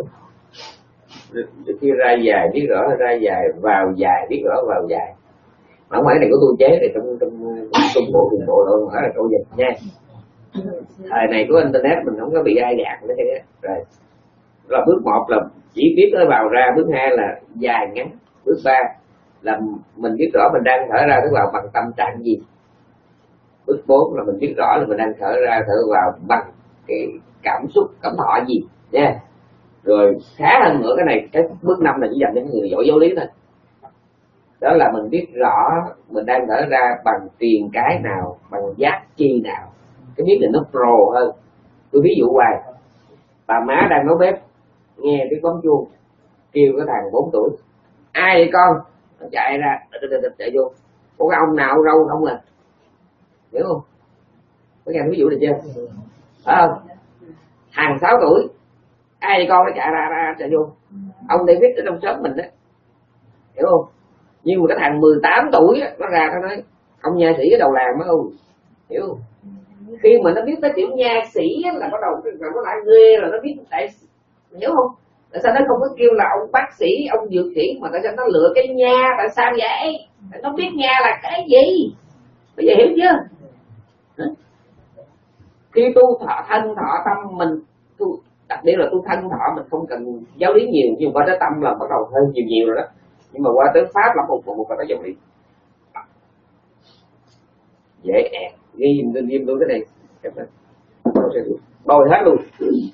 Khi ra dài biết rõ, ra dài vào dài biết rõ, vào dài. Mà không phải này của tôi chế thì trong trong trung bộ thiền bộ đâu phải là câu dịch nha. Thời này của internet mình không có bị ai gạt nữa thế. Rồi là bước một là chỉ biết nó vào ra, bước hai là dài ngắn, bước ba là mình biết rõ mình đang thở ra thở vào bằng tâm trạng gì, bước bốn là mình biết rõ là mình đang thở ra thở vào bằng cái cảm xúc cảm thọ gì nha. Yeah. Rồi khá hơn nữa cái này, cái bước năm là chỉ dành cho những người giỏi giáo lý thôi, đó là mình biết rõ mình đang thở ra bằng tiền cái nào, bằng giác chi nào. Cái biết này nó pro hơn. Tôi ví dụ hoài, bà má đang nấu bếp nghe cái con chuông kêu cái thằng bốn tuổi, ai vậy con? Nó chạy ra chạy vô, có cái ông nào râu không à, hiểu không? Có nghe ví dụ này chưa? Phải không? Thằng sáu tuổi, ai vậy con? Nó chạy ra, ra chạy vô, ông David ở trong xóm mình đó, hiểu không? Nhưng mà cái thằng mười tám tuổi đó, nó ra nó nói ông nha sĩ ở đầu làng mới không, hiểu không? Khi mà nó biết tới chữ nha sĩ là bắt đầu nó lại ghê rồi, nó biết tại, hiểu không? Tại sao nó không có kêu là ông bác sĩ, ông dược sĩ, mà tại sao nó lựa cái nha? Tại sao vậy? Tại nó biết nha là cái gì. Bây giờ hiểu chưa? Hả? Khi tu thọ thân thọ tâm mình tu, đặc biệt là tu thân thọ mình không cần giáo lý nhiều, nhưng qua tới tâm là bắt đầu hơi nhiều nhiều rồi đó. Nhưng mà qua tới pháp là một một một phải có dòng điện dễ ẹt, ghi lên ghim luôn cái này bôi hết luôn.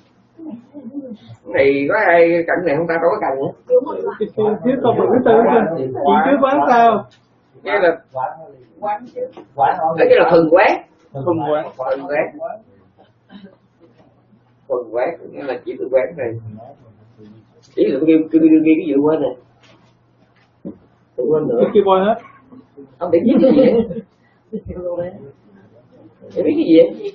Này có ai cạnh này không ta? Đâu có cạnh nữa. Chứ không phải thứ tư chỉ cứ quán sao? Cái là quán, cái là thuần quán, thuần quán, thuần quán, thuần quán nghĩa là chỉ tự quán này. Chỉ là tôi ghi tôi ghi cái dự quên này, tự quên nữa. Cái kia bôi hết. Ông để viết cái gì vậy? Để biết cái gì vậy?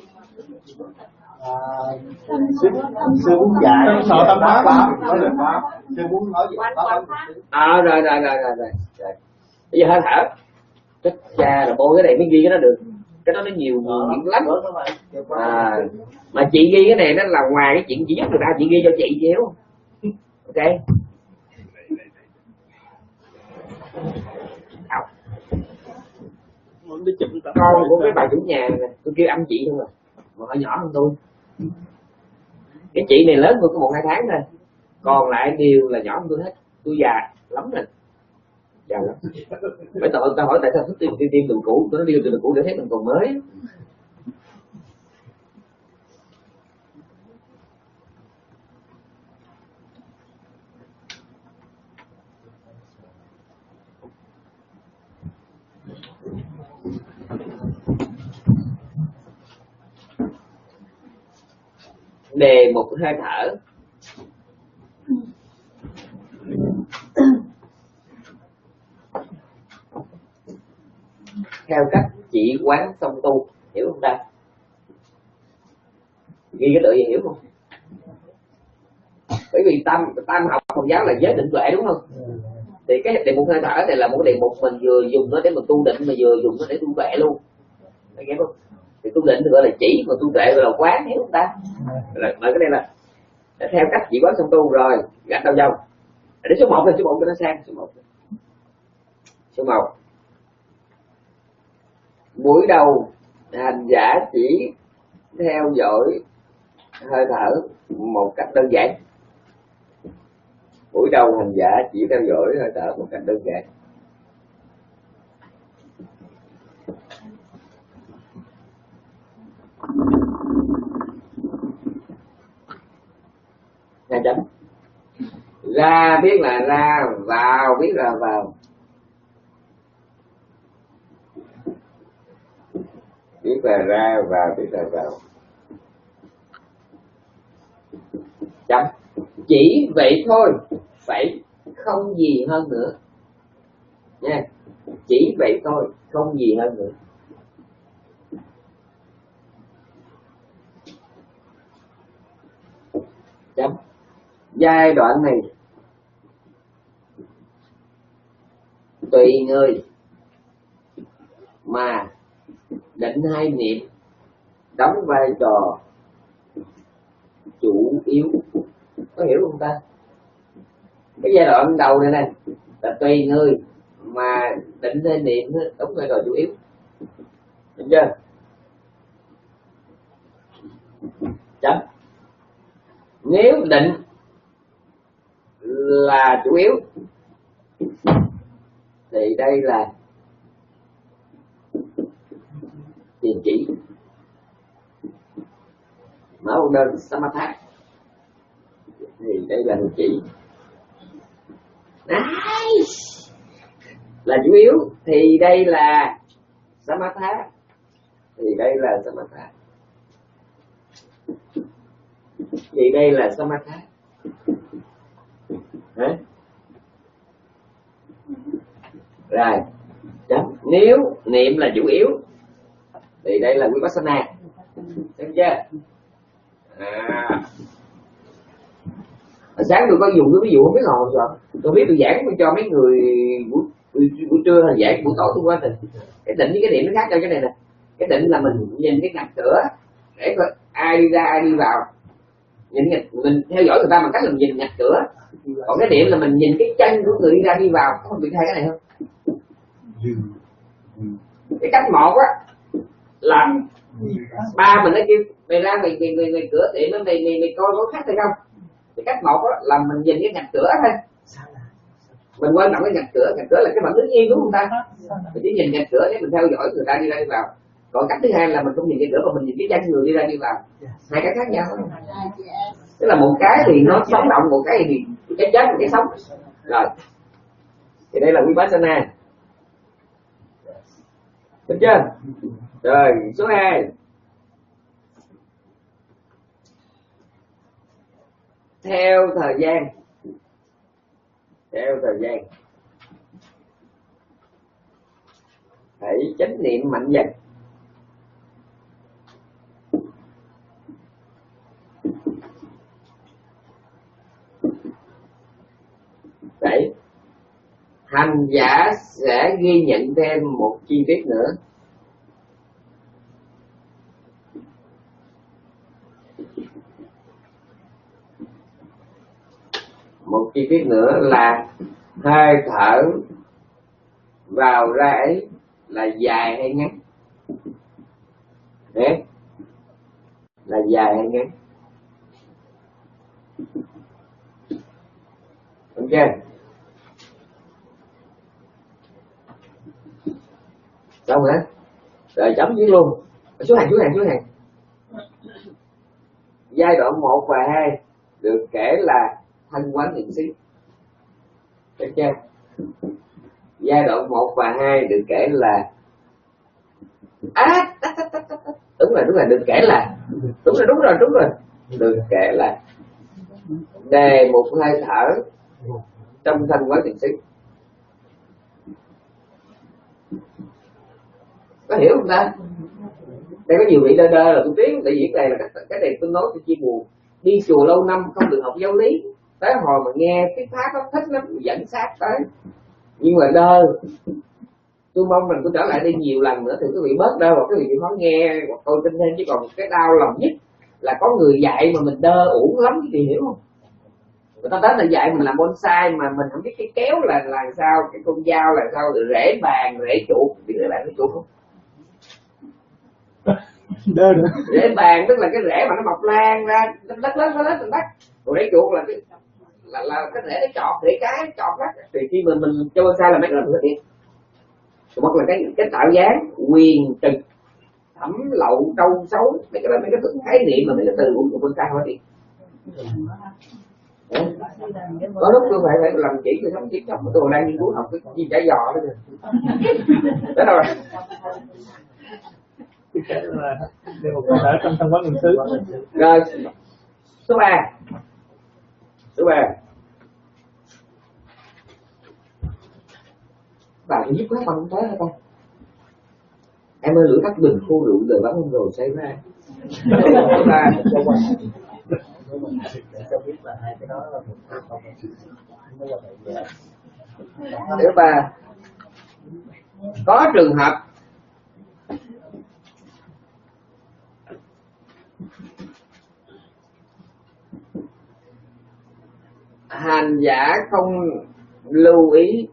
Sư muốn dạy sợ tâm pháp nói được pháp, sư muốn nói gì pháp. À rồi rồi rồi rồi rồi. Bây giờ hơi thở. Chết cha là bôi cái này mới ghi cái đó được. Cái đó nó nhiều nhiều lắm. À, mà chị ghi cái này nó là ngoài cái chuyện chị giúp người ta, chị ghi cho chị chứ hiểu không? Ok. Con của cái bà chủ nhà này, tôi kêu âm chị không à, mà họ nhỏ hơn tôi. Cái chị này lớn hơn có một hai tháng thôi, còn lại đều là nhỏ hơn tôi hết. Tôi già lắm rồi, già lắm. Phải tao tao hỏi tại sao thích tiêm tiêm tiêm đường cũ, tôi nói điêu từ đường cũ để thấy mình còn mới. Đề một hơi thở. theo cách chỉ quán song tu, hiểu không ta? Ghi cái tự gì hiểu không? Bởi vì tam tam học Phật giáo là giới định tuệ đúng không? Thì cái đề mục hơi thở này là một đề mục mình vừa dùng nó để mình tu định mà vừa dùng nó để tu tuệ luôn, thấy nghe không? Thì tu định thì gọi là chỉ, mà tu tuệ gọi là quán, hiểu không ta? Là cái đây là theo cách chỉ quán song tu rồi gạch đầu dòng. Đến số một rồi, số một cho nó sang số một. Số một. Buổi đầu hành giả chỉ theo dõi hơi thở một cách đơn giản. Buổi đầu hành giả chỉ theo dõi hơi thở một cách đơn giản. Hai chấm. Ra biết là ra, vào biết là vào. Biết là ra, vào biết là vào. Chấm. Chỉ vậy thôi, phải không gì hơn nữa nha. Chỉ vậy thôi, không gì hơn nữa. Chấm. Giai đoạn này tùy người mà định hay niệm đóng vai trò chủ yếu, có hiểu không ta? Cái giai đoạn đầu này này là tùy người mà định hay niệm đóng vai trò chủ yếu, được chưa? Chấm. Nếu định là chủ yếu thì đây là tiền chỉ, mở một đơn samatha thì đây là tiền chỉ. Nice. Là chủ yếu thì đây là samatha, thì đây là samatha, thì đây là samatha. Hả? Rồi, chấm. Nếu niệm là chủ yếu thì đây là vipassana, được chưa? À. Sáng tôi có dùng cái ví dụ không biết ngồi rồi, tôi biết tôi giảng cho mấy người buổi, buổi, buổi trưa hay giảng buổi tối tôi qua định. Cái định với cái niệm nó khác nhau cái này nè. Cái định là mình nhìn cái ngạch cửa để coi ai đi ra ai đi vào, nhìn mình theo dõi người ta bằng cách là mình nhìn ngạch cửa. Còn cái niệm là mình nhìn cái chân của người đi ra đi vào. Có phân biệt hai cái này không? Cái cách một á là ba mình nó kêu mày ra mày mày mày, mày cửa tiệm nó mày mày mày coi có khách hay không. Cái cách một á là mình nhìn cái ngạch cửa thôi, mình quan trọng cái ngạch cửa. Ngạch cửa là cái bản ứng nhiên đúng không ta? Mình chỉ nhìn ngạch cửa để mình theo dõi người ta đi ra đi vào. Còn cách thứ hai là mình không nhìn cái cửa mà mình nhìn cái chân người đi ra đi vào. Hai cái khác nhau. Tức là một cái thì nó sống động, một cái thì cái chết một cái sống. Rồi thì đây là vipassana, được chưa? Rồi số hai. Theo thời gian, theo thời gian hãy chánh niệm mạnh dần. Đấy, hành giả sẽ ghi nhận thêm một chi tiết nữa. Một chi tiết nữa là hơi thở vào ra ấy là dài hay ngắn. Đấy, là dài hay ngắn. Đúng chưa? Xong hả? Rồi chấm dưới luôn. Số hàng, số hàng, số hàng. Giai đoạn một và hai được kể là thân quán niệm xứ. Được chưa? Giai đoạn một và hai được kể là à, tắt, tắt, tắt, tắt. Đúng rồi, đúng rồi, được kể là đúng rồi, đúng rồi, đúng rồi. Được kể là đề một hơi thở trong thân quán niệm xứ. Có hiểu không ta? Đây có nhiều vị đơ đơ là tôi tiếng để diễn này là cái, cái này tôi nói tôi chia buồn. Đi chùa lâu năm không được học giáo lý, tới hồi mà nghe cái pháp nó thích lắm, dẫn sát tới. Nhưng mà đơ, tôi mong mình tôi trở lại đây nhiều lần nữa thì quý vị bớt đơ, hoặc quý vị chịu khó nghe hoặc tôi tin thêm. Chứ còn cái đau lòng nhất là có người dạy mà mình đơ uổng lắm, thì hiểu không? Người ta tới là dạy mình làm bonsai mà mình không biết cái kéo là là sao, cái con dao là sao, rễ bàn, rễ chuột, biết rễ bàn, rễ chuột không? Rễ bàn tức là cái rễ mà nó mọc lan ra đất đất lớn lớn đất, còn rễ chuột là cái là, là cái rễ nó chọt, rễ cái chọt đất. Thì khi mình mình cho bonsai là mấy cái đó mình biết. Hoặc là cái cái tạo dáng quyền trực thẩm lậu trâu xấu, mấy cái đó mấy cái khái niệm mà mấy cái từ của bonsai thôi đi. Có lúc tôi phải phải làm chỉ tôi sống chỉ sống, tôi đang nghiên cứu học cái gì chả giò đó kìa. Đó rồi. Cái là đây một câu hỏi trong trong quán niệm xứ. Rồi số ba, số ba, bà thì giúp các bằng tới hả con? Em ơi, lửa tắt bình khô rượu đời bắn không rồi say ra. Số ba, thứ ba, có trường hợp hành giả không lưu ý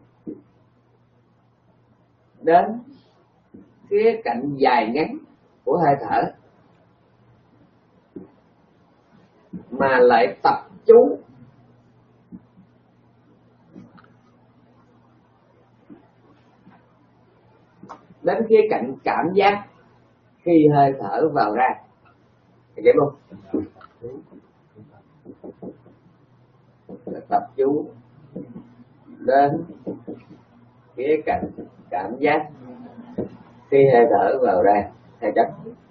đến khía cạnh dài ngắn của hơi thở mà lại tập chú đến khía cạnh cảm giác khi hơi thở vào ra, hiểu không? Tập chú đến khía cạnh cảm giác khi hơi thở vào ra, hai chấm.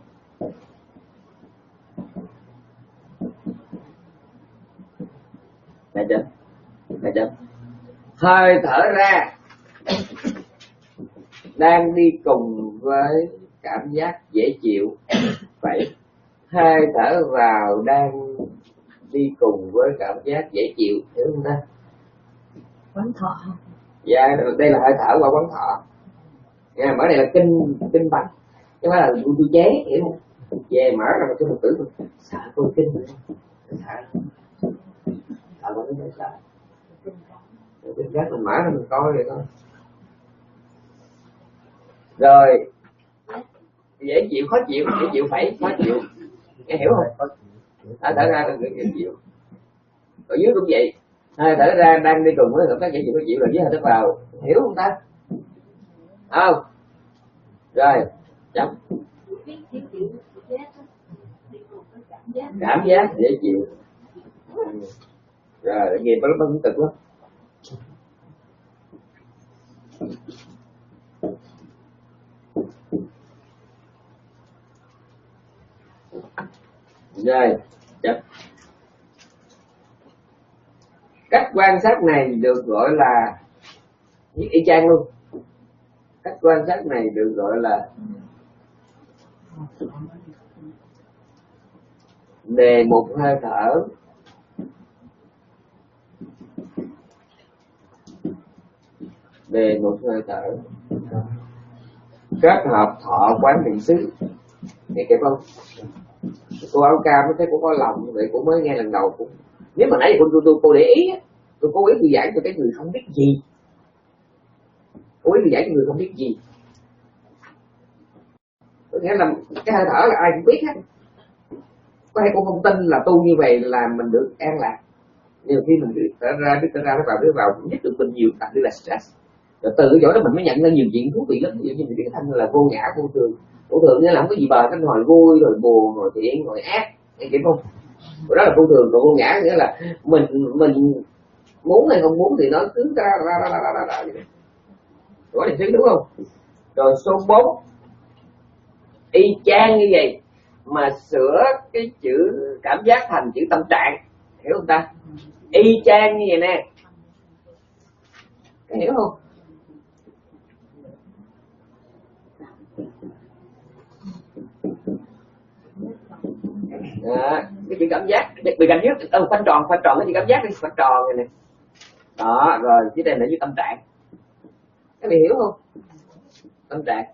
Hai chấm. Hai chấm. Hơi thở ra đang đi cùng với cảm giác dễ chịu, vậy hơi thở vào đang đi cùng với cảm giác dễ chịu, hiểu không ta? Quán thọ. Dạ, đây là hơi thở qua quán thọ. Nha, mở này là kinh kinh bạch, chứ không phải là tôi chế, hiểu không? Về mở ra một cái một tử sợ tôi kinh nữa, sợ, sợ nó mới sợ. Kinh giác mình mở ra mình coi vậy thôi. Rồi dễ chịu, khó chịu, dễ chịu phải khó chịu, nghe hiểu không? À, thở ra là dễ chịu. Ở dưới cũng vậy, hai thở ra đang đi cùng với cảm giác dễ chịu, khó chịu là với hơi thở vào, hiểu không ta? Không? Rồi, chấm. Cảm giác dễ chịu. Rồi, nghiệp nó phân cực lắm. Rồi, chấm. Cách quan sát này được gọi là viết y chang luôn. Cách quan sát này được gọi là đề mục hơi thở, đề mục hơi thở kết hợp thọ quán niệm xứ. Nghe kịp không? Cô áo cam nó thấy cô có lòng vậy, cô mới nghe lần đầu cũng. Nếu mà nãy cô tôi tôi cô để ý, tôi cố ý tôi giảng cho cái người không biết gì, cố ý tôi giảng cho người không biết gì. Có nghĩa là cái hơi thở là ai cũng biết hết. Có thể cô không tin là tu như vậy là mình được an lạc. Nhiều khi mình biết thở ra, biết thở ra, nó vào, biết vào cũng giúp được mình nhiều, đặc biệt là stress. Rồi từ cái chỗ đó mình mới nhận ra nhiều chuyện thú vị lắm. Ví dụ như mình biết thanh là vô ngã, vô thường. Vô thường nghĩa là không có gì bờ, cái hồi vui, rồi buồn, rồi thiện, rồi ác, nghe kịp không? Rồi đó là vô thường, còn vô ngã nghĩa là mình mình muốn hay không muốn thì nó cứ ra ra ra ra ra ra ra vậy. Có điểm thứ đúng không? Rồi số bốn, y chang như vậy mà sửa cái chữ cảm giác thành chữ tâm trạng, hiểu không ta? Y chang như vậy nè, có hiểu không? Đó, cái chữ cảm giác bị cạnh dưới ừ, khoanh tròn khoanh tròn cái chữ cảm giác đi, khoanh tròn này nè. Đó rồi dưới đây là dưới tâm trạng. Các bạn hiểu không? Tâm trạng.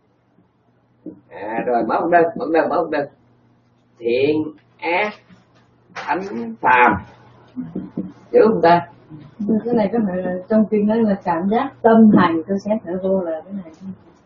À rồi mở một đơn, mở một đơn, mở một đơn. Thiện, ác, thánh, phàm. Hiểu không ta? Cái này có phải là trong kinh nói là cảm giác tâm hành, tôi xét thở vô là cái này.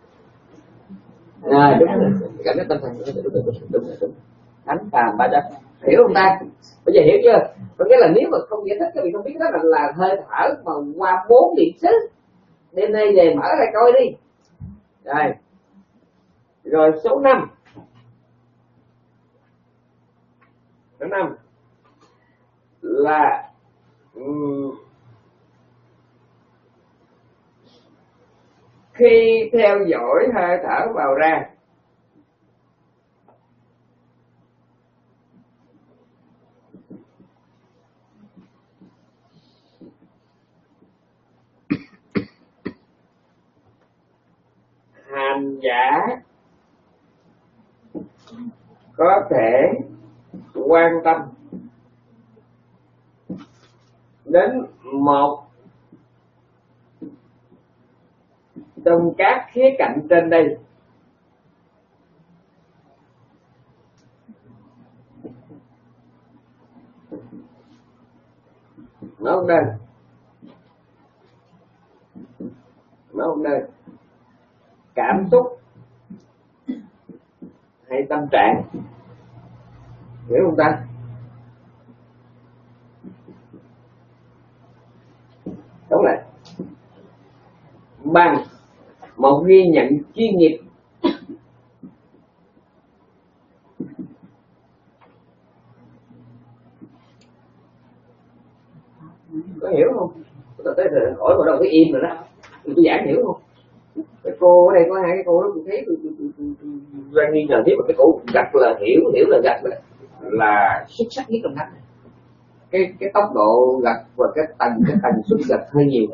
À đúng rồi, cảm giác tâm hành đúng rồi, đúng rồi, đúng rồi, đúng rồi. Thánh phàm ba chấp. Hiểu không ta? Bây giờ hiểu chưa? Có nghĩa là nếu mà không giải thích các vị không biết đó là, là hơi thở mà qua bốn điện xứ. Đêm nay về mở ra coi đi. Rồi. Rồi số năm. Số năm là um, khi theo dõi hơi thở vào ra, hành giả có thể quan tâm đến một trong các khía cạnh trên đây. Nó không đây. Nó không đây. Cảm xúc hay tâm trạng. Hiểu không ta? Đúng rồi. Bằng một ghi nhận chuyên nghiệp. Có hiểu không? Tôi tới rồi hỏi vào đâu cái im rồi đó. Tôi giảng hiểu không? Cái cô ở đây có hai cái cô đó tôi thấy tôi đang nghi ngờ tiếp mà cái cô rất là hiểu, hiểu là gạch là, là xuất sắc nhất trong thánh. Cái cái tốc độ gạch và cái tần cái tần suất gạch hơi nhiều.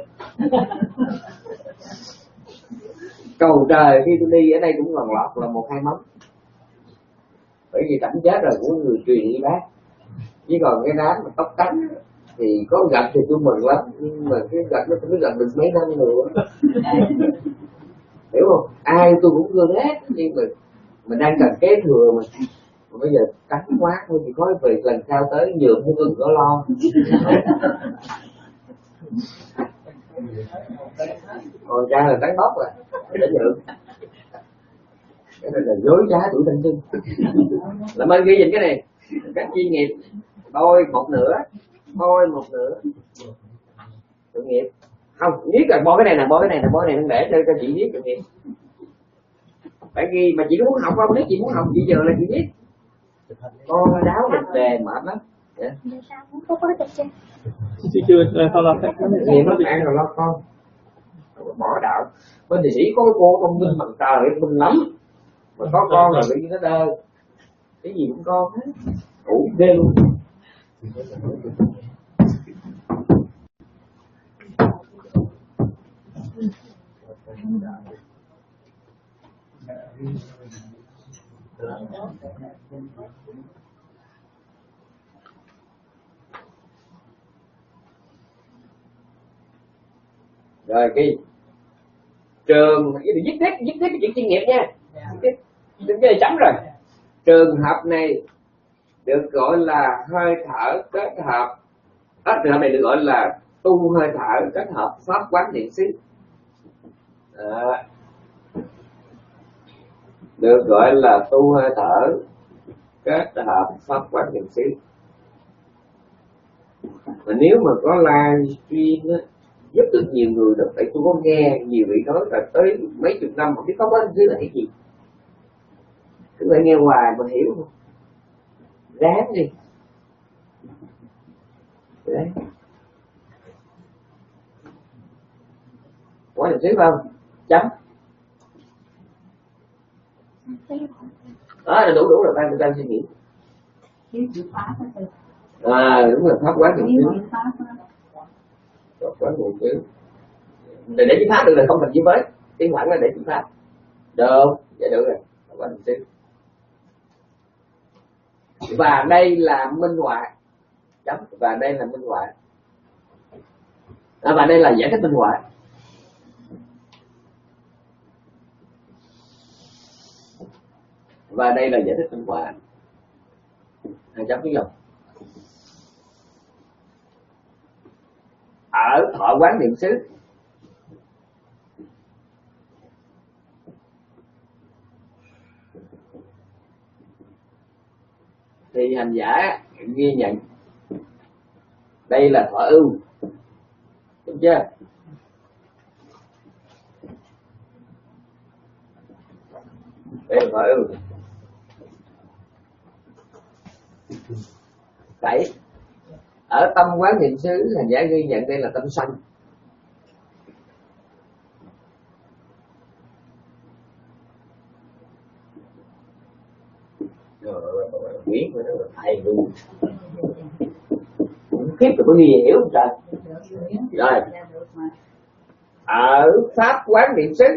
Cầu trời khi tôi đi ở đây cũng còn lọt là một hai móng. Bởi vì tẩm chết rồi của người truyền y bác. Chỉ còn cái đám mà tóc cánh thì có gạch thì tôi mừng lắm, nhưng mà cái gạch nó cũng gạch được mấy năm rồi. Hiểu không? Ai tôi cũng gương hết, nhưng mà mình đang cần kế thừa mà. Mà bây giờ cắn quá thôi thì có về lần sau tới nhường không ưng có lo. Còn cha là tán bóc rồi, để nhượng. Cái này là dối trá tuổi thanh xuân. Làm ơn ghi nhìn cái này, các chuyên nghiệp thôi một nửa, thôi một nửa. Chuyên nghiệp không biết là bo cái này là bo cái này là bo cái này đừng để cho cho chị biết. Chuyên nghiệp phải ghi mà chị muốn học không, nếu chị muốn học chị giờ là chị biết. Con đáo định đề mệt lắm. Yeah. Không có được chưa? Chị chưa sao làm cách cái gì nó ăn rồi lo con. Bỏ đạo. Bên thị sĩ có cái cô thông minh bằng trời minh lắm. Mà có con là bị nó đơ. Cái gì cũng con hết. Ủ ghê luôn. Rồi cái trường cái viết tiếp viết tiếp cái chữ chuyên nghiệp nha. Đừng cái này chấm rồi. Trường hợp này được gọi là hơi thở kết hợp. Đó, trường hợp này được gọi là tu hơi thở kết hợp pháp quán niệm xứ. À, được gọi là tu hơi thở kết hợp pháp quán niệm xứ. Mà nếu mà có livestream á, giúp được nhiều người được, tại tôi có nghe nhiều vị nói là tới mấy chục năm mà biết pháp quán niệm xứ là cái gì. Cứ phải nghe hoài mà hiểu không? Ráng đi. Đấy. Quán niệm xứ không? Chấm. Đó là đủ đủ rồi, ta ta suy nghĩ. À đúng rồi, pháp quán niệm xứ. Pháp quán niệm xứ. Để để chữ pháp được là không thành chữ với, tiếng Phạn là để chữ pháp. Được, dạ được rồi, pháp quán niệm xứ. và đây là minh họa. Chấm. Và đây là minh họa. À, và đây là giải thích minh họa. Và đây là giải thích minh họa. Hai chấm biết không? Ở thọ quán niệm xứ thì hành giả ghi nhận đây là thọ ưu, đúng chưa? Đây là thọ ưu. Bảy, ở tâm quán niệm xứ hành giả ghi nhận đây là tâm sanh. Biết mà nó là thầy luôn. Khiếp rồi có gì hiểu không trời? Rồi. Ở pháp quán niệm xứ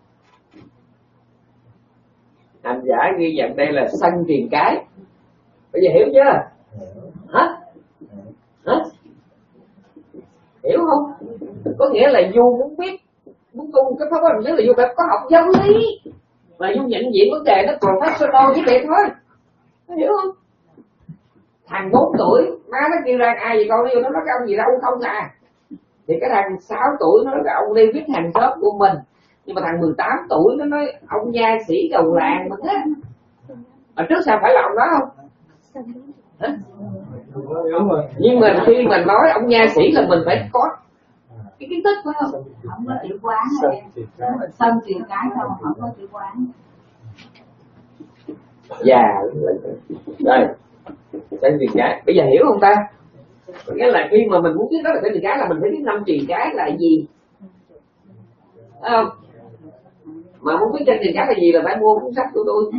hành giả ghi nhận đây là sanh truyền cái. Bây giờ hiểu chưa? Hả? Hả? Hiểu không? Có nghĩa là Du muốn biết, muốn tu cái pháp quán niệm xứ là Du phải có học giáo lý, mà Du nhận diện vấn đề nó professional với vậy thôi. Hiểu không? Thằng bốn tuổi má nó kêu ra ai gì con đi, nó nói cái ông gì đâu không à, thì cái thằng sáu tuổi nó nói cái ông đi viết hàng xóm của mình, nhưng mà thằng mười tám tuổi nó nói ông nha sĩ đầu làng mình á. Ở trước sao phải là ông đó không? Hả? Nhưng mà khi mình nói ông nha sĩ là mình phải có cái kiến thức phải không? Không có chữ quán này, sân truyền cái đâu, không có chữ quán. Dạ rồi, sân truyền cái bây giờ hiểu không ta? Nghĩa là khi mà mình muốn biết đó là sân truyền cái là mình phải biết năm truyền cái là gì, phải không? Mà muốn biết sân truyền cái là gì là phải mua cuốn sách của tôi.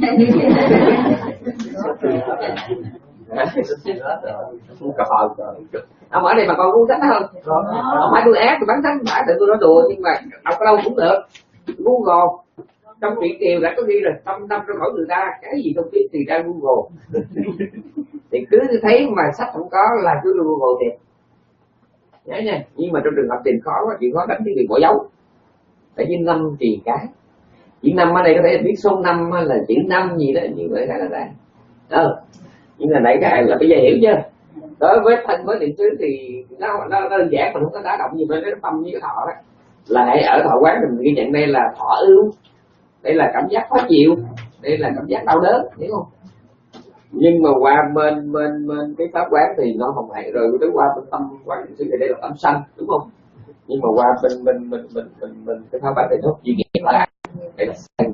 Ông ở đây mà còn cuốn sách đó không? Không phải tôi ác tôi bán sách, không phải tự tôi nói đùa, nhưng mà đọc ở đâu cũng được. Google trong truyện Kiều đã có ghi rồi, tâm tâm trong mỗi người ta, cái gì không biết thì ra Google. Thì cứ thấy mà sách không có là cứ Google thiệt. Nhớ nha. Nhưng mà trong trường hợp tìm khó quá, chuyện khó đánh cái việc bỏ dấu. Tại vì năm truyền cái. Chữ năm ở đây có thể là biết số năm là chữ năm gì đó, như vậy là ra. Ờ. Nhưng mà đại cái là bây giờ hiểu chưa? Đối với thân với niệm xứ thì nó, nó, nó đơn giản, mình không có đá động gì với cái tâm với cái thọ đó. Là hãy ở thọ quán mình ghi nhận đây là thọ ưu, đây là cảm giác khó chịu, đây là cảm giác đau đớn, hiểu không? Nhưng mà qua bên bên bên cái pháp quán thì nó không phải, rồi tới qua bên tâm quán niệm xứ thì đây là tâm sanh, đúng không? Nhưng mà qua bên bên bên bên bên, bên cái pháp quán thì nó duy nghĩa là đây là sanh.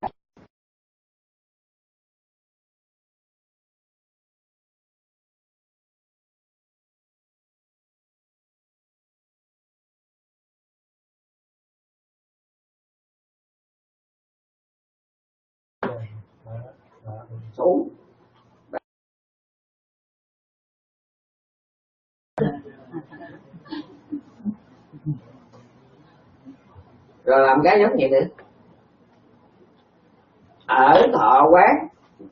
Số rồi làm cái giống vậy nữa. Ở thọ quán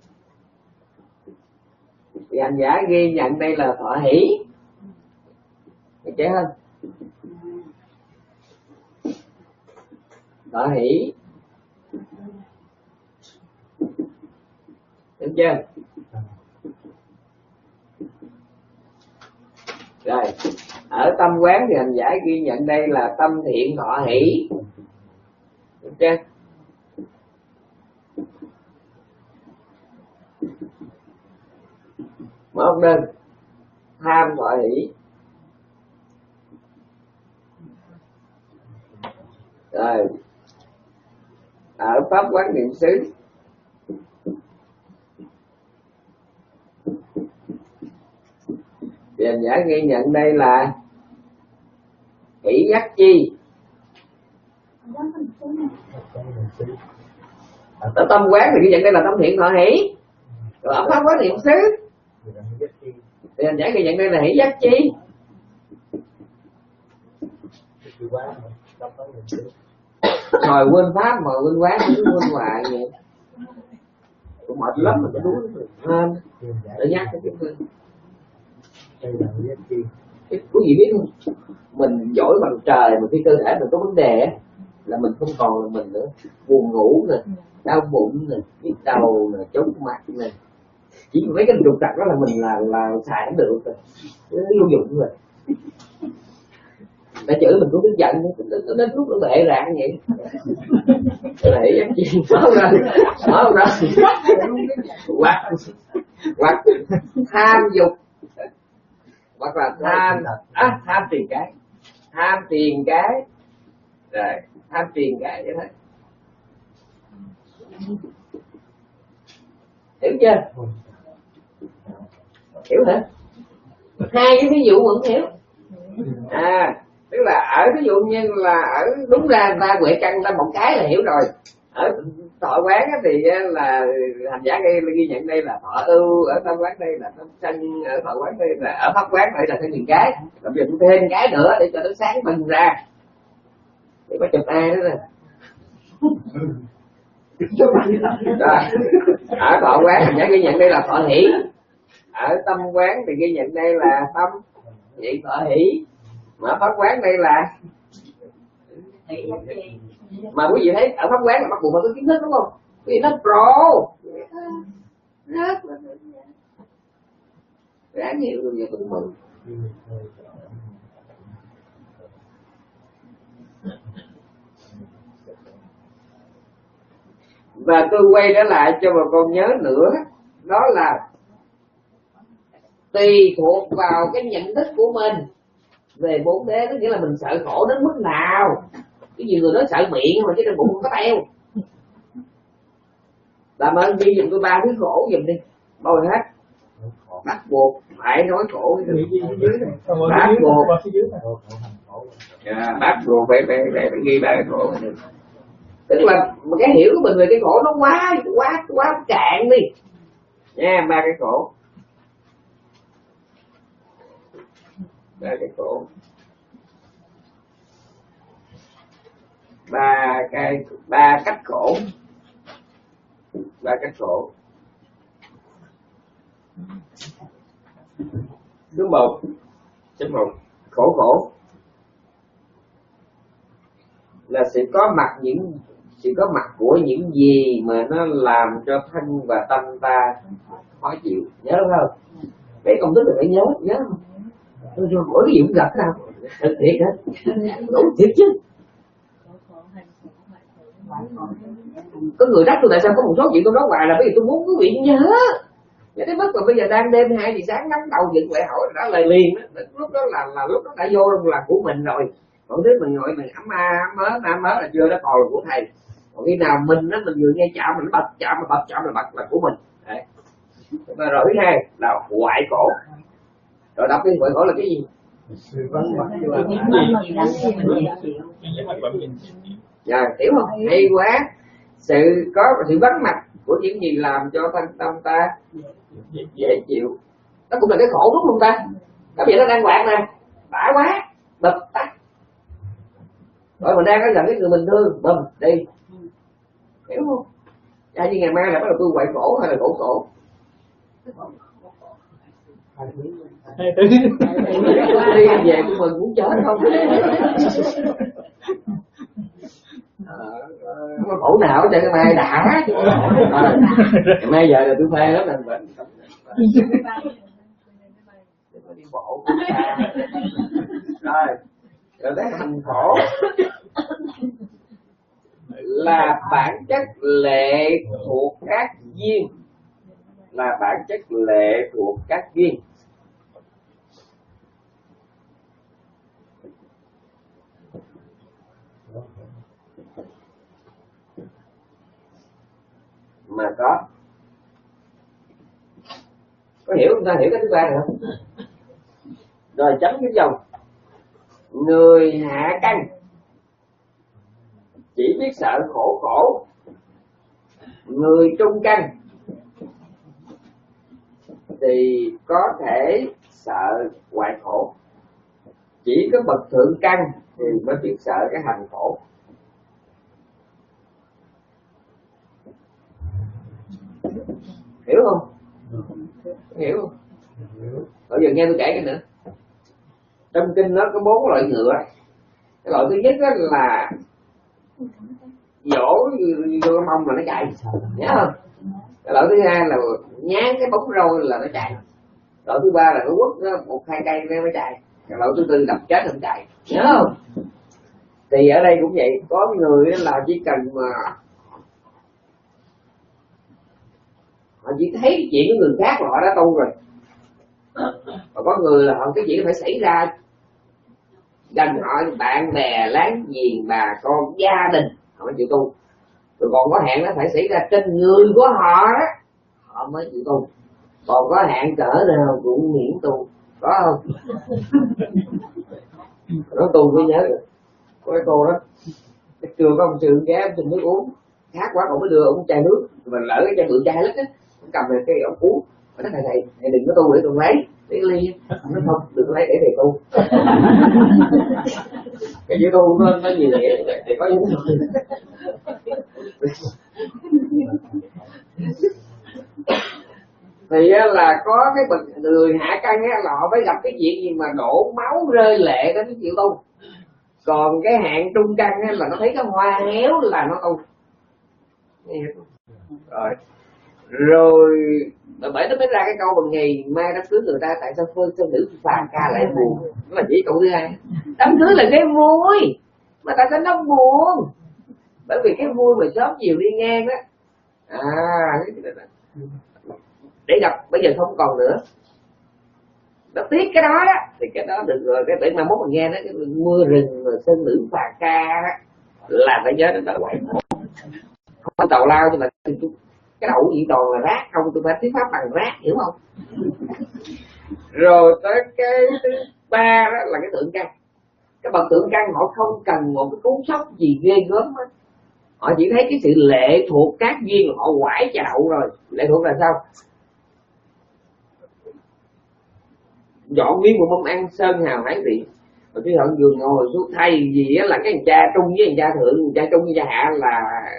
thì hành giả ghi nhận đây là thọ hỷ, được chưa không? Thọ hỷ, được chưa? Rồi ở tâm quán thì hành giả ghi nhận đây là tâm thiện thọ hỷ, được chưa? Một đơn tham thọ hỷ. Rồi ở pháp quán niệm xứ thì hành giả ghi nhận đây là hỷ giác chi. Ở tâm quán thì ghi nhận đây là tâm thiện thọ hỷ. Rồi ở pháp quán niệm xứ thì hành giả ghi nhận đây là hỷ giác chi. Rồi quên pháp mà quên quán, quên hoài vậy. cũng mệt lắm mà cái đuối hơn để nhắc cái kiếm hơn. Quý vị biết không, mình giỏi bằng trời mà khi cơ thể mình có vấn đề á là mình không còn là mình nữa, buồn ngủ nè, đau bụng nè, nhức đầu nè, chóng mặt nè, chỉ mấy cái trục trặc đó là mình là là xài không được rồi, vô dụng rồi. Đã chửi mình cũng tức giận, nó đến lúc nó bệ rạng vậy. Để dám chi mở ra, mở ra, hoặc hoặc tham dục, hoặc là tham à, tham tiền cái, tham tiền cái, rồi tham tiền cái vậy thôi. Hiểu chưa? Hiểu hả? Hai cái ví dụ mà không hiểu. À, tức là ở ví dụ như là ở đúng ra người ta huệ căn ta một cái là hiểu rồi. Ở thọ quán thì là hành giả ghi, ghi nhận đây là thọ ưu, ở tâm quán đây là tâm sân, ở thọ quán đây là ở pháp quán đây là thêm nhiều cái. Làm giờ tôi thêm cái nữa để cho nó sáng bừng ra. Để có chụp ai đó nè. Rồi, ở thọ quán hành giả ghi nhận đây là thọ hỷ. Ở tâm quán thì ghi nhận đây là tâm vậy thọ hỷ. Mà pháp quán đây là mà quý vị thấy ở pháp quán là bắt buộc phải có kiến thức đúng không? Vì nó pro rất là đáng hiểu được vậy cũng mừng. Và tôi quay trở lại cho bà con nhớ nữa, đó là tùy thuộc vào cái nhận thức của mình về bốn đế, tức nghĩa là mình sợ khổ đến mức nào. Cái gì người nói sợ miệng mà chứ trên bụng không có teo. Làm ơn ghi giùm tôi ba thứ khổ giùm đi, bao hết. Bắt buộc phải nói khổ. Bắt buộc yeah, bắt buộc phải phải phải, phải ghi ba cái khổ. Tức là một cái hiểu của mình về cái khổ nó quá quá quá cạn đi nha. Ba cái khổ, ba cái khổ, ba cái ba cách khổ, ba cách khổ. Số một, số một khổ khổ là sự có mặt những sự có mặt của những gì mà nó làm cho thân và tâm ta khó chịu. Nhớ không? Để công thức là phải nhớ, nhớ không? Tôi cho mỗi cái gì cũng gặp nào. Thật thiệt hả? Đúng thiệt chứ. Có người đắc tôi tại sao có một số chuyện tôi nói hoài là bởi vì tôi muốn quý vị nhớ. Để đến mức mà bây giờ đang đêm hai giờ sáng nắng đầu dựng lại hỏi đã lời liền đó. Lúc đó là là lúc đó đã vô trong là của mình rồi. Còn thứ mình ngồi mình ấm a mớ nam mớ là chưa, đó còn là của thầy. Còn khi nào mình đó mình vừa nghe chạm mình bật chạm mà bật chạm là bật là của mình. Đấy. Và rồi thứ hai là hoại khổ. Rồi đọc đi, hoại khổ là cái gì? Sự vắng mặt Dạ, hiểu không? Hay quá. Sự có sự vắng mặt của những gì làm cho thân tâm ta dễ chịu. Đó cũng là cái khổ đúng không ta? Cái gì nó đang quạt nè, bả quá, bật tắt. Rồi mình đang có giận cái người mình thương, bầm đi. Hiểu không? Dạ như ngày mai là bắt đầu tôi quậy khổ hay là khổ khổ? Đi về của mình muốn chết không? Không có khổ nào cho cái mai đã. À, ngày mai giờ là tôi phê lắm là bệnh. Đi bộ. Rồi, rồi cái hành khổ là bản chất lệ thuộc các duyên, là bản chất lệ thuộc các duyên. Mà có có hiểu không ta? Hiểu cái thứ ba này không? Rồi chấm cái dòng. Người hạ căn chỉ biết sợ khổ khổ, người trung căn thì có thể sợ hoại khổ, chỉ có bậc thượng căn thì mới biết sợ cái hành khổ. hiểu không? Hiểu không? Bây giờ nghe tôi kể cái nữa. Trong kinh nó có bốn loại ngựa. Cái loại thứ nhất là dỗ vô mông là nó chạy, nhớ không? Cái loại thứ hai là nhán cái bóng roi là nó chạy. Loại thứ ba là nó quất một hai cây nó chạy. Cái loại thứ tư đập chết nó chạy, nhớ không? Thì ở đây cũng vậy, có người là chỉ cần mà họ chỉ thấy cái chuyện của người khác là họ đã tu rồi. Và có người là họ cái chuyện phải xảy ra gần họ, bạn bè, láng giềng, bà con, gia đình, họ mới chịu tu. Rồi còn có hạn nó phải xảy ra trên người của họ đó, họ mới chịu tu. Còn có hạn cỡ nào cũng miễn tu, có không? Nó tu mới nhớ được. Có cái cô đó, cái trưa có ông sư ghé ông xin nước uống, khát quá còn mới đưa ông chai nước, mình lỡ cái chai bự chai lít á, ông cầm về cái ông uống. Nó thầy thầy thầy đừng có tu để tôi lấy lấy ly. Nó không, đừng có lấy để thầy tu. Cái chữ tu nó nó nhiều nghĩa thì có những người thì là có cái bậc người hạ căn á là họ phải gặp cái chuyện gì mà đổ máu rơi lệ đến cái chịu tu. Còn cái hạng trung căn á là nó thấy cái hoa héo là nó tu. Rồi rồi bởi nó mới ra cái câu bằng nghề mai đám cưới người ta tại sao phương sao nữ phà ca lại buồn. Nó là chỉ câu thứ hai. Đám cưới là cái vui mà tại sao nó buồn? Bởi vì cái vui mà sớm chiều đi ngang đó à để gặp bây giờ không còn nữa. Nó tiếc cái đó đó thì cái đó được rồi. Cái để mà mốt mình nghe đó cái mưa rừng mà sơn nữ phà ca đó là phải nhớ đến đó quậy. Không tàu lao nhưng mà cái đậu gì toàn là rác không, tôi phải thuyết pháp bằng rác, hiểu không? Rồi tới cái thứ ba đó là cái tượng căn. Cái bậc tượng căn họ không cần một cái cú sốc gì ghê gớm hết. Họ chỉ thấy cái sự lệ thuộc các duyên họ quải cho đậu rồi. Lệ thuộc là sao? Dọn miếng một mâm ăn sơn hào hải vị. Rồi cái hận vừa ngồi xuống thay gì á là cái thằng cha trung với thằng cha thượng, thằng cha trung với cha hạ là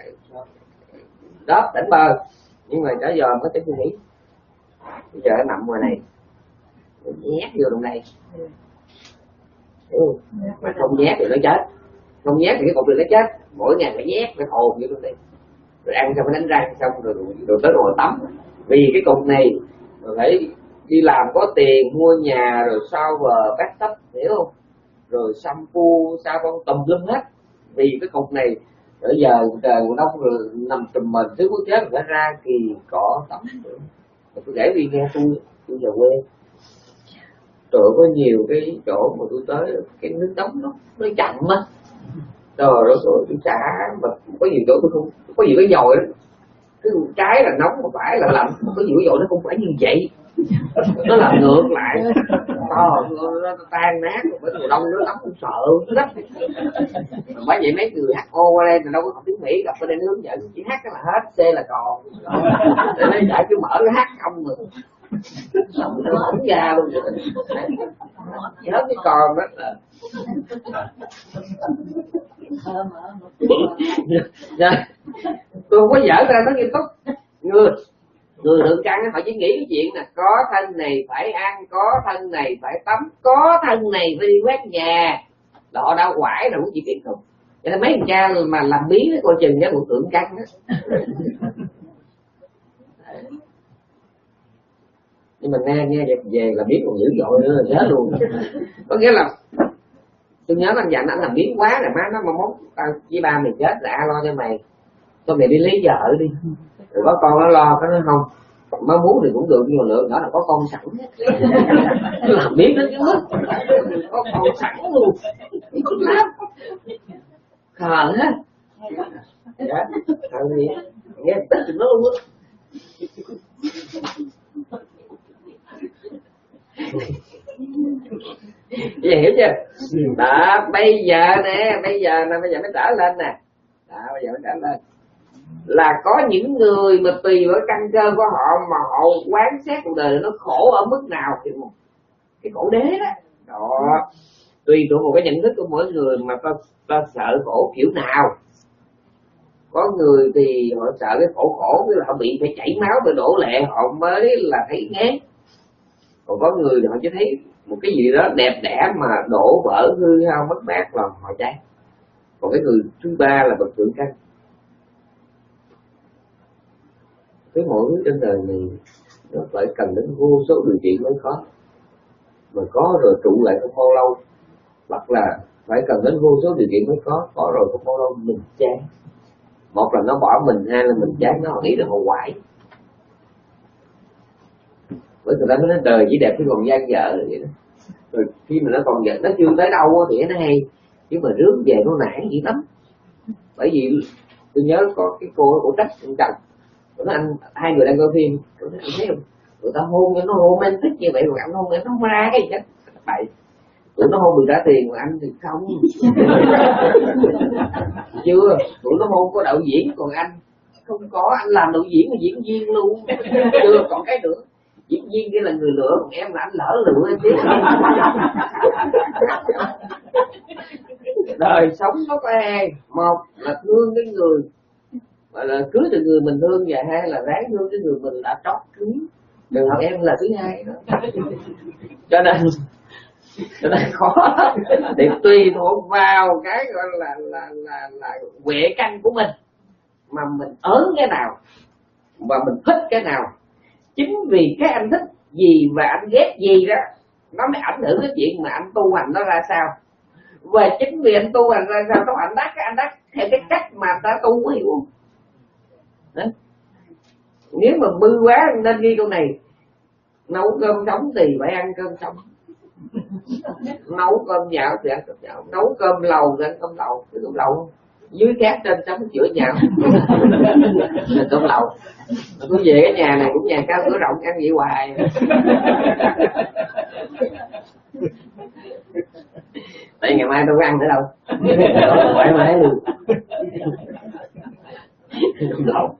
đó tỉnh bờ. Nhưng mà trở giờ mới tới suy nghĩ. Bây giờ nó nằm ngoài này, nhét vô trong đây. Ừ. Mà không nhét thì nó chết, không nhét thì cái cục này nó chết. Mỗi ngày phải nhét, phải hồn vô trong đây. Rồi ăn xong mới đánh răng xong rồi, rồi tới ngồi tắm. Vì cái cục này rồi phải đi làm có tiền mua nhà rồi sau vờ bát tấp, hiểu không? Rồi shampoo, sao con tùm lum hết. Vì cái cục này bây giờ trời mùa đông rồi nằm trùm mình thứ quốc chết phải ra kỳ cỏ tắm. Tôi kể đi nghe tôi tôi về quê. Trời có nhiều cái chỗ mà tôi tới cái nước nóng nó nó chậm á. Trời ơi rồi tôi xả mà có nhiều chỗ tôi không có nhiều cái dồi đó. Cái trái là nóng mà phải là lạnh, có nhiều cái dồi nó không phải như vậy. Nó làm ngược lại. Ờ, nó, nó tan nát, bởi mùa đông nó lắm cũng sợ lắm. Bởi vậy mấy người hát ô qua đây mà đâu có học tiếng Mỹ, gặp ở đây nó hướng dẫn chỉ hát cái là hết, C là còn. Để nó chạy cứ mở cái hát không rồi. Xong nó bỏng ra luôn rồi. Nhớ cái còn đó là tôi không có giỡn ra, nó nghiêm túc. Người người thượng căn họ chỉ nghĩ cái chuyện là có thân này phải ăn, có thân này phải tắm, có thân này phải đi quét nhà, là họ đã quải rồi, muốn chỉ biết không. Cho nên mấy thằng cha mà làm biến cái coi chừng cái một thượng căn đó. Nhưng mà nghe nghe về là biết còn dữ dội nữa là chết luôn. Có nghĩa là tôi nhớ anh dặn anh làm biến quá rồi má nó mà mốt tao với ba mày chết là lo cho mày, thôi mày đi lấy vợ đi, rồi có con nó lo, cái nó không má muốn thì cũng được nhưng mà lượng đó là có con sẵn hết. Làm biến đến cái mức có con sẵn luôn lắm khờ hết. Dạ thằng gì nghe tích thì nó luôn á. Vậy hiểu chưa? Đó, bây giờ nè, bây giờ nè, bây giờ mới trở lên nè. Đó, bây giờ mới trở lên. Là có những người mà tùy vào căn cơ của họ mà họ quán xét cuộc đời nó khổ ở mức nào thì một cái khổ đế đó. Đó. Tùy thuộc vào cái nhận thức của mỗi người mà ta, ta sợ khổ kiểu nào. Có người thì họ sợ cái khổ khổ, cái là họ bị phải chảy máu, bị đổ lệ họ mới là thấy ngán. Còn có người thì họ chỉ thấy một cái gì đó đẹp đẽ mà đổ vỡ hư hao mất mát là họ chán. Còn cái người thứ ba là bậc thượng căn. Cái mọi thứ trên đời này nó phải cần đến vô số điều kiện mới có, mà có rồi trụ lại không bao lâu, hoặc là phải cần đến vô số điều kiện mới có, có rồi không bao lâu mình chán. Một là nó bỏ mình, hai là mình chán, nó nghĩ là họ hoài. Bởi người ta nói đời chỉ đẹp khi còn dang dở rồi vậy đó. Rồi khi mà nó còn dở, nó chưa tới đâu thì nó hay, nhưng mà rước về nó nản dữ lắm. Bởi vì tôi nhớ có cái cô của trách ông chồng, nó anh hai người đang coi phim, tôi nói, anh thấy không, người ta hôn nó romantic như vậy mà anh hôn nó không ra cái gì hết. Vậy tụi nó hôn bị trả tiền mà anh thì không. Chưa, tụi nó hôn có đạo diễn, còn anh không có, anh làm đạo diễn mà diễn viên luôn. Chưa, còn cái nữa, diễn viên kia là người lựa, còn em là anh lỡ lựa em biết không. Đời sống nó có hai, một là thương cái người mà là cưới từ người mình thương, và hai là ráng thương cái người mình đã trót cưới. Đừng học em là thứ hai đó. Cho nên cho nên khó để tùy thuộc vào cái gọi là là là là huệ căn của mình mà mình ớn cái nào và mình thích cái nào. Chính vì cái anh thích gì và anh ghét gì đó nó mới ảnh hưởng cái chuyện mà anh tu hành nó ra sao. Và chính vì anh tu hành ra sao, nó anh đắc anh đắc theo cái cách mà ta tu, hiểu không? Đấy. Nếu mà bư quá nên ghi câu này: nấu cơm sống thì phải ăn cơm sống, nấu cơm nhạo thì ăn cơm nhạo, nấu cơm lầu thì ăn cơm lầu. Cái cơm lầu dưới cát trên sống chữa nhạo là cơm lầu. Tôi về cái nhà này cũng nhà cao cửa rộng ăn vậy hoài. Tại ngày mai đâu có ăn nữa đâu, thoải mái luôn. Cơm lầu.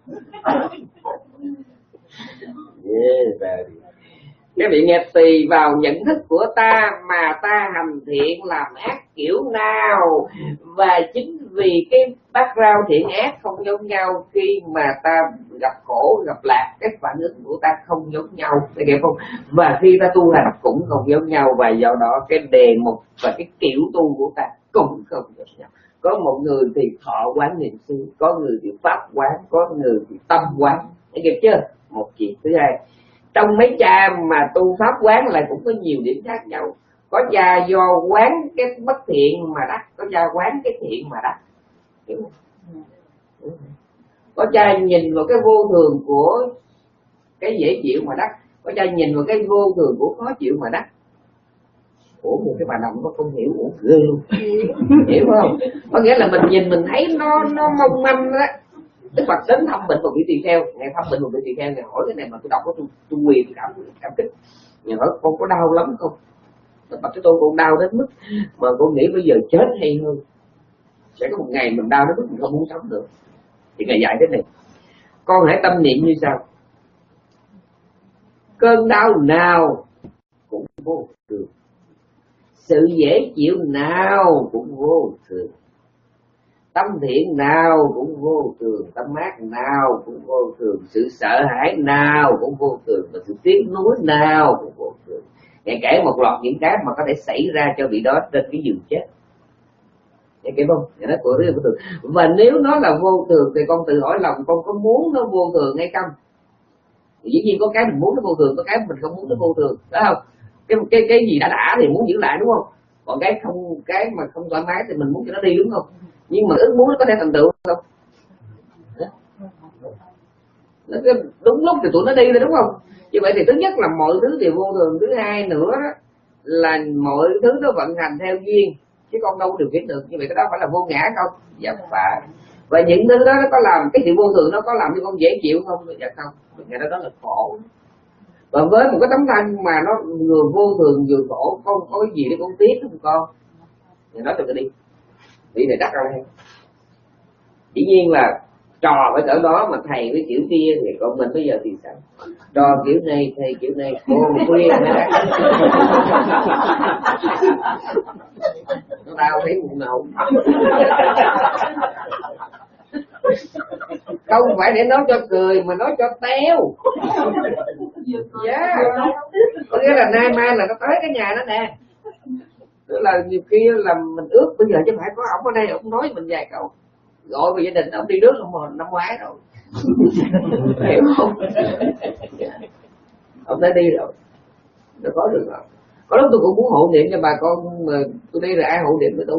Yeah, cái vị nghe tùy vào nhận thức của ta mà ta hành thiện làm ác kiểu nào. Và chính vì cái background thiện ác không giống nhau, khi mà ta gặp khổ gặp lạc, cái phản ứng của ta không giống nhau, thấy hiểu không? Và khi ta tu hành cũng không giống nhau, và do đó cái đề mục và cái kiểu tu của ta cũng không giống nhau. Có một người thì thọ quán niệm xứ, có người thì pháp quán, có người thì tâm quán, thấy kịp chưa? Một chuyện. Thứ hai, trong mấy cha mà tu pháp quán lại cũng có nhiều điểm khác nhau. Có cha do quán cái bất thiện mà đắc, có cha quán cái thiện mà đắc, hiểu không? Có cha nhìn vào cái vô thường của cái dễ chịu mà đắc, có cha nhìn vào cái vô thường của khó chịu mà đắc. Ủa một cái bà đồng nó không hiểu, ủa ghê luôn. Hiểu không? Có nghĩa là mình nhìn mình thấy nó nó mong manh đó. Đức Phật đến thăm bệnh một vị tỳ kheo, ngày thăm bệnh một vị tỳ kheo, ngày hỏi cái này mà tôi đọc có tôi tôi quyền cảm cảm kích. Nhà hỏi con có đau lắm không? Đức Phật cho tôi con đau đến mức mà con nghĩ bây giờ chết hay hơn. Sẽ có một ngày mình đau đến mức mình không muốn sống nữa. Thì ngài dạy thế này: con hãy tâm niệm như sau: cơn đau nào cũng vô thường, sự dễ chịu nào cũng vô thường, tâm thiện nào cũng vô thường, tâm ác nào cũng vô thường, sự sợ hãi nào cũng vô thường, và sự tiếc nuối nào cũng vô thường. Ngài kể một loạt những cái mà có thể xảy ra cho vị đó trên cái giường chết. Nghe kịp không? Ngài nói của vô thường. Và nếu nó là vô thường thì con tự hỏi lòng con có muốn nó vô thường hay không? Dĩ nhiên có cái mình muốn nó vô thường, có cái mình không muốn nó vô thường, phải không? Cái cái cái gì đã đã thì muốn giữ lại, đúng không? Còn cái không, cái mà không thoải mái thì mình muốn cho nó đi, đúng không? Nhưng mà ước muốn nó có thể thành tựu không? Nó đúng lúc thì tụi nó đi rồi, đúng không? Như vậy thì thứ nhất là mọi thứ đều vô thường, thứ hai nữa là mọi thứ nó vận hành theo duyên, chứ con đâu có điều khiển được. Như vậy cái đó phải là vô ngã không? Dạ phải. Và những thứ đó nó có làm cái sự vô thường, nó có làm cho con dễ chịu không? Dạ không. Ngày đó đó là khổ. Và với một cái tấm thân mà nó vừa vô thường vừa khổ, con có cái gì để con tiếc không con? Thì nói cho cái đi. Vị này đắc ra đây. Dĩ nhiên là trò phải cỡ đó mà thầy với kiểu kia, thì còn mình bây giờ thì sao? Trò kiểu này, thầy kiểu này, cô khuyên này. Nó tao thấy một nậu. Không phải để nói cho cười mà nói cho teo. Yeah. Có nghĩa là nay mai là nó tới cái nhà nó nè. Tức là nhiều khi là mình ước bây giờ chứ phải có ổng ở đây, ổng nói mình vài câu gọi về gia đình ổng đi nước không năm ngoái rồi. Hiểu không? Ổng đã đi rồi, nó có được rồi. Có lúc tôi cũng muốn hộ niệm cho bà con mà tôi đi là ai hộ niệm với tôi.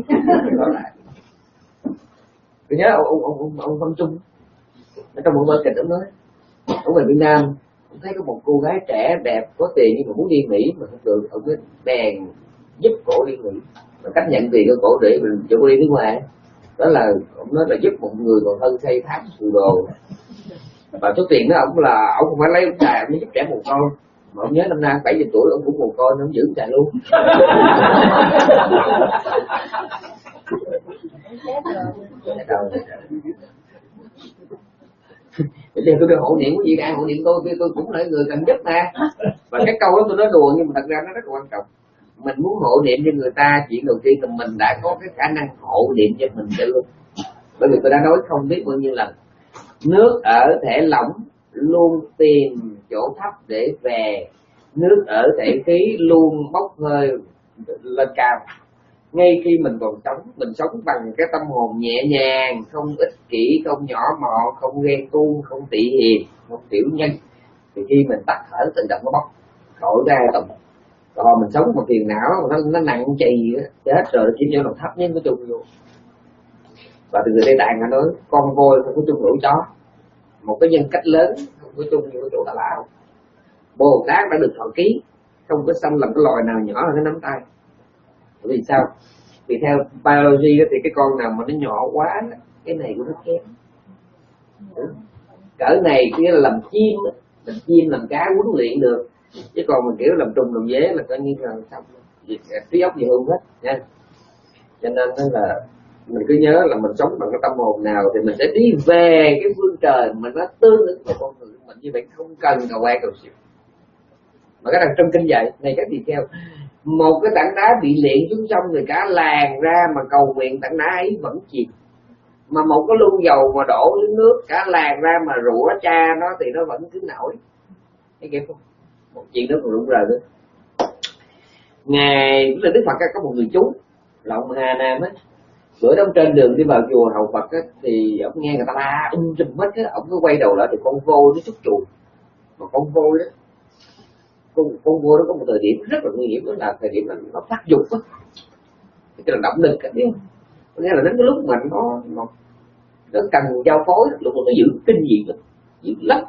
Tôi nhớ ông ông ông ông Văn Trung ở trong một vở kịch ông nói, ông về Việt Nam, ông thấy có một cô gái trẻ đẹp có tiền nhưng mà muốn đi Mỹ mà không được, ông mới bèn giúp cổ đi Mỹ. Mà cách nhận tiền của cổ để mình cho cô đi nước ngoài, đó là ông nói là giúp một người còn hơn xây tháp phù đồ. Và số tiền đó ông là ông không phải lấy ông xài, ông giúp trẻ một con. Mà ông nhớ năm nay bảy mươi tuổi ông cũng một con, ông giữ ông xài luôn. Bây giờ tôi được hộ niệm, cái gì ai hộ niệm tôi, tôi cũng là người cần giúp mà. Và cái câu đó tôi nói đùa nhưng mà thật ra nó rất là quan trọng. Mình muốn hộ niệm cho người ta, chuyện đầu tiên là mình đã có cái khả năng hộ niệm cho mình chưa. Bởi vì tôi đã nói không biết bao nhiêu lần, nước ở thể lỏng luôn tìm chỗ thấp để về, nước ở thể khí luôn bốc hơi lên cao. Ngay khi mình còn sống, mình sống bằng cái tâm hồn nhẹ nhàng, không ích kỷ, không nhỏ mọn, không ghen tuông, không tị hiềm, không tiểu nhân, thì khi mình tắt thở tự động nó bốc khỏi ra tổng. Còn mình sống một phiền não nó, nó nặng chì chết rồi, nó kiếm cho nó thấp nhất nó chung vô. Và từ người Tây Tạng nói con voi không có chung lũ chó, một cái nhân cách lớn không có chung như cái chỗ Tà Lão. Bồ Tát đã được thọ ký, không có xanh làm cái loài nào nhỏ hơn cái nắm tay. Bởi vì sao? Vì theo biology thì cái con nào mà nó nhỏ quá, cái này cũng nó kém. Cỡ này kia là làm chim, làm chim làm cá huấn luyện được, chứ còn mình kiểu làm trùng làm dế là coi như là xong, trí óc gì hư hết nha. Cho nên đó là mình cứ nhớ là mình sống bằng cái tâm hồn nào thì mình sẽ đi về cái phương trời mà nó tương ứng với con người mình. Như vậy không cần cầu quan cầu siêu. Mà cái đằng trong kinh dạy này các tỳ kheo, một cái tảng đá bị liệng xuống sông người cả làng ra mà cầu nguyện tảng đá ấy vẫn chìm. Mà một cái lu dầu mà đổ xuống nước cả làng ra mà rủa cha nó thì nó vẫn cứ nổi. Thấy kịp không? Một chuyện đó còn rụng rời nữa. Ngày là Đức Phật có một người chú là ông Hà Nam á, bữa đó trên đường đi vào chùa hầu Phật á, thì ông nghe người ta la um trùm hết á, ông cứ quay đầu lại thì con voi nó xuất chuồng. Mà con voi đó, con, con voi đó có một thời điểm rất là nguy hiểm, đó là thời điểm là nó phát dục á, cái là động lực á, biết không? Nghĩa là đến cái lúc mà nó nó, nó cần giao phối, lúc mà nó giữ kinh dị lắm, dữ lắm.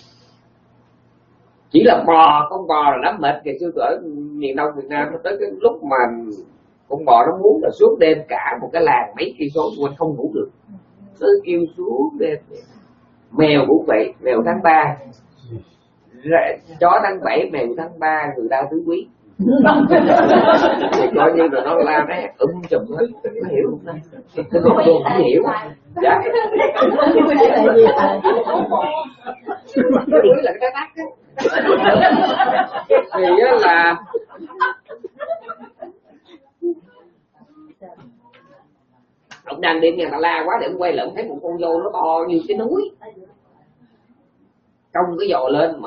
Chỉ là bò, con bò là nó mệt. Ngày xưa ở miền Đông Việt Nam, tới cái lúc mà con bò nó muốn là suốt đêm cả một cái làng mấy cây số quanh không ngủ được, nó kêu suốt đêm. Mèo cũng vậy, mèo tháng ba, chó tháng bảy, mèo tháng ba, người ta tứ quý. Thì coi như là nó la nó um chùm hết, nó hiểu không? Tôi không không hiểu. Dạ. Tứ quý là cái tắc á. Thì á là ông đang đi nghe ta la quá để ông quay lại ông thấy một con voi nó to như cái núi, cong cái giò lên mà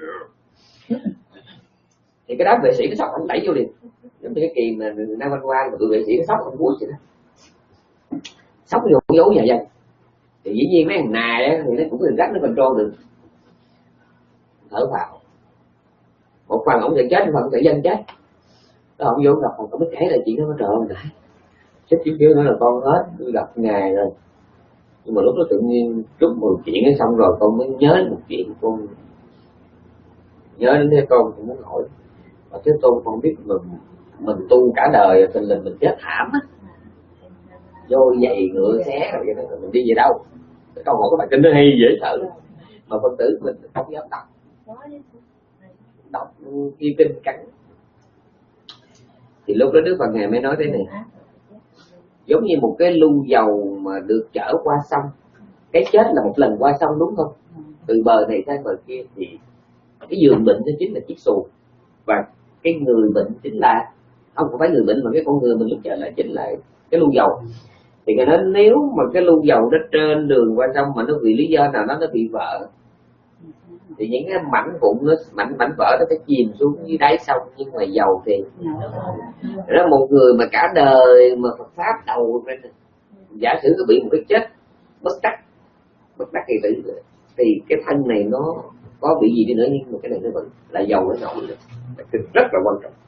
thì cái đám vệ sĩ nó sóc ông đẩy vô liền, giống như cái kỳ mà Nam Văn Quan mà tụi vệ sĩ nó sóc ông cuối vậy đó, sóc vô dấu nhà dân. Thì dĩ nhiên mấy thằng nài á thì nó cũng được gắt, nó control được, thở vào một phần ông sẽ chết, một phần tự dân chết. Đó ông vô gặp ông mới kể lại chuyện đó, nó trời ơi đại chết chứ kêu nữa là con hết gặp ngài rồi. Nhưng mà lúc đó tự nhiên lúc mười chuyện ấy xong rồi con mới nhớ một chuyện, con nhớ đến thế con cũng muốn hỏi. Và thế tôi con biết mình mình tu cả đời tình linh mình chết thảm á, vô giày ngựa xé rồi vậy đó, mình đi về đâu? Cái câu hỏi các bạn kinh nó hay dễ sợ mà phân tử mình không dám đọc, đọc khi kinh cắn. Thì lúc đó Đức Phật Ngài mới nói thế này, giống như một cái lu dầu mà được chở qua sông. Cái chết là một lần qua sông đúng không? Từ bờ này sang bờ kia thì cái giường bệnh đó chính là chiếc xuồng, và cái người bệnh chính là không phải người bệnh mà cái con người mình lúc trở lại chính là cái lu dầu. Thì Thì cái đó nếu mà cái lu dầu nó trên đường qua sông mà nó vì lý do nào đó nó bị vỡ, thì những cái mảnh vụn nó mảnh mảnh vỡ nó sẽ chìm xuống dưới đáy sông. Nhưng mà dầu thì đó, một người mà cả đời mà Phật pháp đầu lên, giả sử có bị một cái chết bất đắc bất đắc kỳ tử, thì cái thân này nó có bị gì đi nữa nhưng mà cái này nó vẫn là dầu nó nổi được, rất là quan trọng.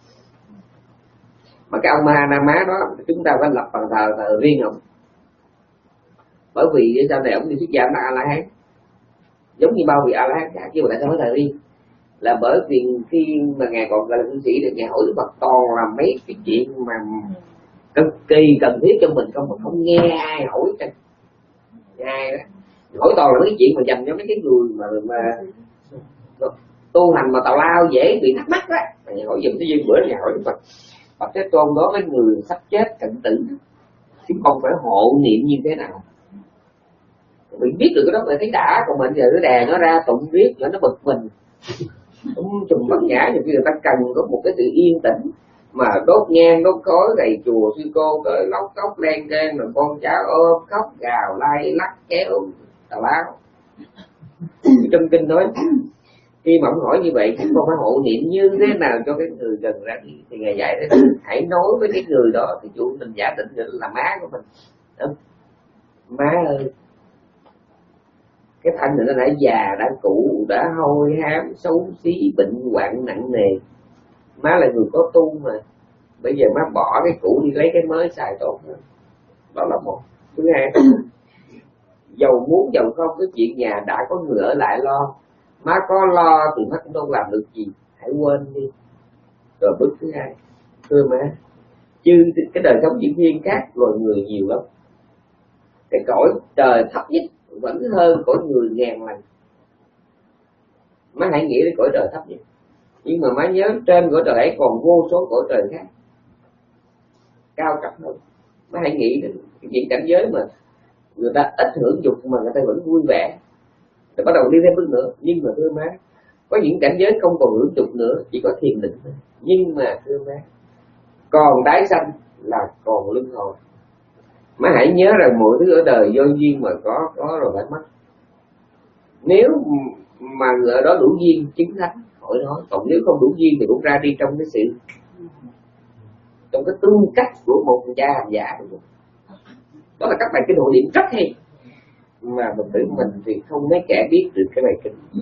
Mà cái ông Ma Na Má đó chúng ta phải lập bàn thờ thờ riêng ông, bởi vì sau này ông đi xuất gia nó A La Hán, giống như bao vị A La Hán khác, chứ mà tại sao phải thờ riêng? Là bởi vì khi mà ngài còn là cư sĩ được ngài hỏi Đức Phật toàn là mấy cái chuyện mà cực kỳ cần thiết cho mình, không mà không nghe ai hỏi cho ai đó. Hỏi toàn là mấy cái chuyện mà dành cho mấy cái người mà mà tu hành mà tào lao dễ bị thắc mắc đó. Ngài hỏi dùm cái duyên bữa ngài hỏi Đức Phật, Phật Thế Tôn đó với người sắp chết cận tử, chúng con phải hộ niệm như thế nào? Mình biết được cái đó là thấy đã, còn mình giờ nó đè nó ra tụng biết cho nó bực mình. Cũng trùng bất nhã, thì người ta cần có một cái sự yên tĩnh, mà đốt nhang đốt khói đầy chùa sư cô tới lóc cốc len keng, rồi con cháu ôm khóc gào lay lắc kéo tào lao. Trong kinh nói khi mà ông hỏi như vậy chúng con phải hộ niệm như thế nào cho cái người gần ra đi, thì ngài dạy đấy, hãy nói với cái người đó, thì chủ mình giả định là má của mình. Đúng? Má ơi, cái thân này nó đã già, đã cụ, đã hôi hám, xấu xí, bệnh hoạn nặng nề. Má là người có tu mà, bây giờ má bỏ cái cũ đi lấy cái mới xài tốt hơn. Đó là một. Thứ hai, dầu muốn dầu không, cái chuyện nhà đã có người ở lại lo. Má có lo thì má cũng đâu làm được gì, hãy quên đi. Rồi bước thứ hai, thưa má, chứ cái đời sống diễn viên khác loài người nhiều lắm. Cái cõi trời thấp nhất vẫn hơn cõi người ngàn lần. Má hãy nghĩ đến cõi trời thấp nhất, nhưng mà má nhớ trên cõi trời ấy còn vô số cõi trời khác cao cấp hơn. Má hãy nghĩ đến cái chuyện cảnh giới mà người ta ít hưởng dục mà người ta vẫn vui vẻ, rồi bắt đầu đi thêm bước nữa. Nhưng mà thưa má, có những cảnh giới không còn hưởng dục nữa, chỉ có thiền định thôi. Nhưng mà thưa má, còn tái sanh là còn luân hồi. Má hãy nhớ rằng mọi thứ ở đời do duyên mà có, có rồi phải mất. Nếu mà người ở đó đủ duyên chứng thánh hỏi nói, còn nếu không đủ duyên thì cũng ra đi trong cái sự, trong cái tư cách của một cha hành giả. Đó là các bài kinh hộ niệm rất hay, mà mình tự mình thì không mấy kẻ biết được cái bài kinh.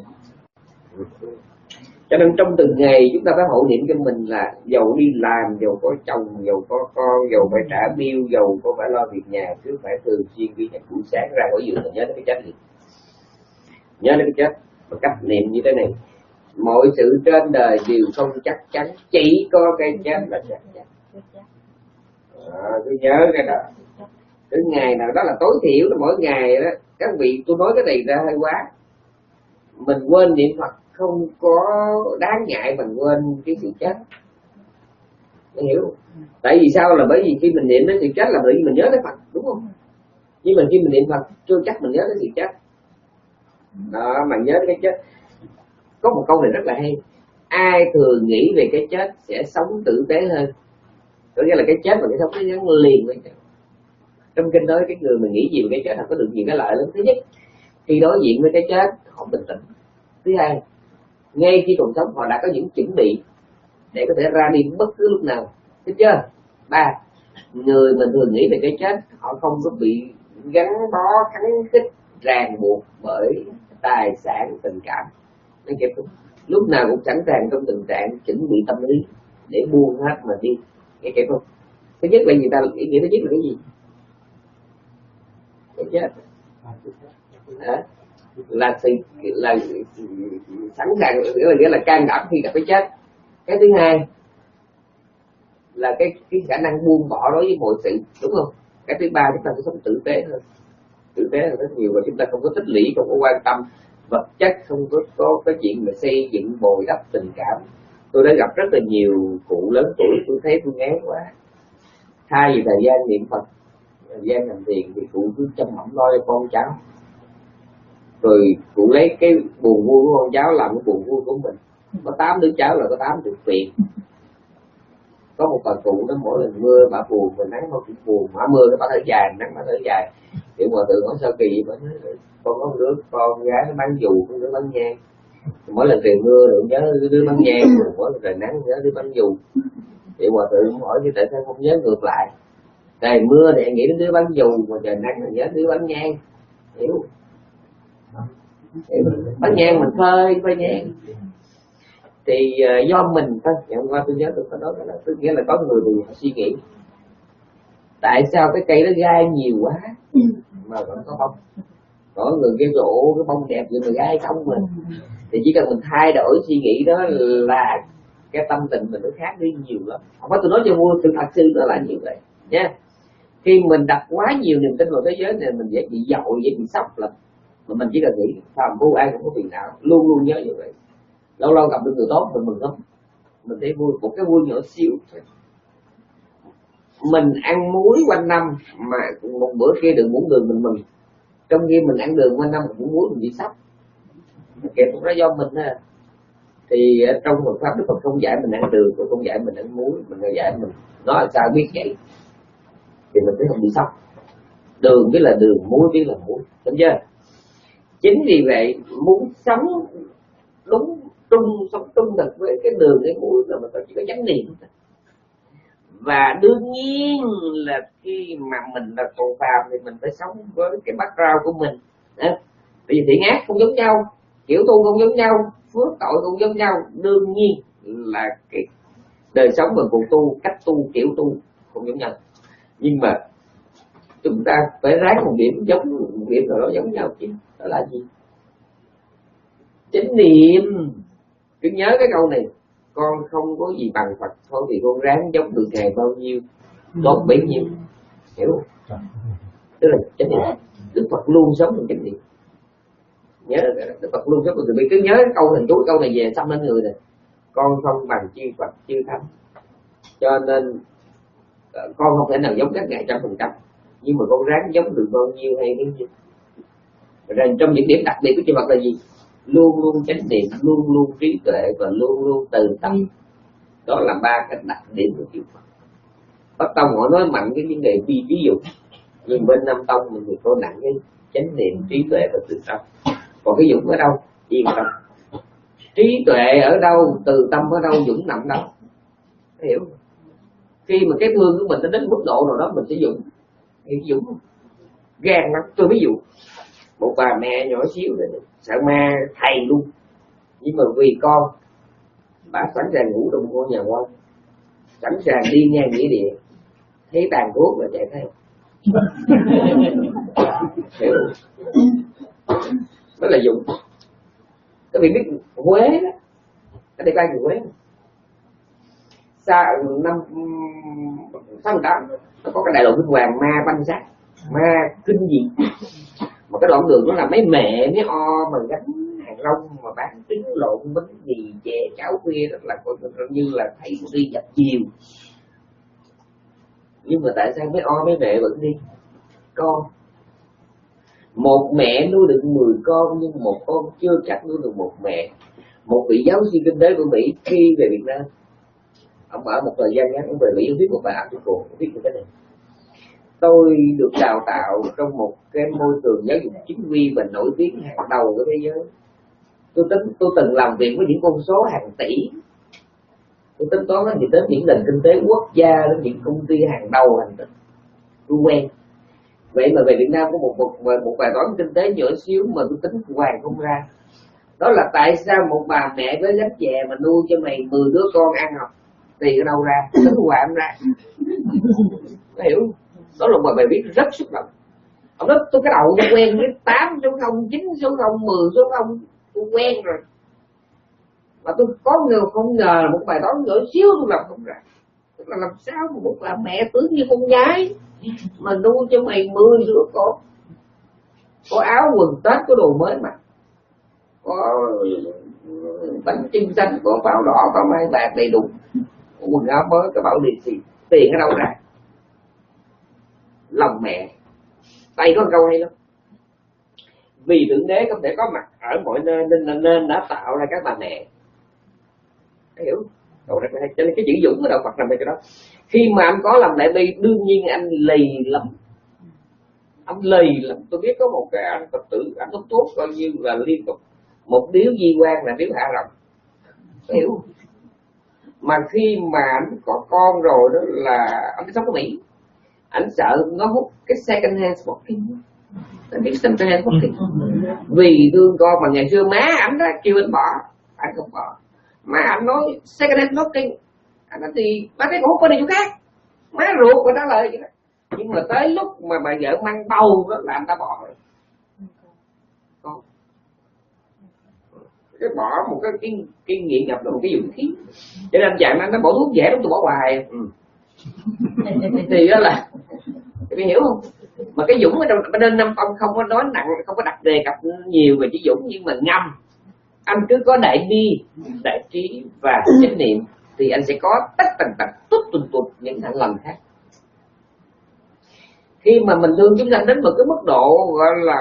Cho nên trong từng ngày chúng ta phải hộ niệm cho mình là dầu đi làm, dầu có chồng, dầu có con, dầu phải trả bill, dầu có phải lo việc nhà, cứ phải thường xuyên ghi nhận buổi sáng ra khỏi giường là nhớ đến cái chết liền. Nhớ đến cái chết, và cách niệm như thế này: mọi sự trên đời đều không chắc chắn, chỉ có cái chết là chắc chắn. À, cứ nhớ cái đó. Cái ngày nào đó là tối thiểu là mỗi ngày đó, các vị, tôi nói cái này ra hơi quá, mình quên niệm Phật không có đáng ngại bằng quên cái sự chết. Mình hiểu không? Tại vì sao? Là bởi vì khi mình niệm đến sự chết là bởi vì mình nhớ tới Phật, đúng không? Nhưng mà khi mình niệm Phật chưa chắc mình nhớ tới sự chết. Đó, mà nhớ tới cái chết. Có một câu này rất là hay: ai thường nghĩ về cái chết sẽ sống tử tế hơn. Có nghĩa là cái chết và cái sống nó gắn liền với nhau. Trong kinh nói cái người mà nghĩ gì về cái chết họ có được nhiều cái lợi lắm. Thứ nhất, khi đối diện với cái chết họ bình tĩnh. Thứ hai, ngay khi còn sống họ đã có những chuẩn bị để có thể ra đi bất cứ lúc nào. Thấy chưa? Ba, người mình thường nghĩ về cái chết họ không có bị gắn bó khắng khích ràng buộc bởi tài sản, tình cảm. Nên kịp lúc nào cũng sẵn sàng trong tình trạng chuẩn bị tâm lý để buông hết mà đi. Nghe kịp không? Thứ nhất là gì ta? Ý nghĩa thứ nhất là cái gì? Cái chết. À, là sự là sẵn sàng, nghĩa là nghĩa là can đảm khi gặp cái chết. Cái thứ hai là cái cái khả năng buông bỏ đối với mọi sự, đúng không? Cái thứ ba chúng ta sẽ sống tử tế hơn, tử tế hơn rất nhiều, và chúng ta không có tích lũy, không có quan tâm vật chất, không có có cái chuyện mà xây dựng bồi đắp tình cảm. Tôi đã gặp rất là nhiều cụ lớn tuổi, tôi thấy tôi ngán quá. Thay vì thời gian niệm Phật, thời gian làm thiền thì cụ cứ chăm bẵm lo cho con cháu, rồi cụ lấy cái buồn vui của con cháu làm cái buồn vui của mình. Có tám đứa cháu là có tám được tiền, có có một bà cụ nó mỗi lần mưa bà buồn, mình nắng nó cũng buồn, mà mưa nó bà thở dài, nắng bà thở dài. Thì hòa thượng nói sao kỳ vậy? Con có một đứa con gái nó bán dù, con đứa bán nhang. Mỗi lần trời mưa đừng nhớ đứa bán nhang, mỗi lần trời nắng nhớ đứa bán dù. Thì hòa thượng hỏi chứ tại sao không nhớ ngược lại? Trời mưa thì nghĩ đến đứa bán dù, mà trời nắng thì nhớ đứa bán nhang. Hiểu? Hiểu? Bán nhang mình phơi, phơi nhang. Thì uh, do mình thôi. Ngày hôm qua tôi nhớ tôi có nói cái đó, tức nghĩa là có người thì họ suy nghĩ tại sao cái cây nó gai nhiều quá mà vẫn có bông, có người cái rổ cái bông đẹp vậy mà gai không mà. Thì chỉ cần mình thay đổi suy nghĩ đó là cái tâm tình mình nó khác đi nhiều lắm. Không phải tôi nói cho vui, tôi thật sự nó là như vậy nha. Khi mình đặt quá nhiều niềm tin vào thế giới này mình dễ bị dội, dễ bị sốc lắm. Mà mình chỉ cần nghĩ phàm phu ai cũng có phiền não, luôn luôn nhớ như vậy. Lâu lâu gặp được người tốt mình mừng lắm, mình thấy vui, một cái vui nhỏ xíu. Mình ăn muối quanh năm mà một bữa kia đừng muốn đường mình mừng, trong khi mình ăn đường quanh năm mình muốn muối mình bị sốc, kể cũng đó do mình á. Thì trong Phật pháp Đức Phật không dạy mình ăn đường, cũng không dạy mình ăn muối, mình dạy mình nói là sao biết vậy thì mình sẽ không bị sốc. Đường biết là đường, muối biết là muối, đúng chưa? Chính vì vậy muốn sống đúng trung, sống trung thực với cái đường cái muối là mình chỉ có chánh niệm. Và đương nhiên là khi mà mình là con phàm thì mình phải sống với cái background của mình. Bởi vì thiện ác không giống nhau, kiểu tu không giống nhau, phước tội không giống nhau. Đương nhiên là cái đời sống và cuộc tu, cách tu, kiểu tu không giống nhau. Nhưng mà chúng ta phải ráng một điểm giống, một điểm nào đó giống nhau chứ. Đó là gì? Chánh niệm. Cứ nhớ cái câu này, con không có gì bằng Phật, thôi thì con ráng giống được Ngài bao nhiêu tốt bấy nhiêu. Hiểu không? Tức là chánh niệm. Đức Phật luôn sống trong chánh niệm. Nhớ Đức Phật luôn sống trong chánh niệm. Cứ nhớ cái câu này, chú câu này về xăm lên người này. Con không bằng chư Phật chư Thánh, cho nên con không thể nào giống các ngài trăm phần trăm, nhưng mà con ráng giống được bao nhiêu hay bấy nhiêu. Rồi trong những điểm đặc biệt của chư Phật là gì? Luôn luôn chánh niệm, luôn luôn trí tuệ và luôn luôn từ tâm. Đó là ba cái đặc điểm của chư Phật. Bắc Tông họ nói mạnh cái vấn đề ví ví dụ, nhưng bên Nam Tông mình thì có nặng cái chánh niệm, trí tuệ và từ tâm. Còn cái dũng ở đâu? Yên tâm. Trí tuệ ở đâu? Từ tâm ở đâu? Dũng nằm đâu? Hiểu? Khi mà cái thương của mình nó đến mức độ nào đó mình sẽ dũng. Hiểu dũng không? Gan lắm. Tôi ví dụ một bà mẹ nhỏ xíu này, sợ ma thầy luôn, nhưng mà vì con bà sẵn sàng ngủ trong ngôi nhà quan, sẵn sàng đi ngang nghĩa địa, thấy tàn thuốc là chạy theo. Hiểu? Đó là dũng. Các vị biết Huế đó, ở đây ban người Huế xa năm sáu tám nó có cái đại lộ Vinh Hoàng ma banh sát, ma kinh dị. Mà cái đoạn đường đó là mấy mẹ mấy o mà gánh hàng rong mà bán trứng lộn bánh mì chè cháo khuya, rất là như là thấy đi dập chiều. Nhưng mà tại sao mấy o mấy mẹ vẫn đi? Con một mẹ nuôi được mười con, nhưng một con chưa chắc nuôi được một mẹ. Một vị giáo sư kinh tế của Mỹ khi về Việt Nam, ông ở một thời gian ngắn, ông về Mỹ, ông viết một bài article, ông viết như thế này: tôi được đào tạo trong một cái môi trường giáo dục chính quy và nổi tiếng hàng đầu của thế giới. Tôi tính tôi từng làm việc với những con số hàng tỷ. Tôi tính toán thì đến những nền kinh tế quốc gia, đến những công ty hàng đầu hành tinh. Tôi quen. Vậy mà về Việt Nam có một một một bài toán kinh tế nhỏ xíu mà tôi tính hoàn không ra. Đó là tại sao một bà mẹ với gánh chè mà nuôi cho mày mười đứa con ăn học, tiền ở đâu ra? Tính hoài không ra. Có hiểu? Đó là một bài viết rất xúc động. Ông nói tôi cái đầu tôi quen với tám số không, chín số không, mười số không, tôi quen rồi. Mà tôi có người không ngờ là một bài toán nhỏ xíu tôi làm không ra. Tức là làm sao mà một bà mẹ tướng như con gái mà nuôi cho mày mười đứa con, có áo quần Tết, có đồ mới mặc, có bánh chưng xanh, có pháo đỏ, có mai bạc đầy đủ, có quần áo mới, có bảo lì xì, tiền ở đâu ra? Lòng mẹ. Đây có câu hay lắm: vì Thượng Đế không thể có mặt ở mọi nơi nên là nên đã tạo ra các bà mẹ. Hiểu? Cậu rất là hay. Cho nên cái chữ dũng ở đạo Phật nằm ở cái đó. Khi mà anh có lòng đại bi, đương nhiên anh lì lắm, anh lì lắm. Tôi biết có một cái anh Phật tử, anh tốt tốt coi như là liên tục một điếu di quan là điếu hạ rồng, hiểu. Mà khi mà anh có con rồi đó là anh sống ở Mỹ, anh sợ nó hút cái second hand smoking. Anh biết second hand smoking vì thương con. Mà ngày xưa má anh đó kêu anh bỏ, anh không bỏ. Mà anh nói second hand smoking, anh nói thì má thấy con hút có đi chỗ khác, má ruột của nó lời vậy đó. Nhưng mà tới lúc mà bà vợ mang bầu đó là anh đã bỏ rồi. Con cái bỏ một cái cái, cái nghiện ngập là một cái dũng khí. Cho nên anh chạy nó bỏ thuốc dễ lắm, tôi bỏ hoài. Ừ. Thì đó là bạn hiểu không? Mà cái dũng ở trong bên nên năm phong không có nói nặng, không có đặt đề cập nhiều về chữ dũng, nhưng mà ngầm anh cứ có đại bi, đại trí và chánh niệm thì anh sẽ có tất tần tật tốt tuần tuột những hạnh lành khác. Khi mà mình thương chúng sanh đến một cái mức độ gọi là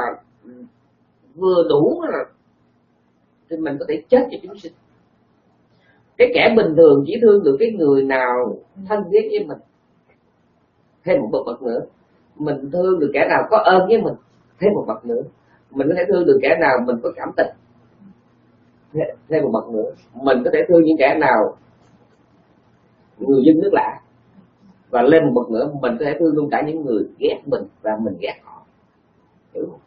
vừa đủ rồi thì mình có thể chết cho chúng sinh. Cái kẻ bình thường chỉ thương được cái người nào thân thiết với mình, thêm một bậc bậc nữa. Mình thương được kẻ nào có ơn với mình, thêm một bậc nữa. Mình có thể thương được kẻ nào mình có cảm tình, thêm một bậc nữa. Mình có thể thương những kẻ nào người dân nước lạ, và lên một bậc nữa mình có thể thương luôn cả những người ghét mình và mình ghét họ, hiểu không?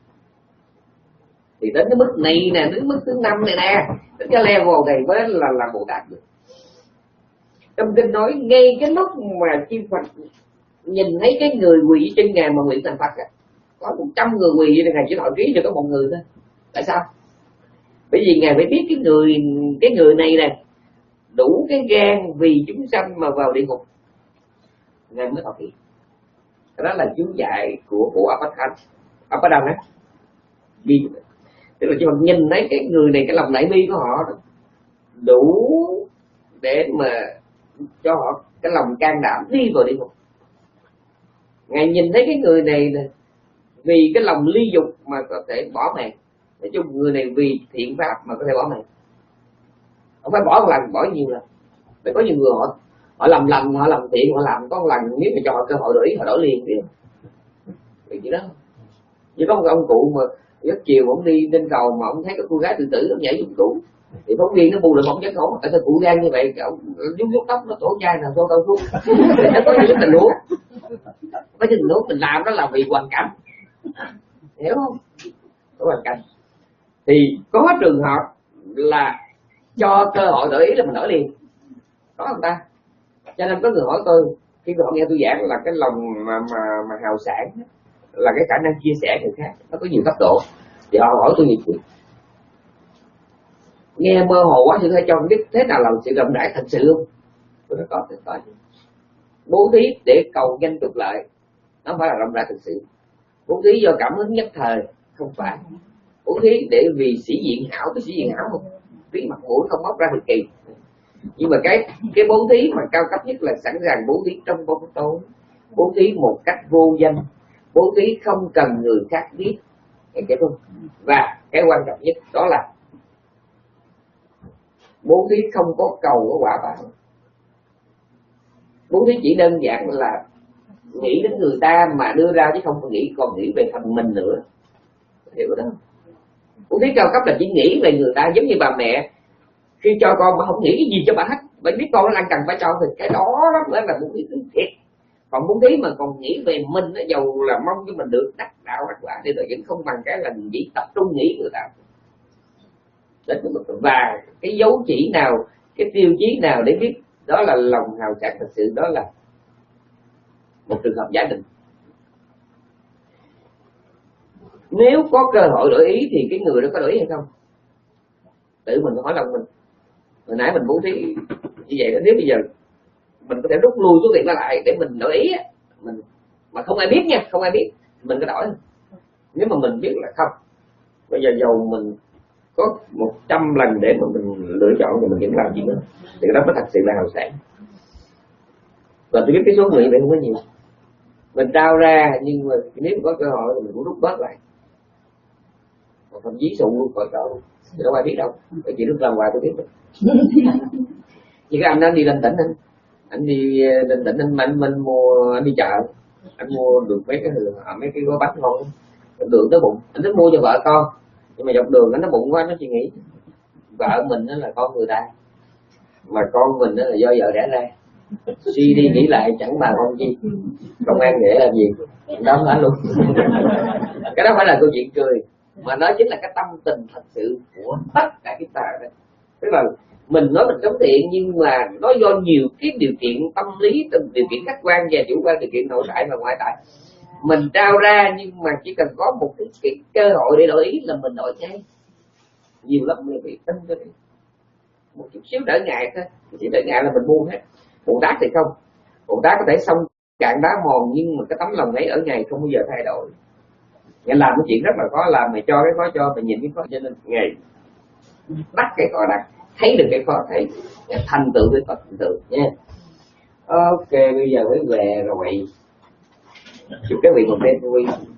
Thì đến cái mức này nè, đến mức thứ năm này nè, đến cái level này mới là là Bồ Tát được. Trong kinh nói ngay cái lúc mà chư Phật nhìn thấy cái người quỳ trên ngài mà nguyện thành Phật, có một trăm người quỳ thì ngài chỉ thọ ký cho có một người thôi. Tại sao? Bởi vì ngài phải biết cái người cái người này nè đủ cái gan vì chúng sanh mà vào địa ngục, ngài mới thọ ký. Đó là chú dạy của của Apadana á. Vì tức là cho mình nhìn thấy cái người này, cái lòng đại bi của họ đủ để mà cho họ cái lòng can đảm đi vào địa ngục. Ngài nhìn thấy cái người này nè, vì cái lòng ly dục mà có thể bỏ mạng. Nói chung người này vì thiện pháp mà có thể bỏ mạng. Không phải bỏ một lần, bỏ nhiều lần. Để có nhiều người họ họ làm lành, họ làm thiện, họ làm có một lần, nếu mà cho họ cơ hội đổi ý, họ đổi liền đi. Vì vậy đó. Như có một ông cụ mà rất chiều ông đi lên cầu mà ông thấy cái cô gái tự tử ông nhảy xuống cứu, thì phóng viên nó bu lại ông chết khổ. Tại sao cụ gan như vậy? Ông vuốt vuốt tóc nó tổ chai nào xô cao xuống. Nó có những tình huống, có những tình huống mình làm đó là vì hoàn cảnh, hiểu không? Có hoàn cảnh. Thì có trường hợp là cho cơ hội đổi ý là mình đổi liền, có không ta? Cho nên có người hỏi tôi khi họ nghe tôi giảng là cái lòng mà mà, mà hào sản là cái khả năng chia sẻ người khác, nó có nhiều cấp độ. Thì họ hỏi tôi nhiều chuyện, nghe mơ hồ quá thì thầy cho biết thế nào là sự rộng rãi thật sự không? Tôi nói có, tôi có. Bố thí để cầu danh trục lợi nó không phải là rộng rãi thật sự. Bố thí do cảm hứng nhất thời không phải. Bố thí để vì sĩ diện hảo, cái sĩ diện hảo không? Tí mặt mũi không móc ra thì kỳ. Nhưng mà cái cái bố thí mà cao cấp nhất là sẵn sàng bố thí trong bóng tối, bố thí một cách vô danh, bố thí không cần người khác biết, hiểu không? Và cái quan trọng nhất đó là bố thí không có cầu có quả báo. Bố thí chỉ đơn giản là nghĩ đến người ta mà đưa ra, chứ không có nghĩ còn nghĩ về phần mình nữa, hiểu đó. Bố thí cao cấp là chỉ nghĩ về người ta, giống như bà mẹ khi cho con mà không nghĩ cái gì cho bà hết, bà biết con nó đang cần phải cho thì cái đó đó mới là bố thí thiệt. Còn bố thí mà còn nghĩ về mình, nó giàu là mong cho mình được đắc đạo đắc quả thì vẫn không bằng cái là chỉ tập trung nghĩ người ta. Và cái dấu chỉ nào, cái tiêu chí nào để biết đó là lòng hào sản thật sự, đó là một trường hợp giả định. Nếu có cơ hội đổi ý thì cái người đó có đổi ý hay không? Tự mình hỏi lòng mình. Hồi nãy mình bố thí như vậy đó, nếu bây giờ mình có thể rút lui số tiền lại để mình đổi ý á, mình mà không ai biết nha, không ai biết mình có đổi. Nếu mà mình biết là không, bây giờ dầu mình có một trăm lần để mà mình lựa chọn thì mình vẫn làm gì nữa, thì đó mới thật sự là hào sản. Và tôi biết cái số người vậy không có nhiều, mình trao ra nhưng mà nếu có cơ hội thì mình cũng rút bớt lại, còn thậm chí sụ luôn khỏi chỗ thì đâu ai biết đâu, bởi chỉ lúc làm hoài tôi biết được. Như cái anh đó đi lên tỉnh anh anh đi lên tỉnh anh anh, anh mua anh đi chợ, anh mua được mấy cái mấy cái gói bánh ngon, đường tới bụng, anh thích mua cho vợ con, nhưng mà dọc đường anh nó bụng quá, nó chỉ nghĩ vợ mình đó là con người ta, mà con mình đó là do vợ đẻ ra. Suy đi nghĩ lại chẳng bằng con chi, công an để làm gì, đó phải luôn. Cái đó phải là câu chuyện cười, mà đó chính là cái tâm tình thật sự của tất cả chúng ta đó. Tức là mình nói mình chống thiện, nhưng mà nó do nhiều cái điều kiện tâm lý, điều kiện khách quan và chủ quan, điều kiện nội tại và ngoại tại mình trao ra, nhưng mà chỉ cần có một cái, cái cơ hội để đổi ý là mình đổi ngay. Nhiều lắm mới bị tin cho đi, một chút xíu đỡ ngại thôi, chỉ đỡ ngại là mình buông hết. Bồ Tát thì không, Bồ Tát có thể xong cạn đá mòn, nhưng mà cái tấm lòng ấy ở ngày không bao giờ thay đổi. Ngày làm cái chuyện rất là khó làm, mày cho cái khó cho, mày nhìn cái khó, cho nên ngày đắc cái khó đắc, thấy được cái khó thấy, thành tựu cái khó thành tựu nha. Ok, bây giờ mới về rồi, chúc các vị một đêm vui.